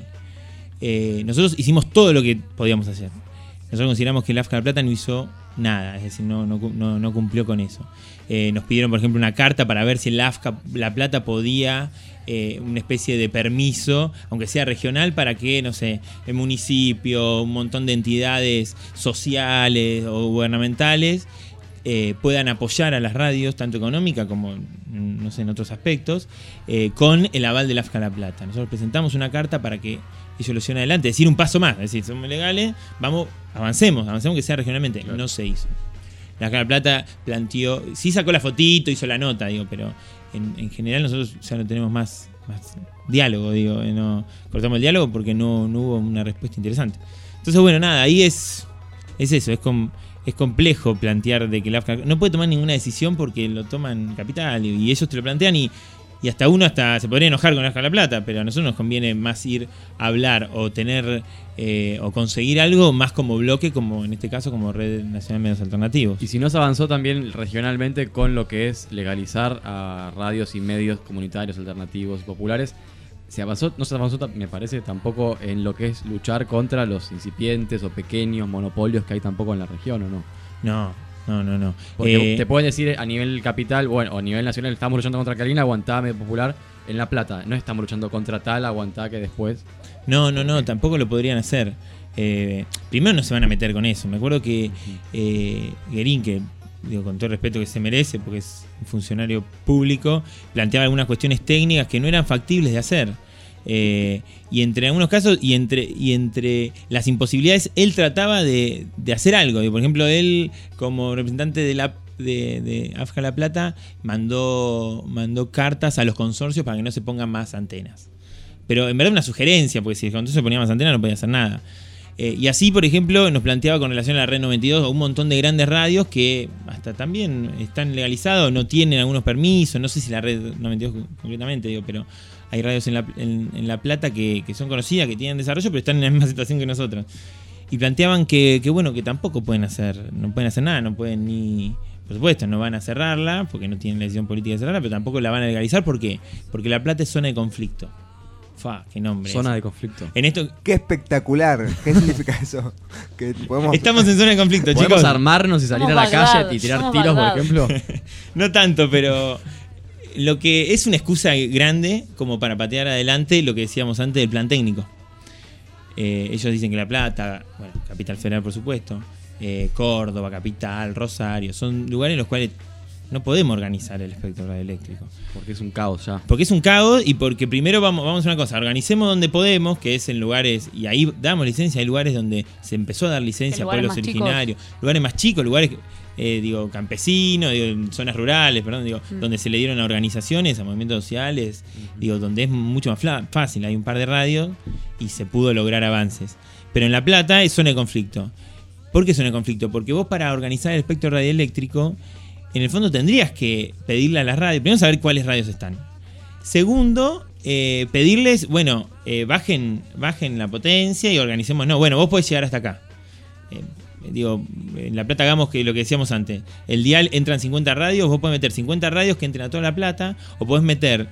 Speaker 16: Eh, nosotros hicimos todo lo que podíamos hacer. Nosotros consideramos que el A F C A La Plata no hizo nada, es decir, no, no, cu- no, no cumplió con eso. Eh, nos pidieron, por ejemplo, una carta para ver si el A F C A La Plata podía, eh, una especie de permiso, aunque sea regional, para que, no sé, el municipio, un montón de entidades sociales o gubernamentales eh, puedan apoyar a las radios, tanto económica como, no sé, en otros aspectos, eh, con el aval del A F C A La Plata. Nosotros presentamos una carta para que ellos lo lleven adelante, decir un paso más, es decir, somos legales, vamos, avancemos, avancemos que sea regionalmente. Claro. No se hizo. La A F C A La Plata planteó, sí sacó la fotito, hizo la nota, digo, pero en, en general nosotros ya no tenemos más, más diálogo, digo, eh, no cortamos el diálogo porque no, no hubo una respuesta interesante. Entonces, bueno, nada, ahí es, es eso, es com, es complejo plantear de que la A F C A no puede tomar ninguna decisión porque lo toman Capital y, y ellos te lo plantean y, y hasta uno hasta se podría enojar con la A F C A La Plata, pero a nosotros nos conviene más ir a hablar o tener eh, o conseguir algo más como bloque, como en este caso como Red Nacional de Medios Alternativos.
Speaker 5: Y si no se avanzó también regionalmente con lo que es legalizar a radios y medios comunitarios, alternativos y populares, se avanzó, no se avanzó, me parece, tampoco en lo que es luchar contra los incipientes o pequeños monopolios que hay tampoco en la región, ¿o no?
Speaker 16: No, no, no, no.
Speaker 5: Porque
Speaker 16: Eh,
Speaker 5: te pueden decir a nivel capital, bueno, o a nivel nacional, estamos luchando contra Clarín, aguantá, medio popular. En La Plata, no estamos luchando contra tal, aguantá que después.
Speaker 16: No, no, no, tampoco lo podrían hacer. Eh, primero no se van a meter con eso. Me acuerdo que eh, Guerín, que digo, con todo el respeto que se merece, porque es un funcionario público, planteaba algunas cuestiones técnicas que no eran factibles de hacer. Eh, y entre algunos casos, y entre, y entre las imposibilidades, él trataba de, de hacer algo. Por ejemplo, él, como representante de la de, de A F C A La Plata, mandó, mandó cartas a los consorcios para que no se pongan más antenas. Pero en verdad una sugerencia, porque si el consorcio ponía más antenas no podía hacer nada. Eh, y así, por ejemplo, nos planteaba con relación a la Red noventa y dos un montón de grandes radios que hasta también están legalizados, no tienen algunos permisos, no sé si la Red noventa y dos concretamente, digo, pero hay radios en La, en, en la Plata que, que son conocidas, que tienen desarrollo, pero están en la misma situación que nosotros. Y planteaban que, que bueno, que tampoco pueden hacer, no pueden hacer nada, no pueden ni... Por supuesto, no van a cerrarla, porque no tienen la decisión política de cerrarla, pero tampoco la van a legalizar. ¿Por qué? Porque La Plata es zona de conflicto. Fa, qué nombre.
Speaker 5: Zona
Speaker 16: es.
Speaker 5: de conflicto.
Speaker 16: En esto...
Speaker 17: Qué espectacular. ¿Qué significa eso? Que podemos...
Speaker 16: Estamos en zona de conflicto,
Speaker 5: ¿Podemos
Speaker 16: chicos.
Speaker 5: armarnos y salir
Speaker 6: Somos
Speaker 5: a la
Speaker 6: Bagdad,
Speaker 5: calle y tirar
Speaker 6: somos
Speaker 5: tiros,
Speaker 6: Bagdad.
Speaker 5: por ejemplo?
Speaker 16: No tanto, pero lo que es una excusa grande como para patear adelante lo que decíamos antes del plan técnico. Eh, ellos dicen que La Plata, bueno, Capital Federal por supuesto, eh, Córdoba, Capital, Rosario, son lugares en los cuales no podemos organizar el espectro radioeléctrico.
Speaker 5: Porque es un caos ya.
Speaker 16: Porque es un caos y porque primero vamos, vamos a una cosa, organicemos donde podemos, que es en lugares, y ahí damos licencia, hay lugares donde se empezó a dar licencia a pueblos originarios, chicos. lugares más chicos, lugares, eh, digo, campesinos, digo, en zonas rurales, perdón, digo, mm. donde se le dieron a organizaciones, a movimientos sociales, mm-hmm. digo, donde es mucho más fla- fácil, hay un par de radios y se pudo lograr avances. Pero en La Plata es zona de conflicto. ¿Por qué zona de conflicto? Porque vos para organizar el espectro radioeléctrico, en el fondo tendrías que pedirle a las radios, primero saber cuáles radios están. Segundo, eh, pedirles, bueno, eh, bajen, bajen la potencia y organicemos. No, bueno, vos podés llegar hasta acá. Eh, digo, en La Plata hagamos que lo que decíamos antes. El dial entran cincuenta radios, vos podés meter cincuenta radios que entren a toda La Plata, o podés meter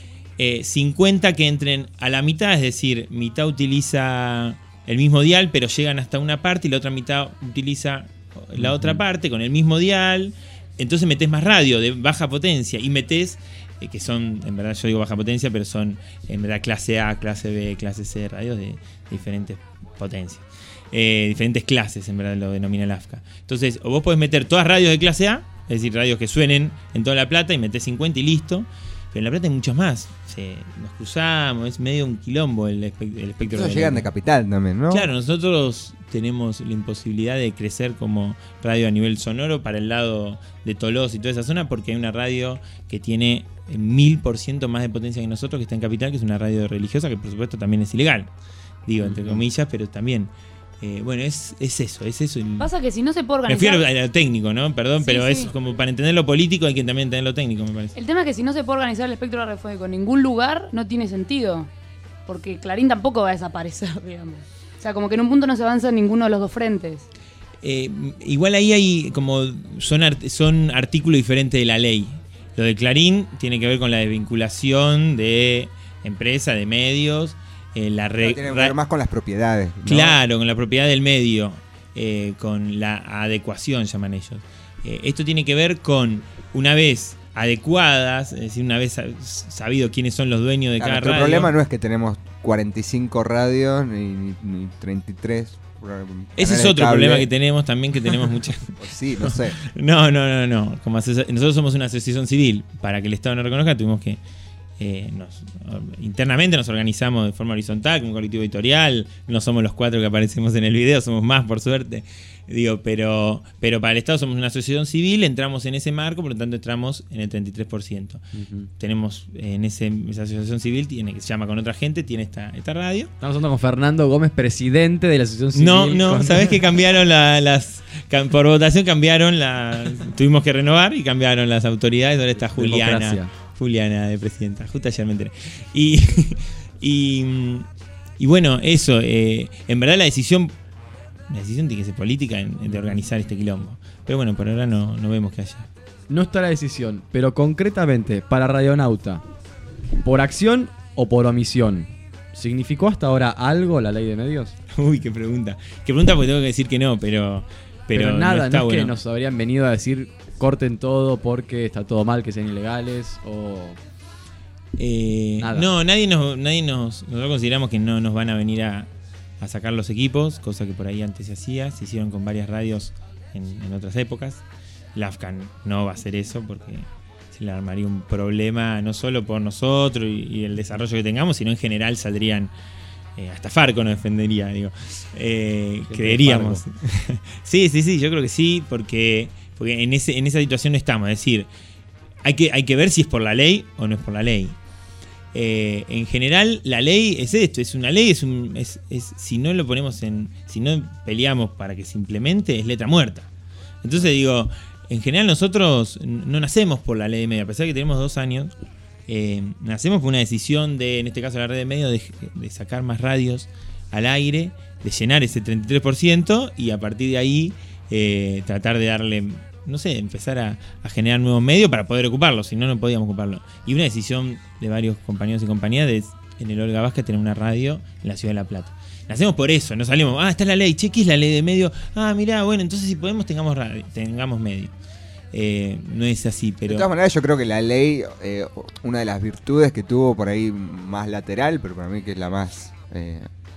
Speaker 16: eh, cincuenta que entren a la mitad, es decir, mitad utiliza el mismo dial, pero llegan hasta una parte y la otra mitad utiliza la otra parte con el mismo dial. Entonces metés más radio de baja potencia y metés, eh, que son, en verdad yo digo baja potencia, pero son en verdad clase A, clase B, clase C, radios de, de diferentes potencias. Eh, diferentes clases, en verdad lo denomina el A F C A. Entonces, o vos podés meter todas radios de clase A, es decir, radios que suenen en toda La Plata y metés cincuenta y listo. Pero en La Plata hay muchos más. Se, nos cruzamos, es medio un quilombo el, espe- el espectro.
Speaker 17: Eso llegan de capital también, ¿no?
Speaker 16: Claro, nosotros tenemos la imposibilidad de crecer como radio a nivel sonoro para el lado de Tolosa y toda esa zona, porque hay una radio que tiene mil por ciento más de potencia que nosotros, que está en capital, que es una radio religiosa, que por supuesto también es ilegal. Digo, entre comillas, pero también... Eh, bueno, es, es eso, es eso.
Speaker 6: Pasa que si no se puede
Speaker 16: Me fui
Speaker 6: organizar...
Speaker 16: a lo técnico, ¿no? Perdón,
Speaker 6: Sí,
Speaker 16: pero
Speaker 6: sí.
Speaker 16: es como para entender lo político hay que también entender lo técnico, me parece.
Speaker 6: El tema es que si no se puede organizar el espectro radiofónico en ningún lugar, no tiene sentido. Porque Clarín tampoco va a desaparecer, digamos. O sea, como que en un punto no se avanza en ninguno de los dos frentes.
Speaker 16: Eh, igual ahí hay como son, art- son artículos diferentes de la ley. Lo de Clarín tiene que ver con la desvinculación de empresa, de medios. Eh, la re-
Speaker 17: No, tiene que ver más con las propiedades, ¿no?
Speaker 16: Claro, con la propiedad del medio, eh, con la adecuación, llaman ellos. Eh, esto tiene que ver con, una vez adecuadas, es decir, una vez sabido quiénes son los dueños de
Speaker 17: Claro,
Speaker 16: cada
Speaker 17: nuestro
Speaker 16: radio.
Speaker 17: problema no es que tenemos cuarenta y cinco radios ni, ni, ni treinta y tres.
Speaker 16: Ese es otro problema que tenemos también, que tenemos muchas...
Speaker 17: Sí, no sé.
Speaker 16: No, no, no, no. Como asesor... Nosotros somos una asociación civil. Para que el Estado nos reconozca, tuvimos que... Eh, nos, internamente nos organizamos de forma horizontal, con un colectivo editorial. No somos los cuatro que aparecemos en el video, somos más, por suerte. Digo, pero, pero para el Estado somos una asociación civil, entramos en ese marco, por lo tanto entramos en el treinta y tres por ciento. Uh-huh. Tenemos en ese, esa asociación civil, tiene, que se llama con otra gente, tiene esta, esta radio.
Speaker 5: Estamos hablando con Fernando Gómez, presidente de la asociación civil.
Speaker 16: No, no,
Speaker 5: con...
Speaker 16: sabés que cambiaron la, las... Por votación cambiaron la... Tuvimos que renovar y cambiaron las autoridades. Ahora está Juliana.
Speaker 5: Democracia.
Speaker 16: Juliana de presidenta, justo ayer me enteré. Y, y, y bueno, eso, eh, en verdad la decisión, la decisión tiene que ser política en, de organizar este quilombo. Pero bueno, por ahora no, no vemos que haya.
Speaker 5: No está la decisión, pero concretamente, para Radionauta, ¿por acción o por omisión? ¿Significó hasta ahora algo la ley de medios?
Speaker 16: Uy, qué pregunta. Qué pregunta porque tengo que decir que no, pero... Pero,
Speaker 5: pero nada,
Speaker 16: no, está
Speaker 5: no es
Speaker 16: bueno.
Speaker 5: que nos habrían venido a decir corten todo porque está todo mal, que sean ilegales o...
Speaker 16: Eh,
Speaker 5: nada.
Speaker 16: No, nadie nos, nadie nos... Nosotros consideramos que no nos van a venir a, a sacar los equipos, cosa que por ahí antes se hacía. Se hicieron con varias radios en, en otras épocas. La A F C A no va a hacer eso porque se le armaría un problema no solo por nosotros y, y el desarrollo que tengamos, sino en general saldrían... Eh, hasta Farco nos defendería, digo. Eh, creeríamos. sí, sí, sí, yo creo que sí, porque, porque en, ese, en esa situación no estamos. Es decir, hay que, hay que ver si es por la ley o no es por la ley. Eh, en general, la ley es esto, es una ley, es un, es, es, si no lo ponemos en. Si no peleamos para que se implemente, es letra muerta. Entonces digo, en general nosotros no nacemos por la ley de medios, a pesar de que tenemos dos años. Eh, nacemos por una decisión de, en este caso la red de medios, de, de sacar más radios al aire, de llenar ese treinta y tres por ciento y a partir de ahí eh, tratar de darle, no sé, empezar a, a generar nuevos medios para poder ocuparlos, si no, no podíamos ocuparlo. Y una decisión de varios compañeros y compañías de en el Olga Vázquez tener una radio en la ciudad de La Plata. Nacemos por eso, no salimos, ah, está la ley, che, ¿qué es la ley de medios? Ah, mirá, bueno, entonces si podemos tengamos radio, tengamos medios. Eh, no es así, pero...
Speaker 17: De todas maneras yo creo que la ley, eh, una de las virtudes que tuvo por ahí más lateral, pero para mí que es la más eh,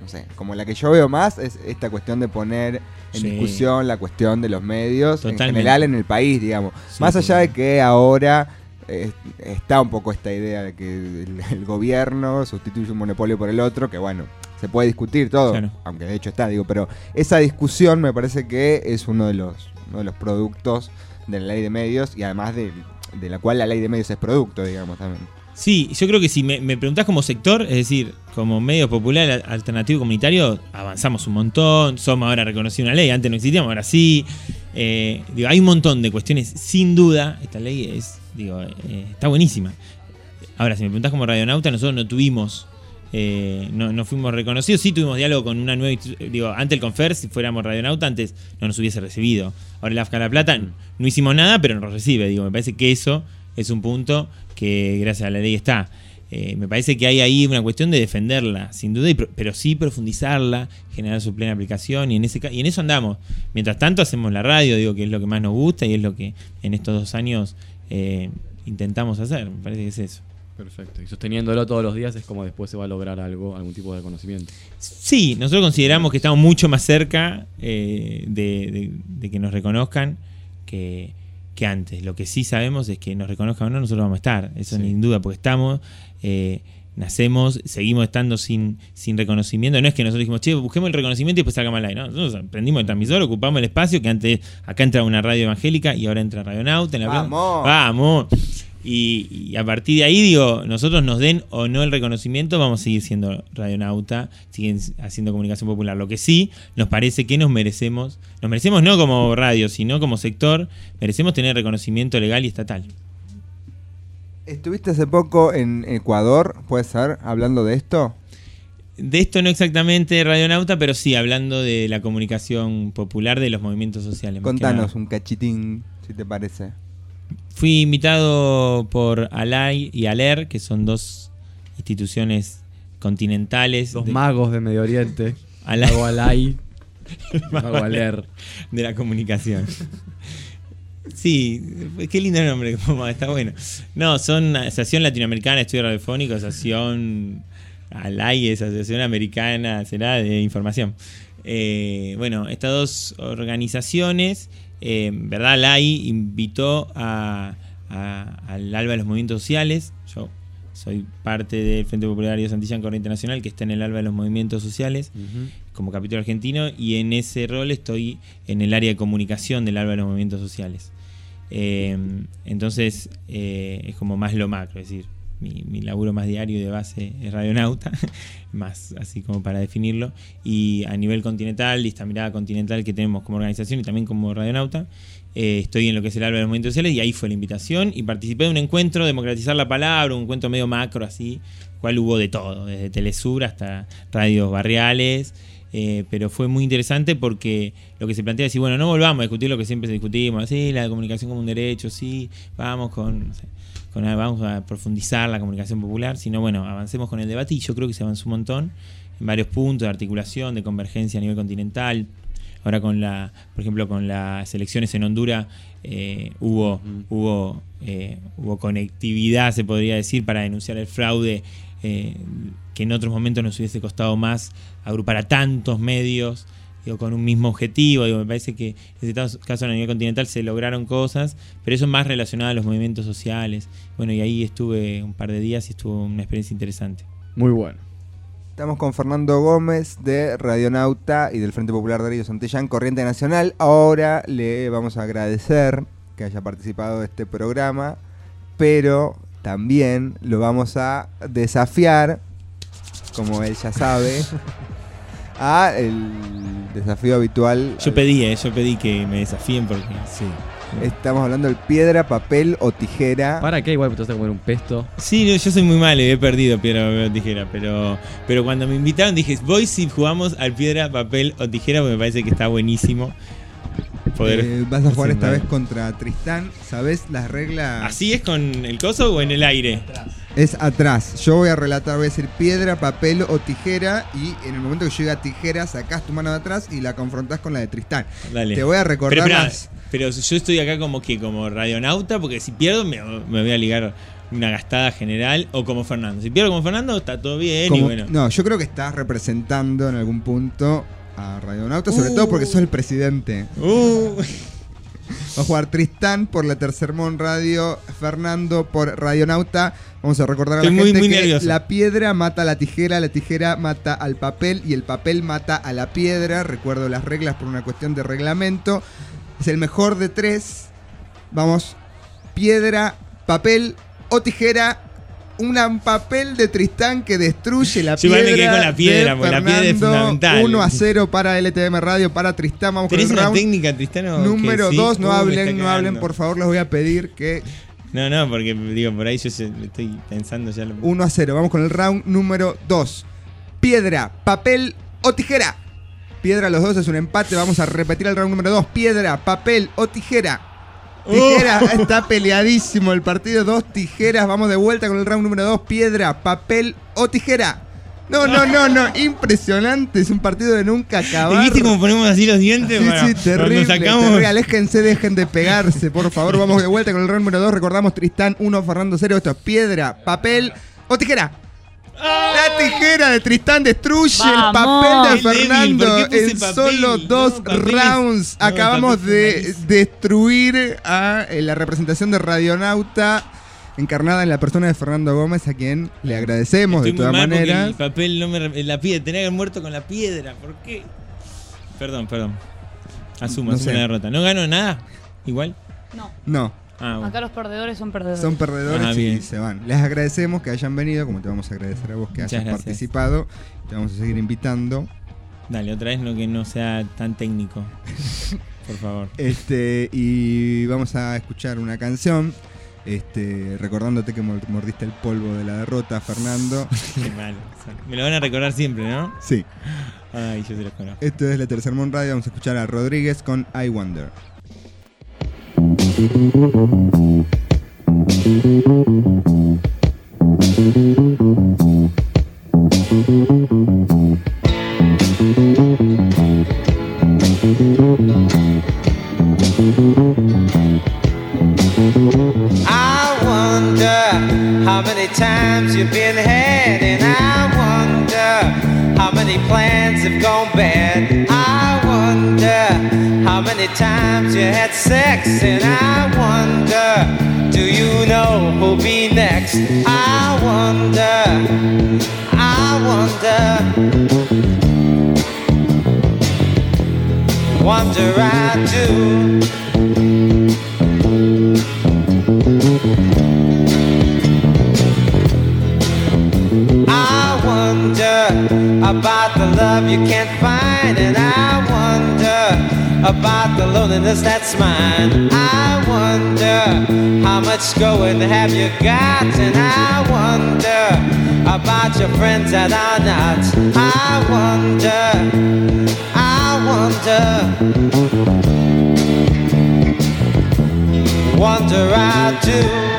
Speaker 17: no sé, como la que yo veo más es esta cuestión de poner en
Speaker 16: Sí.
Speaker 17: discusión la cuestión de los medios
Speaker 16: Totalmente.
Speaker 17: en general en el país, digamos.
Speaker 16: Sí,
Speaker 17: más allá de
Speaker 16: totalmente.
Speaker 17: que ahora eh, está un poco esta idea de que el, el gobierno sustituye un monopolio por el otro, que bueno, se puede discutir todo,
Speaker 16: Claro.
Speaker 17: aunque de hecho está, digo, pero esa discusión me parece que es uno de los, uno de los productos de la ley de medios y además de, de la cual la ley de medios es producto, digamos, también.
Speaker 16: Sí, yo creo que si me, me preguntás como sector, es decir, como medio popular, alternativo, comunitario, avanzamos un montón, somos ahora reconocidos una ley, antes no existíamos, ahora sí. Eh, digo, hay un montón de cuestiones, sin duda, esta ley es, digo, eh, está buenísima. Ahora, si me preguntás como radionauta, nosotros no tuvimos, eh, no, no fuimos reconocidos, sí tuvimos diálogo con una nueva institu- digo, antes el Confer, si fuéramos radionauta, antes no nos hubiese recibido. Ahora el AFCA La Plata no hicimos nada, pero nos recibe, digo, me parece que eso es un punto que gracias a la ley está. Eh, me parece que hay ahí una cuestión de defenderla, sin duda, y pro- pero sí profundizarla, generar su plena aplicación, y en ese ca- y en eso andamos. Mientras tanto hacemos la radio, digo que es lo que más nos gusta y es lo que en estos dos años eh, intentamos hacer. Me parece que es eso.
Speaker 5: Perfecto. Y sosteniéndolo todos los días es como después se va a lograr algo, algún tipo de conocimiento.
Speaker 16: Sí, nosotros consideramos que estamos mucho más cerca eh, de, de- de que nos reconozcan que, que antes. Lo que sí sabemos es que nos reconozcan o no, nosotros vamos a estar. Eso
Speaker 5: Sí.
Speaker 16: sin duda, porque estamos, eh, nacemos, seguimos estando sin, sin reconocimiento. No es que nosotros dijimos, che, busquemos el reconocimiento y después sacamos al aire. No, nosotros prendimos el transmisor, ocupamos el espacio, que antes acá entra una radio evangélica y ahora entra Radionauta. En la
Speaker 17: ¡Vamos!
Speaker 16: ¡Vamos! Y, y a partir de ahí, digo, nosotros nos den o no el reconocimiento, vamos a seguir siendo radionauta, siguen haciendo comunicación popular. Lo que sí, nos parece que nos merecemos, nos merecemos no como radio, sino como sector, merecemos tener reconocimiento legal y estatal.
Speaker 17: ¿Estuviste hace poco en Ecuador, puede ser, hablando de esto?
Speaker 16: De esto no exactamente radionauta, pero sí hablando de la comunicación popular de los movimientos sociales. más que nada.
Speaker 17: Contanos un cachitín, si te parece.
Speaker 16: Fui invitado por Alay y Aler, que son dos instituciones continentales.
Speaker 5: Los
Speaker 16: de-
Speaker 5: magos de Medio Oriente.
Speaker 16: Alay.
Speaker 5: Mago Alay. Mago Aler.
Speaker 16: De la comunicación. Sí, qué lindo nombre, como está bueno. No, son Asociación Latinoamericana de Estudio Radiofónico, Asociación Alay, es Asociación Americana, será de Información. Eh, bueno, estas dos organizaciones, eh, ¿verdad? Alay invitó a, a- al ALBA de los Movimientos Sociales. Yo soy parte del Frente Popular de Santillán Corriente Nacional, que está en el ALBA de los Movimientos Sociales,
Speaker 5: Ujú.
Speaker 16: como capítulo argentino, y en ese rol estoy en el área de comunicación del ALBA de los Movimientos Sociales. Eh, entonces eh, es como más lo macro, es decir, mi, mi laburo más diario y de base es radionauta, más así como para definirlo, y a nivel continental, y esta mirada continental que tenemos como organización y también como radionauta, eh, estoy en lo que es el ALBA de los Movimientos Sociales, y ahí fue la invitación, y participé de un encuentro, democratizar la palabra, un encuentro medio macro así, cual hubo de todo, desde Telesur hasta radios barriales. Eh, pero fue muy interesante porque lo que se plantea es decir, bueno, no volvamos a discutir lo que siempre se discutimos, sí, la comunicación como un derecho, sí, vamos con, no sé, con vamos a profundizar la comunicación popular, sino bueno, avancemos con el debate, y yo creo que se avanzó un montón en varios puntos de articulación, de convergencia a nivel continental. Ahora con la, por ejemplo, con las elecciones en Honduras eh, hubo,
Speaker 5: Ujú.
Speaker 16: hubo, eh, hubo conectividad, se podría decir, para denunciar el fraude, eh, que en otros momentos nos hubiese costado más agrupar a tantos medios, digo, con un mismo objetivo. Digo, me parece que en este caso a nivel continental se lograron cosas, pero eso es más relacionado a los movimientos sociales. Bueno, y ahí estuve un par de días y estuvo una experiencia interesante.
Speaker 5: Muy bueno.
Speaker 17: Estamos con Fernando Gómez de Radionauta y del Frente Popular de Radio Santillán Corriente Nacional. Ahora le vamos a agradecer que haya participado de este programa, pero también lo vamos a desafiar, como él ya sabe, a el desafío habitual.
Speaker 16: Yo pedí, eh, yo pedí que me desafíen porque
Speaker 5: sí.
Speaker 17: Estamos hablando del piedra, papel o tijera.
Speaker 5: ¿Para qué? Igual te vas a comer un pesto.
Speaker 16: Sí, no, yo soy muy malo y he perdido piedra, papel o tijera, pero, pero cuando me invitaron dije, voy si jugamos al piedra, papel o tijera, porque me parece que está buenísimo poder
Speaker 4: Eh, vas a jugar esta
Speaker 16: presentar.
Speaker 4: vez contra Tristán. ¿Sabés las reglas?
Speaker 16: ¿Así es con el coso o en el aire?
Speaker 4: Es atrás. Yo voy a relatar, voy a decir piedra, papel o tijera. Y en el momento que yo diga tijera, sacás tu mano de atrás y la confrontás con la de Tristán.
Speaker 16: Dale.
Speaker 4: Te voy a recordar
Speaker 16: pero, esperá,
Speaker 4: las-
Speaker 16: pero yo estoy acá como que como radionauta, porque si pierdo me, me voy a ligar una gastada general o como Fernando. Si pierdo como Fernando, está todo bien
Speaker 4: Como-
Speaker 16: y bueno.
Speaker 4: No, yo creo que estás representando en algún punto a Radionauta, sobre
Speaker 16: Uh.
Speaker 4: todo porque sos el presidente.
Speaker 16: Uh.
Speaker 4: Va a jugar Tristán por la Tercermón Radio, Fernando por Radionauta. Vamos a recordar a la
Speaker 16: Estoy muy,
Speaker 4: gente
Speaker 16: muy
Speaker 4: que
Speaker 16: nervioso.
Speaker 4: la piedra mata a la tijera, la tijera mata al papel y el papel mata a la piedra. Recuerdo las reglas por una cuestión de reglamento. Es el mejor de tres. Vamos, piedra, papel o tijera. Un papel de Tristán que destruye la
Speaker 16: Yo igual
Speaker 4: piedra.
Speaker 16: me quedé con la piedra,
Speaker 4: de
Speaker 16: porque la piedra es
Speaker 4: Fernando.
Speaker 16: fundamental.
Speaker 4: uno a cero para L T M Radio, para Tristán. Vamos con
Speaker 16: ¿Tenés
Speaker 4: el
Speaker 16: una
Speaker 4: round.
Speaker 16: técnica, Tristano?
Speaker 4: Número
Speaker 16: que sí?
Speaker 4: dos, no
Speaker 16: Uh, me
Speaker 4: hablen,
Speaker 16: está
Speaker 4: no
Speaker 16: cagando.
Speaker 4: hablen, por favor, les voy a pedir que
Speaker 16: No, no, porque digo, por ahí yo se- estoy pensando ya lo
Speaker 4: uno a cero. Vamos con el round número dos. Piedra, papel o tijera. Piedra, los dos es un empate. Vamos a repetir el round número dos. Piedra, papel o tijera. Tijera,
Speaker 16: Oh.
Speaker 4: está peleadísimo el partido. Dos tijeras. Vamos de vuelta con el round número dos. Piedra, papel o tijera. No, no, no, no. Impresionante. Es un partido de nunca acabar.
Speaker 16: ¿Y viste cómo ponemos así los dientes?
Speaker 4: Sí,
Speaker 16: Bueno,
Speaker 4: sí, terrible,
Speaker 16: cuando sacamos...
Speaker 4: terrible. Aléjense, dejen de pegarse, por favor. Vamos de vuelta con el round número dos. Recordamos Tristán uno, Fernando cero. Esto es piedra, papel o tijera. La tijera de Tristán destruye
Speaker 6: Vamos.
Speaker 4: el papel de
Speaker 16: Qué débil,
Speaker 4: Fernando
Speaker 16: ¿por qué puse
Speaker 4: en
Speaker 16: papel?
Speaker 4: solo dos
Speaker 16: No, papel es-
Speaker 4: rounds.
Speaker 16: no,
Speaker 4: Acabamos
Speaker 16: papel
Speaker 4: de
Speaker 16: es malísimo.
Speaker 4: destruir a eh, la representación de Radionauta encarnada en la persona de Fernando Gómez, a quien le agradecemos
Speaker 16: Estoy
Speaker 4: de
Speaker 16: muy
Speaker 4: todas
Speaker 16: mal porque
Speaker 4: maneras.
Speaker 16: el papel no me... re- La piedra, tenía que haber muerto con la piedra. ¿Por qué? Perdón, perdón. Asumo,
Speaker 4: No
Speaker 16: asumo
Speaker 4: sé.
Speaker 16: la derrota. ¿No gano nada? ¿Igual?
Speaker 6: No.
Speaker 4: No.
Speaker 16: Ah, bueno.
Speaker 6: Acá los perdedores son perdedores.
Speaker 4: Son perdedores
Speaker 16: Ah,
Speaker 4: y
Speaker 16: bien.
Speaker 4: se van. Les agradecemos que hayan venido, como te vamos a agradecer a vos que
Speaker 16: Muchas
Speaker 4: hayas
Speaker 16: gracias.
Speaker 4: participado. Te vamos a seguir invitando.
Speaker 16: Dale, otra vez no que no sea tan técnico. Por favor.
Speaker 4: Este, y vamos a escuchar una canción. Este, recordándote que mor- mordiste el polvo de la derrota, Fernando.
Speaker 16: Qué malo. Me lo van a recordar siempre, ¿no?
Speaker 4: Sí.
Speaker 16: Ay, yo se los conozco.
Speaker 4: Esto es la Tercermón Radio. Vamos a escuchar a Rodríguez con I Wonder.
Speaker 3: I wonder how many times you've been had, and I wonder how many plans have gone bad. I wonder how many times you had sex, and I wonder, do you know who'll be next? I wonder, I wonder, wonder I do. I wonder about the love you can't find, and I wonder about the loneliness that's mine. I wonder how much going have you got, and I wonder about your friends that are not. I wonder, I wonder, wonder I do.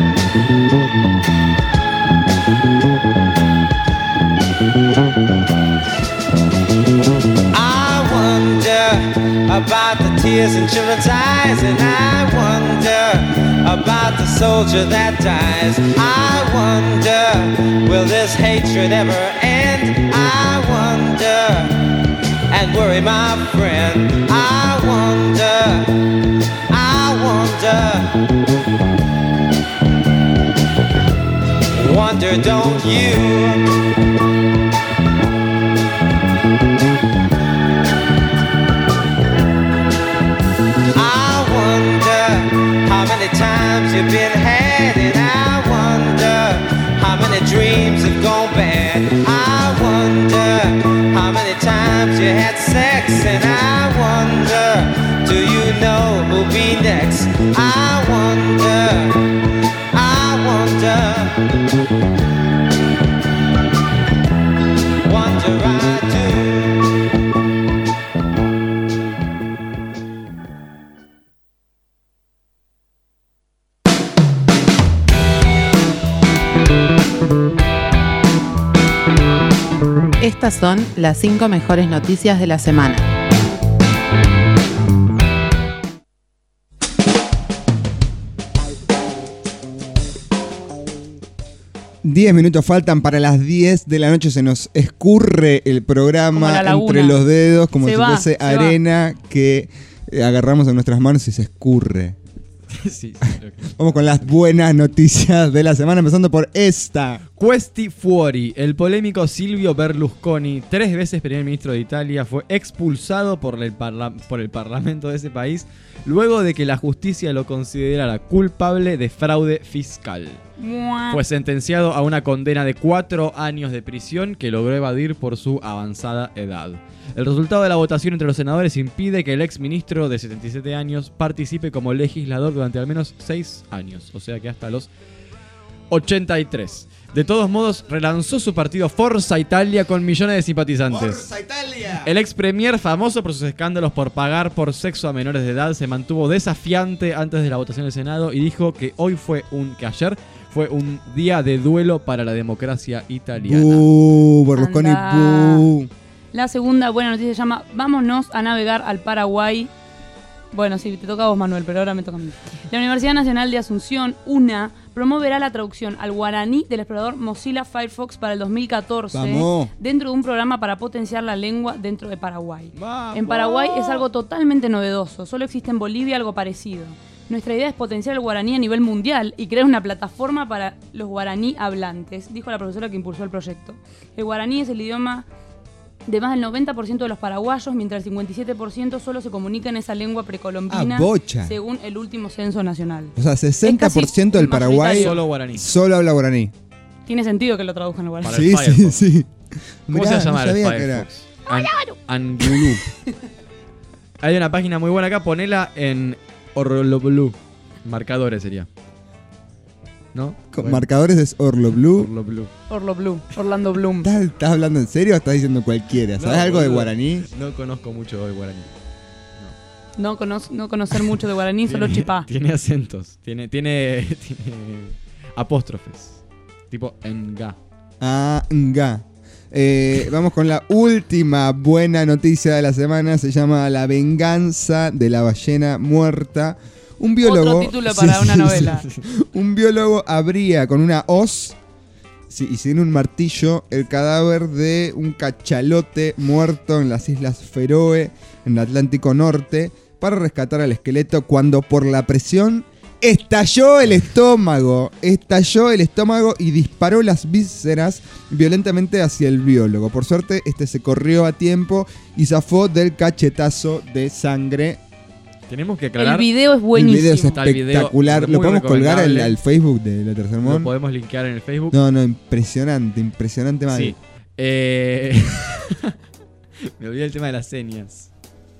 Speaker 3: I wonder about the tears in children's eyes, and I wonder about the soldier that dies. I wonder, will this hatred ever end? I wonder, and worry my friend. I wonder, I wonder, wonder don't you? I wonder how many times you've been had, and I wonder how many dreams have gone bad. I wonder how many times you had sex, and I wonder, do you know who'll be next? I wonder, I wonder, wonder I do.
Speaker 1: Estas son las cinco mejores noticias de la semana.
Speaker 4: diez minutos faltan para las diez de la noche. Se nos escurre el programa entre los dedos como
Speaker 6: se
Speaker 4: si
Speaker 6: va,
Speaker 4: fuese arena va. que eh, agarramos en nuestras manos y se escurre.
Speaker 5: sí, sí, okay.
Speaker 4: Vamos con las buenas noticias de la semana, empezando por esta.
Speaker 5: Questi fuori. El polémico Silvio Berlusconi, tres veces primer ministro de Italia, fue expulsado por el, parla- por el parlamento de ese país luego de que la justicia lo considerara culpable de fraude fiscal. Fue sentenciado a una condena de cuatro años de prisión que logró evadir por su avanzada edad. El resultado de la votación entre los senadores impide que el ex ministro de setenta y siete años participe como legislador durante al menos seis años, o sea que hasta los ochenta y tres. De todos modos, relanzó su partido Forza Italia con millones de simpatizantes.
Speaker 4: ¡Forza Italia!
Speaker 5: El ex premier, famoso por sus escándalos por pagar por sexo a menores de edad, se mantuvo desafiante antes de la votación del Senado y dijo que hoy fue un que ayer fue un día de duelo para la democracia italiana.
Speaker 4: ¡Bú! Berlusconi,
Speaker 6: Andá.
Speaker 4: ¡bú!
Speaker 6: La segunda buena noticia se llama Vámonos a navegar al Paraguay. Bueno, sí, te toca a vos, Manuel, pero ahora me toca a mí. La Universidad Nacional de Asunción, UNA, promoverá la traducción al guaraní del explorador Mozilla Firefox para el dos mil catorce.
Speaker 4: ¡Vamos!
Speaker 6: Dentro de un programa para potenciar la lengua dentro de Paraguay.
Speaker 5: ¡Vamos!
Speaker 6: En Paraguay es algo totalmente novedoso. Solo existe en Bolivia algo parecido. Nuestra idea es potenciar el guaraní a nivel mundial y crear una plataforma para los guaraní hablantes, dijo la profesora que impulsó el proyecto. El guaraní es el idioma de más del noventa por ciento de los paraguayos, mientras el cincuenta y siete por ciento solo se comunica en esa lengua precolombina,
Speaker 4: Ah, bocha.
Speaker 6: según el último censo nacional.
Speaker 4: O sea, sesenta por ciento del Paraguay
Speaker 6: mayoritario.
Speaker 5: Solo guaraní.
Speaker 4: solo habla guaraní.
Speaker 6: Tiene sentido que lo traduzcan al guaraní.
Speaker 5: Para el
Speaker 4: Sí, sí,
Speaker 5: Firefox.
Speaker 4: sí.
Speaker 5: ¿Cómo
Speaker 4: Mirá,
Speaker 5: se llama
Speaker 4: no
Speaker 5: el
Speaker 4: sabía que era.
Speaker 5: Firefox? An- Angulú. Hay una página muy buena acá, ponela en Orloblu. Marcadores sería. ¿No?
Speaker 4: Con
Speaker 5: Bueno.
Speaker 4: marcadores es Orlo Blue.
Speaker 5: Orlo Blue.
Speaker 6: Orlo Bloom, Orlando Bloom.
Speaker 4: ¿Estás, estás hablando en serio o estás diciendo cualquiera? ¿Sabes
Speaker 5: No,
Speaker 4: algo de
Speaker 5: boludo.
Speaker 4: guaraní?
Speaker 5: No conozco mucho de guaraní.
Speaker 6: No, cono- no conocer mucho de guaraní, solo
Speaker 5: Tiene-
Speaker 6: chipá.
Speaker 5: Tiene acentos. Tiene, tiene, tiene apóstrofes. Tipo enga.
Speaker 4: Ah, nga. Eh, vamos con la última buena noticia de la semana. Se llama La venganza de la ballena muerta. Un biólogo.
Speaker 6: Otro título para una novela.
Speaker 4: Un biólogo abría con una hoz sí, y sin un martillo el cadáver de un cachalote muerto en las Islas Feroe, en el Atlántico Norte, para rescatar al esqueleto cuando por la presión estalló el estómago. Estalló el estómago y disparó las vísceras violentamente hacia el biólogo. Por suerte, este se corrió a tiempo y zafó del cachetazo de sangre.
Speaker 5: Tenemos que aclarar.
Speaker 6: El video es
Speaker 4: El
Speaker 6: buenísimo.
Speaker 4: video es
Speaker 5: Está el video
Speaker 4: espectacular.
Speaker 5: muy
Speaker 4: ¿Lo podemos colgar al,
Speaker 5: recomendable.
Speaker 4: al Facebook de La Tercer
Speaker 5: Lo
Speaker 4: Mon?
Speaker 5: podemos linkear en el Facebook.
Speaker 4: No, no, impresionante, impresionante mal.
Speaker 5: Sí. Eh... Me olvidé el tema de las señas.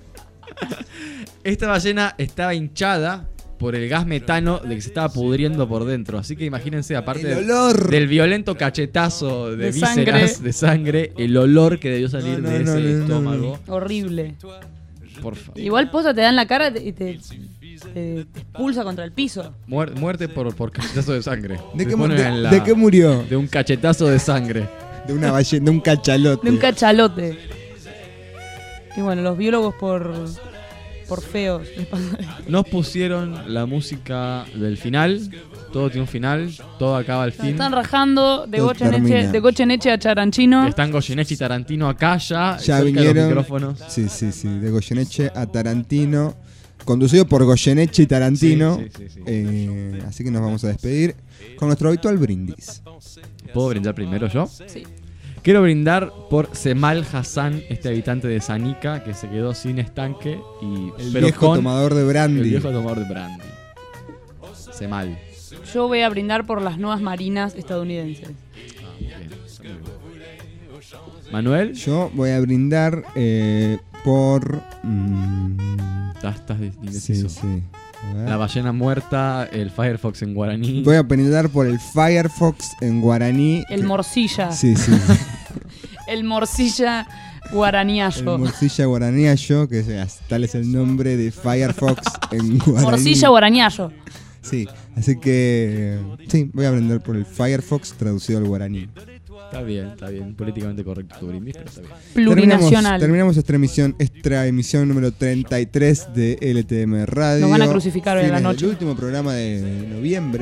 Speaker 5: Esta ballena estaba hinchada por el gas metano de que se estaba pudriendo por dentro. Así que imagínense, aparte
Speaker 4: El
Speaker 5: del-
Speaker 4: olor.
Speaker 5: del violento cachetazo de,
Speaker 6: De
Speaker 5: vísceras,
Speaker 6: sangre.
Speaker 5: de sangre, el olor que debió salir
Speaker 4: No, no,
Speaker 5: de
Speaker 4: no,
Speaker 5: ese
Speaker 4: no, no,
Speaker 5: estómago.
Speaker 6: Horrible.
Speaker 5: Por favor.
Speaker 6: Igual posta te da en la cara y te, te- te expulsa contra el piso.
Speaker 5: Muer- muerte por, por cachetazo de sangre.
Speaker 4: ¿De
Speaker 5: Se
Speaker 4: qué mu-
Speaker 5: ponen
Speaker 4: de-
Speaker 5: en la-
Speaker 4: de qué murió?
Speaker 5: De un cachetazo de sangre.
Speaker 4: De una ballena, de un cachalote.
Speaker 6: De un cachalote. Y bueno, los biólogos por por feos. les pasa-
Speaker 5: Nos pusieron la música del final. Todo tiene un final. Todo acaba al
Speaker 6: Nos
Speaker 5: fin.
Speaker 6: están rajando de
Speaker 4: Todo
Speaker 6: Goyeneche,
Speaker 4: termina.
Speaker 6: de Goyeneche a Charanchino.
Speaker 5: Están Goyeneche y Tarantino acá ya.
Speaker 4: Ya
Speaker 5: cerca de los
Speaker 4: vinieron.
Speaker 5: micrófonos.
Speaker 4: Sí, sí, sí. De Goyeneche a Tarantino. Conducido por Goyeneche y Tarantino.
Speaker 5: Sí, sí, sí, sí.
Speaker 4: Eh, así que nos vamos a despedir con nuestro habitual brindis.
Speaker 5: ¿Puedo brindar primero yo?
Speaker 6: Sí.
Speaker 5: Quiero brindar por Semal Hassan, este habitante de Sanica que se quedó sin estanque y
Speaker 4: El
Speaker 5: pero
Speaker 4: viejo
Speaker 5: con
Speaker 4: tomador de brandy.
Speaker 5: el viejo tomador de brandy. Semal.
Speaker 6: Yo voy a brindar por las nuevas marinas estadounidenses.
Speaker 5: Ah, bien, está muy bien. Manuel,
Speaker 4: Yo voy a brindar eh, por. mm,
Speaker 5: estás, estás
Speaker 4: sí,
Speaker 5: indeciso.
Speaker 4: sí. A ver.
Speaker 5: La ballena muerta, el Firefox en guaraní.
Speaker 4: Voy a brindar por el Firefox en guaraní.
Speaker 6: El morcilla.
Speaker 4: Sí, sí.
Speaker 6: El morcilla
Speaker 4: El
Speaker 6: guaraniayo.
Speaker 4: morcilla guaraniayo, que es- tal es el nombre de Firefox en guaraní.
Speaker 6: Morcilla guaraniayo.
Speaker 4: Sí, así que. Sí, voy a brindar por el Firefox traducido al guaraní.
Speaker 5: Está bien, está bien. Políticamente correcto tu brindis, pero está bien.
Speaker 6: Plurinacional.
Speaker 4: Terminamos, terminamos esta emisión, esta emisión número treinta y tres de L T M Radio.
Speaker 6: Nos van a crucificar hoy en la
Speaker 4: Fines
Speaker 6: noche.
Speaker 4: del último programa de noviembre.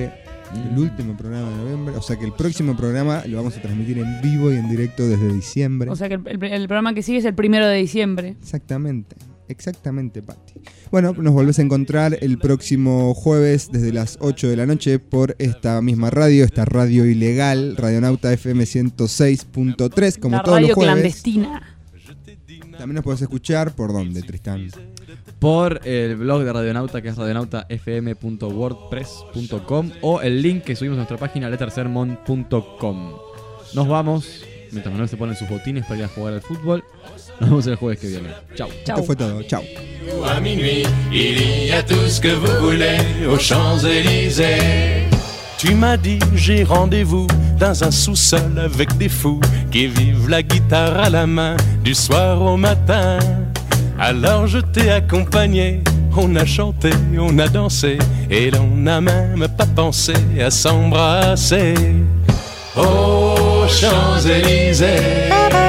Speaker 4: El último programa de noviembre. O sea que el próximo programa lo vamos a transmitir en vivo y en directo desde diciembre.
Speaker 6: O sea que el, el- el programa que sigue es el primero de diciembre.
Speaker 4: Exactamente. Exactamente, Pati. Bueno, nos volvés a encontrar el próximo jueves desde las ocho de la noche por esta misma radio, esta radio ilegal, Radionauta F M ciento seis punto tres, como
Speaker 6: La
Speaker 4: todos
Speaker 6: radio
Speaker 4: los jueves.
Speaker 6: clandestina.
Speaker 4: También nos podés escuchar por dónde, Tristán.
Speaker 5: Por el blog de Radionauta, que es radionauta f m punto wordpress punto com, o el link que subimos a nuestra página lettersermon punto com. Nos vamos, mientras Manuel se pone sus botines para ir a jugar al fútbol. Nos vemos el jueves que viene. Chau.
Speaker 4: Esto fue todo. Chau.
Speaker 18: À minuit, il y a tout ce que vous voulez aux Champs-Élysées. Tu m'as dit j'ai rendez-vous dans un sous-sol avec des fous qui vivent la guitare à la main du soir au matin. Alors je t'ai accompagné, on a chanté, on a dansé et l'on n'a même pas pensé à s'embrasser. Aux Champs-Élysées,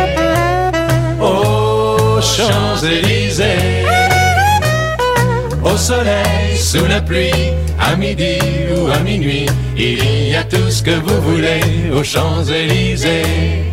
Speaker 18: aux Champs-Élysées, au soleil, sous la pluie, à midi ou à minuit, il y a tout ce que vous voulez aux Champs-Élysées.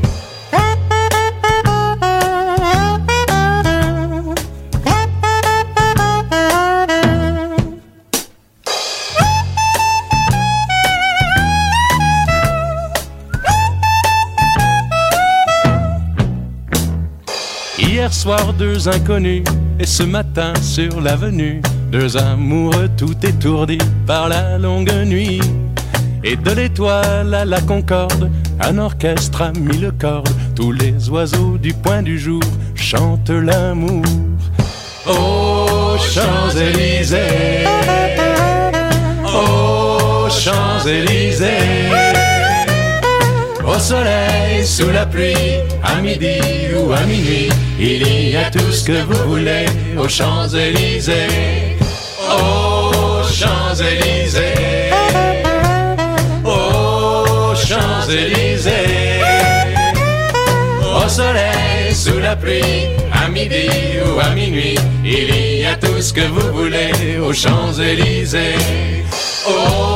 Speaker 18: Hier soir, deux inconnus, et ce matin sur l'avenue, deux amoureux tout étourdis par la longue nuit. Et de l'étoile à la concorde, un orchestre a mis le corde. Tous les oiseaux du point du jour chantent l'amour. Aux Champs-Élysées, aux Champs-Élysées, au soleil, sous la pluie, à midi ou à minuit, il y a tout ce que vous voulez aux Champs-Élysées. Aux Champs-Élysées, aux Champs-Élysées, au soleil, sous la pluie, à midi ou à minuit, il y a tout ce que vous voulez aux Champs-Élysées. Aux